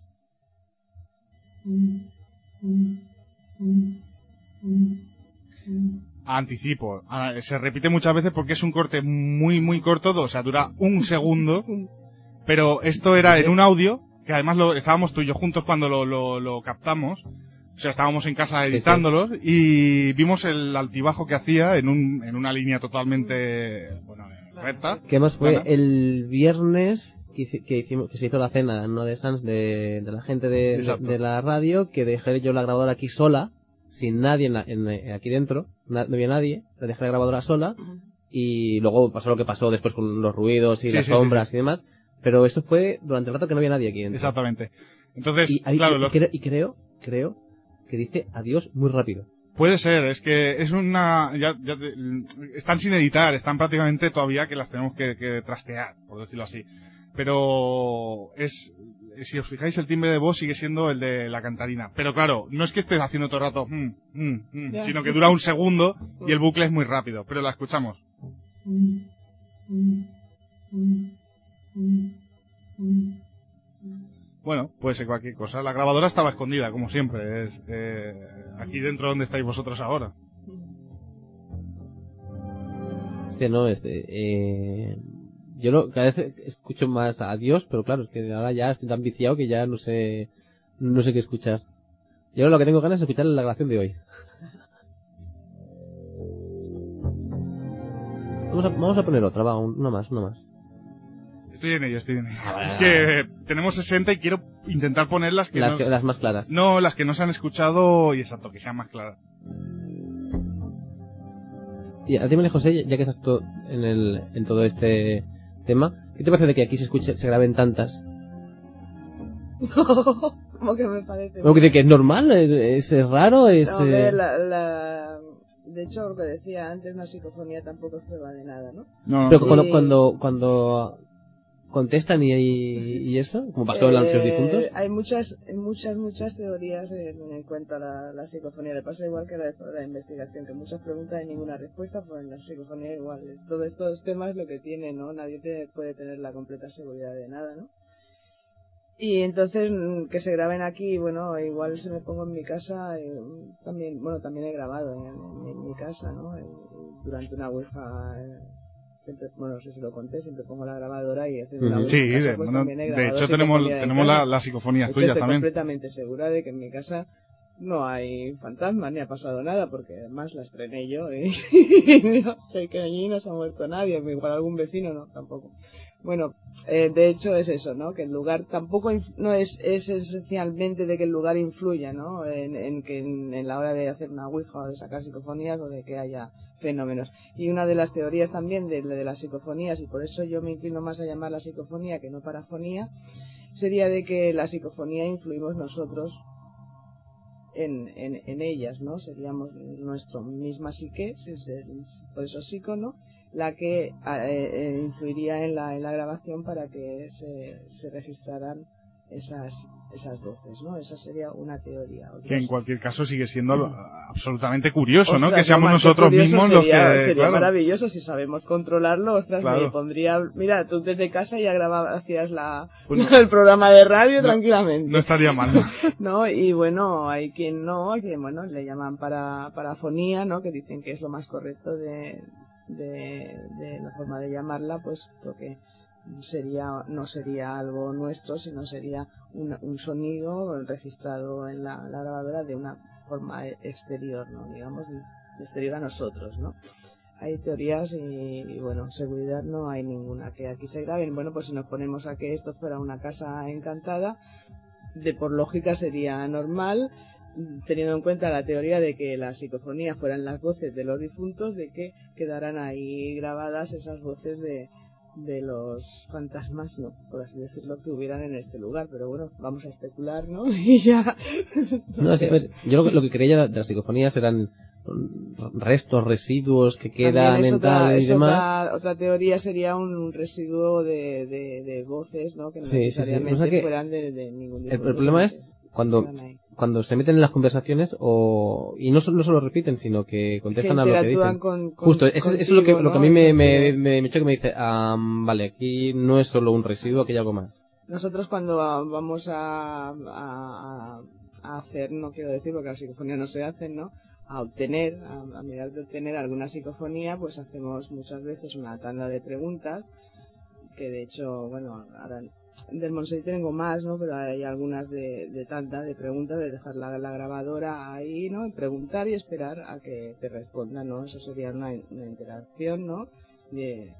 Anticipo. Se repite muchas veces porque es un corte muy corto, o sea, dura un segundo. Pero esto era en un audio, que además estábamos tú y yo juntos cuando lo captamos. O sea, estábamos en casa editándolos y vimos el altibajo que hacía en una línea totalmente recta. Que además fue el viernes que se hizo la cena, no de Sans, de la gente de la radio, que dejé yo la grabadora aquí sola, sin nadie aquí dentro, no había nadie, la dejé la grabadora sola y luego pasó lo que pasó después con los ruidos y las sombras y demás, pero eso fue durante el rato que no había nadie aquí dentro. Exactamente. Entonces, creo que dice adiós muy rápido. Puede ser, es que es una... están sin editar, están prácticamente todavía que las tenemos que trastear, por decirlo así. Pero si os fijáis, el timbre de voz sigue siendo el de la cantarina. Pero claro, no es que estés haciendo todo el rato sino que dura un segundo y el bucle es muy rápido. Pero la escuchamos. Bueno, puede ser cualquier cosa. La grabadora estaba escondida, como siempre. Es aquí dentro donde estáis vosotros ahora. Yo cada vez escucho más adiós, pero claro, es que ahora ya estoy tan viciado que ya no sé qué escuchar. Y ahora lo que tengo ganas es escuchar la grabación de hoy. Vamos a poner otra, una más. Estoy en ello. Es que tenemos 60 y quiero intentar poner las más claras. No, las que no se han escuchado y exacto, que sean más claras. Y a ti, María José, ya que estás en todo este tema, ¿qué te parece de que aquí se graben tantas? ¿Cómo que me parece? ¿Cómo que es normal? ¿Es raro? De hecho, lo que decía antes, una psicofonía tampoco es prueba de nada, ¿no? Pero cuando contestan y eso, como pasó en los difuntos. Hay muchas teorías en cuanto a la psicofonía. Le pasa igual que la investigación, que muchas preguntas y ninguna respuesta, pues en la psicofonía igual. Todos estos temas lo que tiene, ¿no? Nadie puede tener la completa seguridad de nada, ¿no? Y entonces, que se graben aquí, bueno, igual se me pongo en mi casa, también he grabado en mi casa, ¿no? Durante una wifi. Siempre, no sé si lo conté, siempre pongo la grabadora y haciendo una sí, de hecho tenemos la psicofonía tuya también. Estoy completamente segura de que en mi casa no hay fantasmas ni ha pasado nada, porque además la estrené yo y no sé que allí no se ha muerto nadie, igual algún vecino no, tampoco. Bueno, de hecho es eso, ¿no? Que el lugar tampoco no es esencialmente de que el lugar influya, ¿no? En la hora de hacer una ouija o de sacar psicofonías o de que haya fenómenos. Y una de las teorías también de las psicofonías, y por eso yo me inclino más a llamar la psicofonía que no parafonía, sería de que la psicofonía influimos nosotros en ellas, ¿no? Seríamos nuestra misma psique, por eso psico, ¿no? La que influiría en la grabación para que se registraran esas voces, ¿no? Esa sería una teoría. Que en cualquier caso sigue siendo absolutamente curioso, ostras, ¿no? Que seamos nosotros mismos los que... Sería claro. maravilloso si sabemos controlarlo, ostras, Claro. me pondría... Mira, tú desde casa ya hacías el programa de radio tranquilamente. No estaría mal, ¿no? ¿No? Y bueno, hay quien no, bueno, le llaman parafonía, ¿no? Que dicen que es lo más correcto de la forma de llamarla, pues porque no sería algo nuestro, sino sería un sonido registrado en la grabadora de una forma exterior, ¿no? Digamos, exterior a nosotros, ¿no? Hay teorías y bueno, seguridad no hay ninguna que aquí se graben. Bueno, pues si nos ponemos a que esto fuera una casa encantada, por lógica sería normal, teniendo en cuenta la teoría de que las psicofonías fueran las voces de los difuntos, de que quedaran ahí grabadas esas voces de los fantasmas, ¿no? Por así decirlo, que hubieran en este lugar. Pero bueno, vamos a especular, ¿no? Y ya... No, sí, a ver, yo lo que creía de las psicofonías eran restos, residuos que quedan en tal y demás. Otra teoría sería un residuo de voces, ¿no? Que no Sí. necesariamente O sea que fueran de ningún tipo. El problema es cuando se meten en las conversaciones y no solo repiten, sino que contestan a lo que dicen. Justo, eso es lo que a mí me choca, me dice, vale, aquí no es solo un residuo, aquí hay algo más. Nosotros cuando vamos a hacer, no quiero decir porque las psicofonías no se hacen, ¿no? A mirar de obtener alguna psicofonía, pues hacemos muchas veces una tanda de preguntas, que de hecho, bueno, ahora del Montseny tengo más, ¿no? Pero hay algunas de tanda de preguntas, de dejar la grabadora ahí, ¿no? Y preguntar y esperar a que te respondan, ¿no? Eso sería una interacción, ¿no? De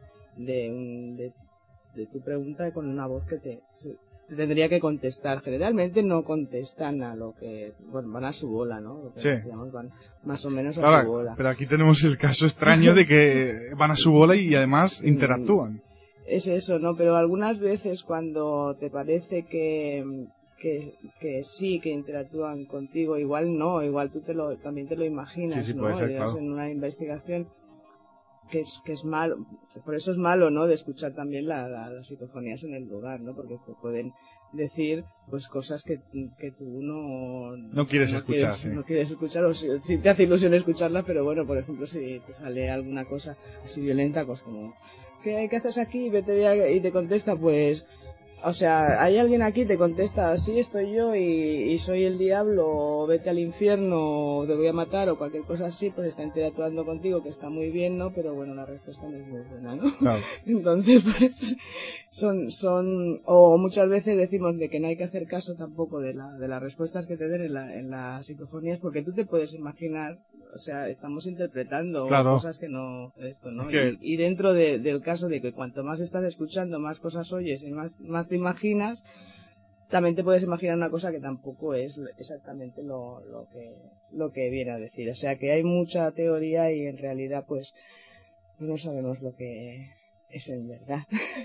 tu pregunta con una voz que te tendría que contestar. Generalmente no contestan a lo que... Bueno, van a su bola, ¿no? Lo que decíamos, van más o menos a su bola. Pero aquí tenemos el caso extraño de que van a su bola y además interactúan. Es eso, ¿no? Pero algunas veces cuando te parece que sí, que interactúan contigo, igual no, igual tú también te lo imaginas, sí, ¿no? puede ser, claro. En una investigación que es malo, por eso es malo, ¿no? De escuchar también las psicofonías en el lugar, ¿no? Porque te pueden decir pues cosas que tú no quieres escuchar, no quieres escuchar, o si te hace ilusión escucharla, pero bueno, por ejemplo, si te sale alguna cosa así violenta, pues como ¿qué haces aquí? Vete y te contesta, pues, o sea, hay alguien aquí, te contesta, sí, estoy yo y soy el diablo, o vete al infierno, o te voy a matar, o cualquier cosa así, pues está interactuando contigo, que está muy bien, ¿no? Pero bueno, la respuesta no es muy buena, ¿no? Claro. Entonces, pues, o muchas veces decimos de que no hay que hacer caso tampoco de las respuestas que te den en las psicofonías, porque tú te puedes imaginar, o sea, estamos interpretando cosas que no, ¿no? Y dentro del caso de que cuanto más estás escuchando, más cosas oyes y más te imaginas, también te puedes imaginar una cosa que tampoco es exactamente lo que viene a decir. O sea que hay mucha teoría y en realidad pues no sabemos lo que es en verdad.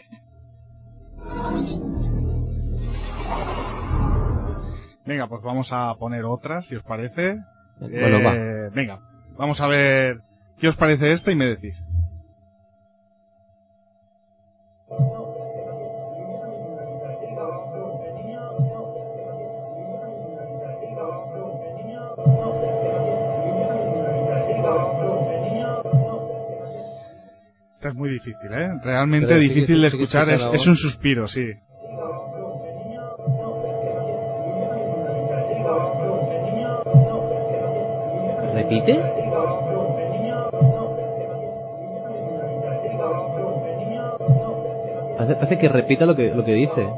Venga, pues vamos a poner otra, si os parece. Bueno, va. Venga, vamos a ver qué os parece esta y me decís. Esta es muy difícil, ¿eh? Realmente pero difícil de escuchar, es un suspiro, sí. ¿Repite? Hace que repita lo que dice.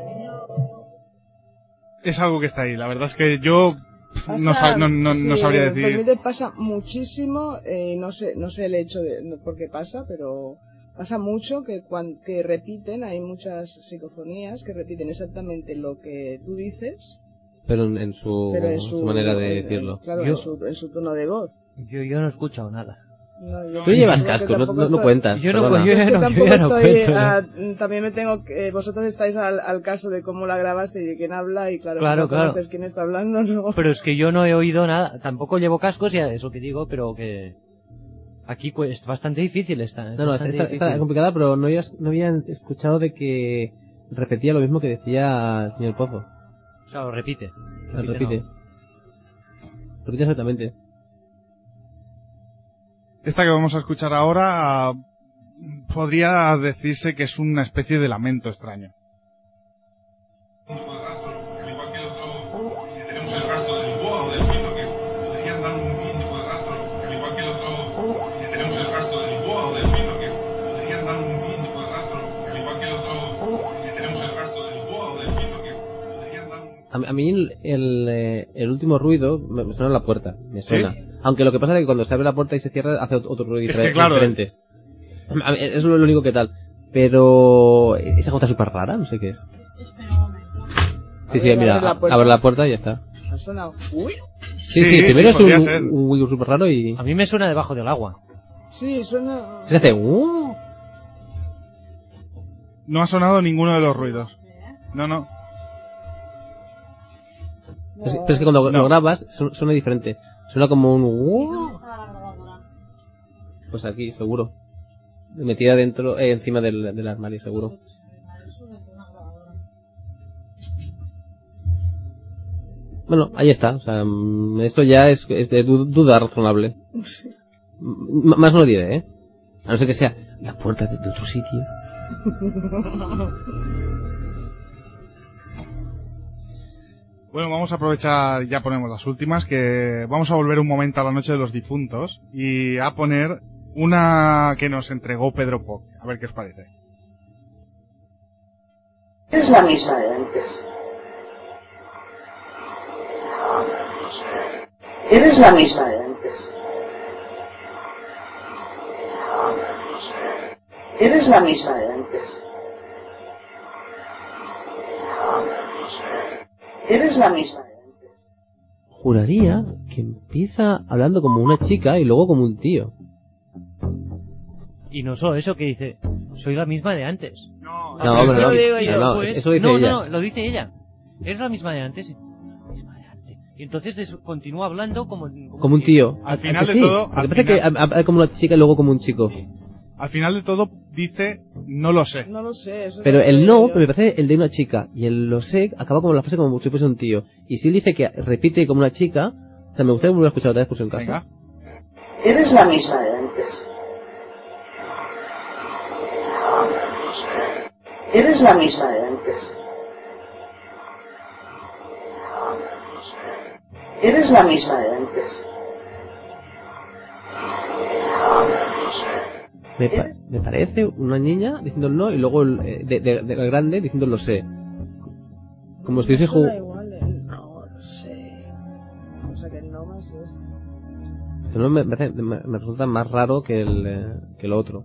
Es algo que está ahí, la verdad es que yo no sabría decir. Realmente pasa muchísimo, no sé el hecho de por qué pasa, pero pasa mucho que repiten, hay muchas psicofonías que repiten exactamente lo que tú dices, pero en su manera de decirlo. Claro, en su tono de voz. Yo no he escuchado nada. Tú llevas cascos, no cuentas. Yo no, perdona. yo Es que no, tampoco yo no estoy, cuento. también me tengo que, vosotros estáis al caso de cómo la grabaste y de quién habla y claro, Claro, no claro. conoces quién está hablando, ¿no? Pero es que yo no he oído nada. Tampoco llevo cascos, ya es lo que digo, pero que... Aquí es bastante difícil esta. No, está complicada, pero no había escuchado de que repetía lo mismo que decía el señor Pozo. O sea, lo repite. Repite. Repite exactamente. Esta que vamos a escuchar ahora podría decirse que es una especie de lamento extraño. Tenemos el rastro del boa o del suizo que podrían dar un tipo de rastro, al igual que el otro. Tenemos el rastro del boa o del suizo que podrían dar un tipo de rastro, al igual que el otro. Tenemos el rastro del boa o del suizo que podrían dar un... A mí el último ruido me suena en la puerta, me suena. ¿Sí? Aunque lo que pasa es que cuando se abre la puerta y se cierra hace otro ruido Es que, claro, diferente. A mí, es lo único que tal. Pero esa gota súper rara, no sé qué es. Sí, mira, abre la puerta y ya está. Ha sonado. Uy. Sí, primero es un ruido súper raro y... A mí me suena debajo del agua. Sí, suena... Se hace... No ha sonado ninguno de los ruidos. No. Pero es que cuando lo grabas suena diferente. Suena como un... Pues aquí, seguro. Metida dentro, encima del armario, seguro. Bueno, ahí está. O sea, esto ya es de duda razonable. Más no lo diré, ¿eh? A no ser que sea la puerta de otro sitio. Bueno, vamos a aprovechar, ya ponemos las últimas, que vamos a volver un momento a la noche de los difuntos y a poner una que nos entregó Pedro Poc. A ver qué os parece. Es la misma de antes. Eres la misma de antes. Eres la misma de antes. Eres la misma de antes. Juraría que empieza hablando como una chica y luego como un tío. Y no solo eso, que dice, soy la misma de antes. No, eso pero lo digo no, yo. no, Pues, eso lo dice ella. No, lo dice ella. Es la misma de antes. Y entonces continúa hablando como un tío. Al final de sí? todo... Porque parece que habla como una chica y luego como un chico. Al final de todo dice, no lo sé. No lo sé. Eso Pero es lo el que no, yo- me parece el de una chica. Y el lo sé acaba como la frase como si fuese un tío. Y si él dice que repite como una chica, o sea, me gustaría volver a escuchar otra vez por si en caso. Venga. Eres la misma de antes. Eres la misma de antes. Eres la misma de antes. Me parece una niña diciendo el no y luego de grande diciendo lo sé. Como si estuviese Suena igual, no lo sé. O sea que no más es... Pero no me resulta más raro que el otro.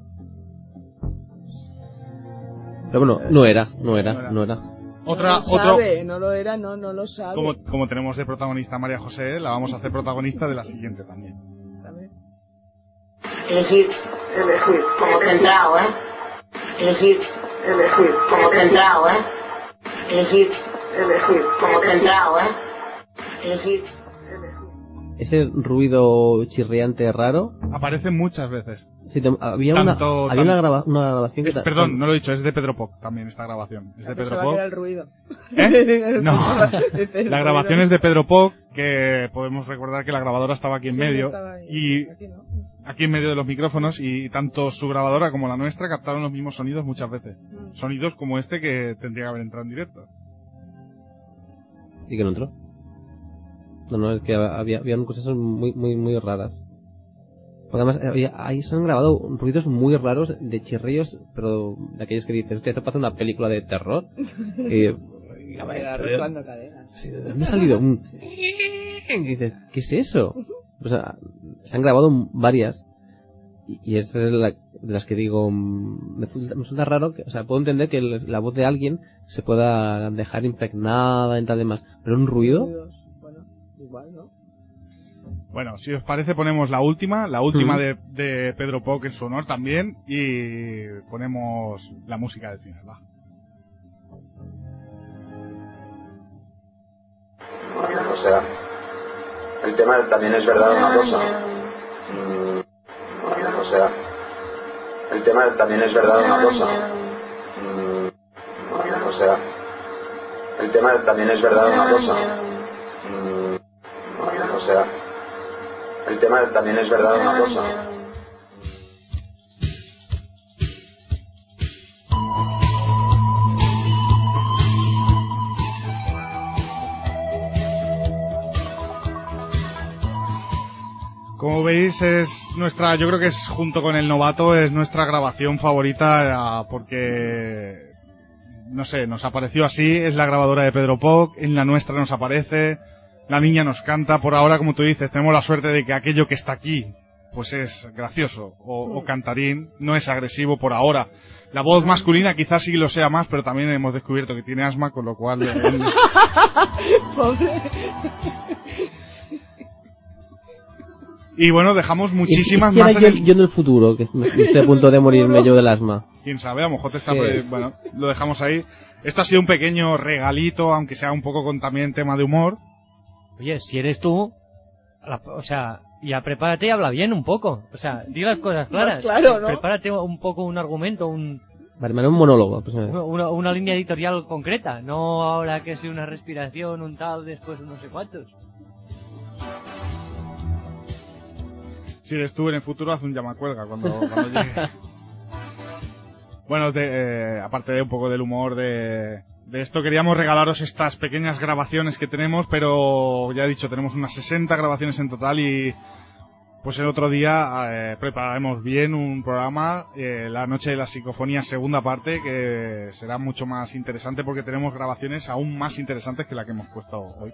Pero bueno, no era. Otra, no lo sabe, no lo era, no lo sabe. como tenemos de protagonista a María José, la vamos a hacer protagonista de la siguiente también. Elegir, como centrado, elegir, como centrado, elegir, como centrado, elegir. Ese ruido chirriante raro. Aparece muchas veces. Sí, había una grabación que... Perdón, no lo he dicho, es de Pedro Poc también esta grabación. Es de Pedro Pensaba Poc. que era el ruido. No, la grabación es de Pedro Poc, que podemos recordar que la grabadora estaba aquí en medio y aquí en medio de los micrófonos, y tanto su grabadora como la nuestra captaron los mismos sonidos muchas veces. Sonidos como este que tendría que haber entrado en directo. ¿Y que no entró? No, es que habían cosas muy raras. Porque además ahí se han grabado ruidos muy raros de chirrillos, pero de aquellos que dices, hostia, esto parece una película de terror. Arrastrando cadenas. Sí, ¿de dónde ha salido un...? Y dices, ¿qué es eso? O sea, se han grabado varias. Y es de las que digo, me resulta raro, o sea, puedo entender que la voz de alguien se pueda dejar impregnada en tal demás, pero un ruido... Bueno, igual, ¿no? Bueno, si os parece ponemos la última de Pedro Poc en su honor también, y ponemos la música del final, va. O sea, el tema también es verdad una cosa. O sea, el tema también es verdad una cosa. O sea, el tema también es verdad una cosa. O sea, el tema también es verdad una cosa. Como veis, es nuestra, yo creo que es junto con El Novato, es nuestra grabación favorita, porque, no sé, nos apareció así, es la grabadora de Pedro Poc, en la nuestra nos aparece, la niña nos canta, por ahora, como tú dices, tenemos la suerte de que aquello que está aquí, pues es gracioso, o cantarín, no es agresivo por ahora. La voz masculina quizás sí lo sea más, pero también hemos descubierto que tiene asma, con lo cual... Pobre. Y bueno, dejamos muchísimas más yo en el futuro, que estoy a punto de morirme yo del asma. Quién sabe, a lo mejor te está... Bueno, lo dejamos ahí. Esto ha sido un pequeño regalito, aunque sea un poco con también tema de humor. Oye, si eres tú, o sea, ya prepárate y habla bien un poco. O sea, di las cosas claras. Más claro, ¿no? Prepárate un poco un argumento, Vale, un monólogo. Pues, una línea editorial concreta. No ahora que sea una respiración, un tal, después no sé cuántos. Si eres tú en el futuro, haz un llamacuelga cuando llegue. Bueno, aparte de un poco del humor de esto, queríamos regalaros estas pequeñas grabaciones que tenemos, pero ya he dicho, tenemos unas 60 grabaciones en total y pues el otro día prepararemos bien un programa, La Noche de las Psicofonías segunda parte, que será mucho más interesante porque tenemos grabaciones aún más interesantes que la que hemos puesto hoy.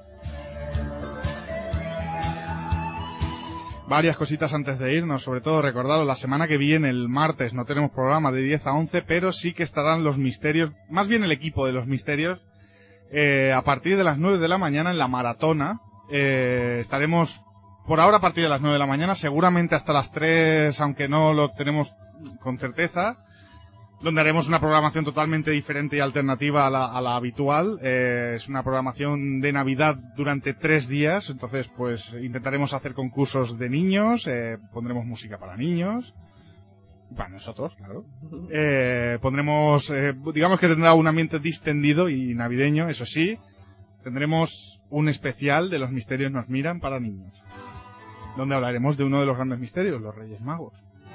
Varias cositas antes de irnos, sobre todo recordaros, la semana que viene, el martes, no tenemos programa de 10 a 11, pero sí que estarán los misterios, más bien el equipo de los misterios, a partir de las 9 de la mañana en la maratona. Estaremos, por ahora, a partir de las 9 de la mañana, seguramente hasta las 3, aunque no lo tenemos con certeza, donde haremos una programación totalmente diferente y alternativa a la habitual. Es una programación de Navidad durante 3 días, entonces pues intentaremos hacer concursos de niños, pondremos música para niños, para nosotros, claro. Pondremos, digamos que tendrá un ambiente distendido y navideño, eso sí. Tendremos un especial de Los Misterios Nos Miran para niños, donde hablaremos de uno de los grandes misterios, los Reyes Magos.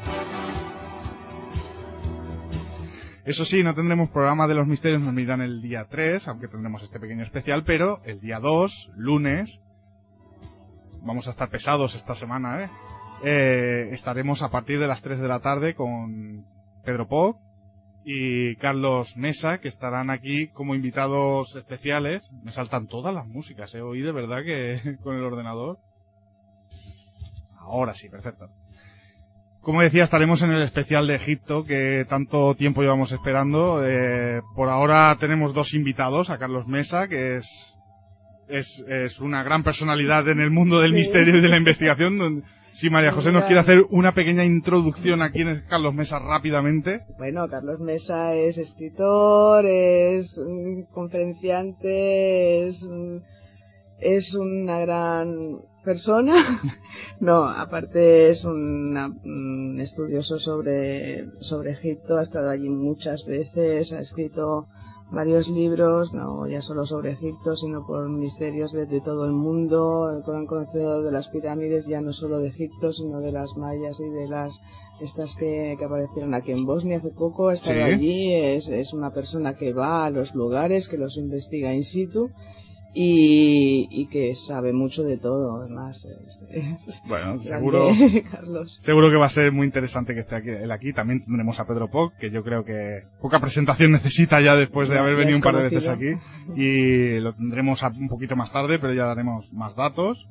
Eso sí, no tendremos programa de Los Misterios Nos Miran el día 3, aunque tendremos este pequeño especial, pero el día 2, lunes, vamos a estar pesados esta semana, estaremos a partir de las 3 de la tarde con Pedro Poc y Carlos Mesa, que estarán aquí como invitados especiales. Me saltan todas las músicas, oí de verdad que con el ordenador. Ahora sí, perfecto. Como decía, estaremos en el especial de Egipto que tanto tiempo llevamos esperando. Por ahora tenemos 2 invitados, a Carlos Mesa, que es una gran personalidad en el mundo del misterio y de la investigación. Si María José nos quiere hacer una pequeña introducción a quién es Carlos Mesa rápidamente. Bueno, Carlos Mesa es escritor, es conferenciante, es una gran persona. No, aparte es un estudioso sobre Egipto, ha estado allí muchas veces, ha escrito varios libros, no ya solo sobre Egipto, sino por misterios de todo el mundo, el gran conocedor de las pirámides, ya no solo de Egipto, sino de las mayas y de estas que aparecieron aquí en Bosnia hace poco. Ha estado allí, es una persona que va a los lugares, que los investiga in situ, y que sabe mucho de todo, además. Bueno, grande, seguro que va a ser muy interesante que esté él aquí. También tendremos a Pedro Poc, que yo creo que poca presentación necesita ya después de haber venido un par de veces aquí. Y lo tendremos un poquito más tarde, pero ya daremos más datos.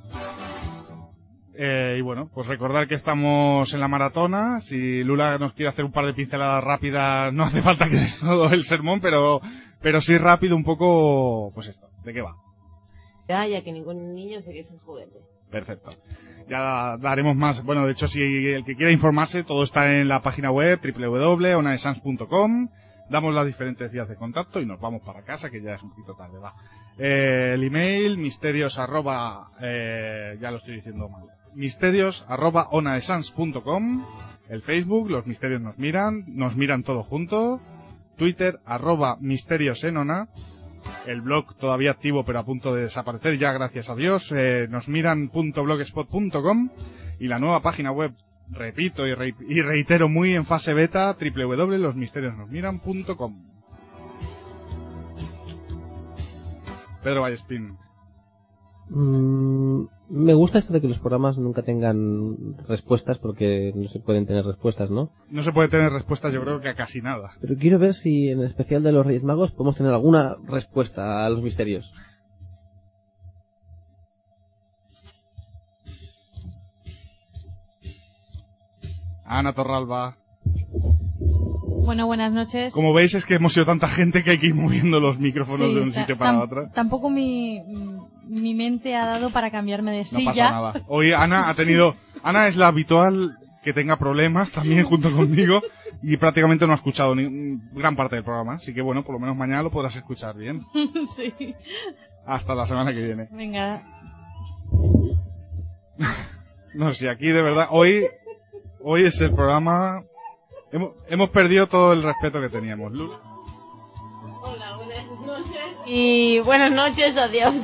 Y bueno, pues recordar que estamos en la maratona. Si Lula nos quiere hacer un par de pinceladas rápidas, no hace falta que des todo el sermón, pero sí rápido un poco, pues esto, ¿de qué va? Ya que ningún niño se quede sin juguete. Perfecto. Ya daremos más. Bueno, de hecho, si el que quiera informarse, todo está en la página web www.onadesans.com. Damos las diferentes vías de contacto y nos vamos para casa, que ya es un poquito tarde, va. El email, misterios arroba, ya lo estoy diciendo mal, misterios@onadesans.com. El Facebook, los misterios nos miran todo junto. Twitter, @misteriosenona. El blog todavía activo pero a punto de desaparecer ya, gracias a Dios, nosmiran.blogspot.com. Y la nueva página web, repito y reitero, muy en fase beta, www.losmisteriosnosmiran.com. Pedro Vallespín. Me gusta esto de que los programas nunca tengan respuestas, porque no se pueden tener respuestas, ¿no? No se puede tener respuestas, yo creo que a casi nada. Pero quiero ver si en el especial de los Reyes Magos podemos tener alguna respuesta a los misterios. Ana Torralba. Bueno, buenas noches. Como veis, es que hemos sido tanta gente que hay que ir moviendo los micrófonos Sí, de un sitio para otro. Tampoco mi mente ha dado para cambiarme de silla. No pasa nada. Hoy Ana ha tenido... Ana es la habitual que tenga problemas también junto conmigo y prácticamente no ha escuchado gran parte del programa. Así que bueno, por lo menos mañana lo podrás escuchar bien. Sí. Hasta la semana que viene. Venga. No sé, aquí de verdad, hoy es el programa... Hemos perdido todo el respeto que teníamos. Luz. Hola, buenas noches. Y buenas noches, adiós.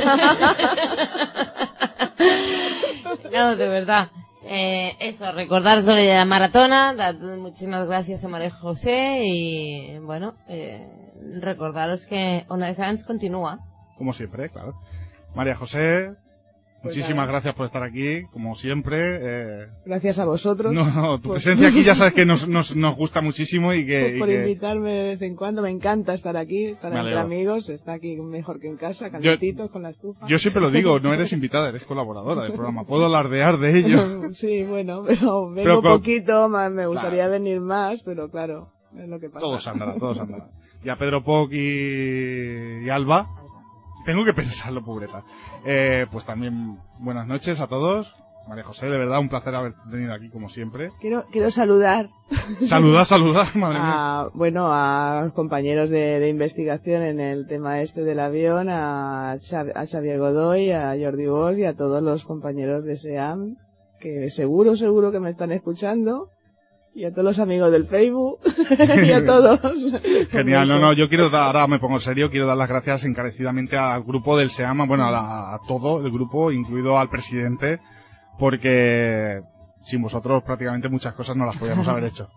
No, de verdad. Eso, recordar sobre la maratona. Muchísimas gracias a María José. Y bueno, recordaros que Ona de Sans continúa. Como siempre, claro. María José, muchísimas gracias por estar aquí, como siempre. Gracias a vosotros. No, tu presencia aquí ya sabes que nos gusta muchísimo y que... Por invitarme de vez en cuando, me encanta estar aquí, estar entre amigos, está aquí mejor que en casa, calentitos, con la estufa. Yo siempre lo digo, no eres invitada, eres colaboradora del programa, puedo alardear de ello. Sí, bueno, pero vengo poquito, más me gustaría venir más, pero claro, es lo que pasa. Todos andarán. Y a Pedro Poc y Alba, tengo que pensarlo, pobreta. Pues también buenas noches a todos. María José, de verdad un placer haber tenido aquí como siempre. Quiero saludar. Saludar, madre mía. Bueno, a los compañeros de investigación en el tema este del avión, a Xavier Godoy, a Jordi Bosch y a todos los compañeros de SEAM, que seguro que me están escuchando. Y a todos los amigos del Facebook, y a todos. Genial, no, yo quiero dar, ahora me pongo serio, quiero dar las gracias encarecidamente al grupo del SEAM, bueno, a todo el grupo, incluido al presidente, porque sin vosotros prácticamente muchas cosas no las podíamos haber hecho.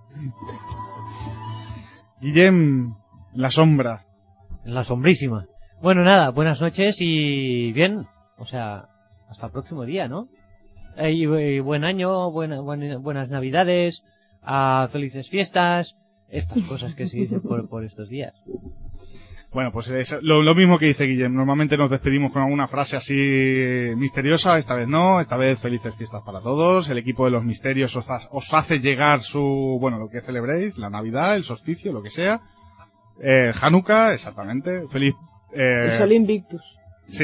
Guillem, en la sombra. En la sombrísima. Bueno, nada, buenas noches y bien, o sea, hasta el próximo día, ¿no? Y buen año, buenas navidades, felices fiestas, estas cosas que se dicen por estos días. Bueno, pues es lo mismo que dice Guillem. Normalmente nos despedimos con alguna frase así misteriosa, esta vez no, esta vez felices fiestas para todos. El equipo de los misterios os hace llegar lo que celebréis, la Navidad, el solsticio, lo que sea. Hanukkah, exactamente. Feliz... el Sol Invictus. Sí.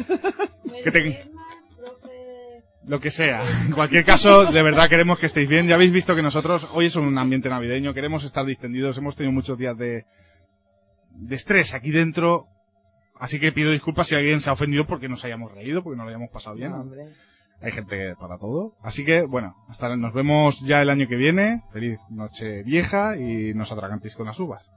Lo que sea. En cualquier caso, de verdad queremos que estéis bien. Ya habéis visto que nosotros, hoy es un ambiente navideño, queremos estar distendidos, hemos tenido muchos días de estrés aquí dentro, así que pido disculpas si alguien se ha ofendido porque nos hayamos reído, porque nos lo hayamos pasado bien. No, hay gente para todo. Así que, bueno, nos vemos ya el año que viene. Feliz noche vieja y nos atragantéis con las uvas.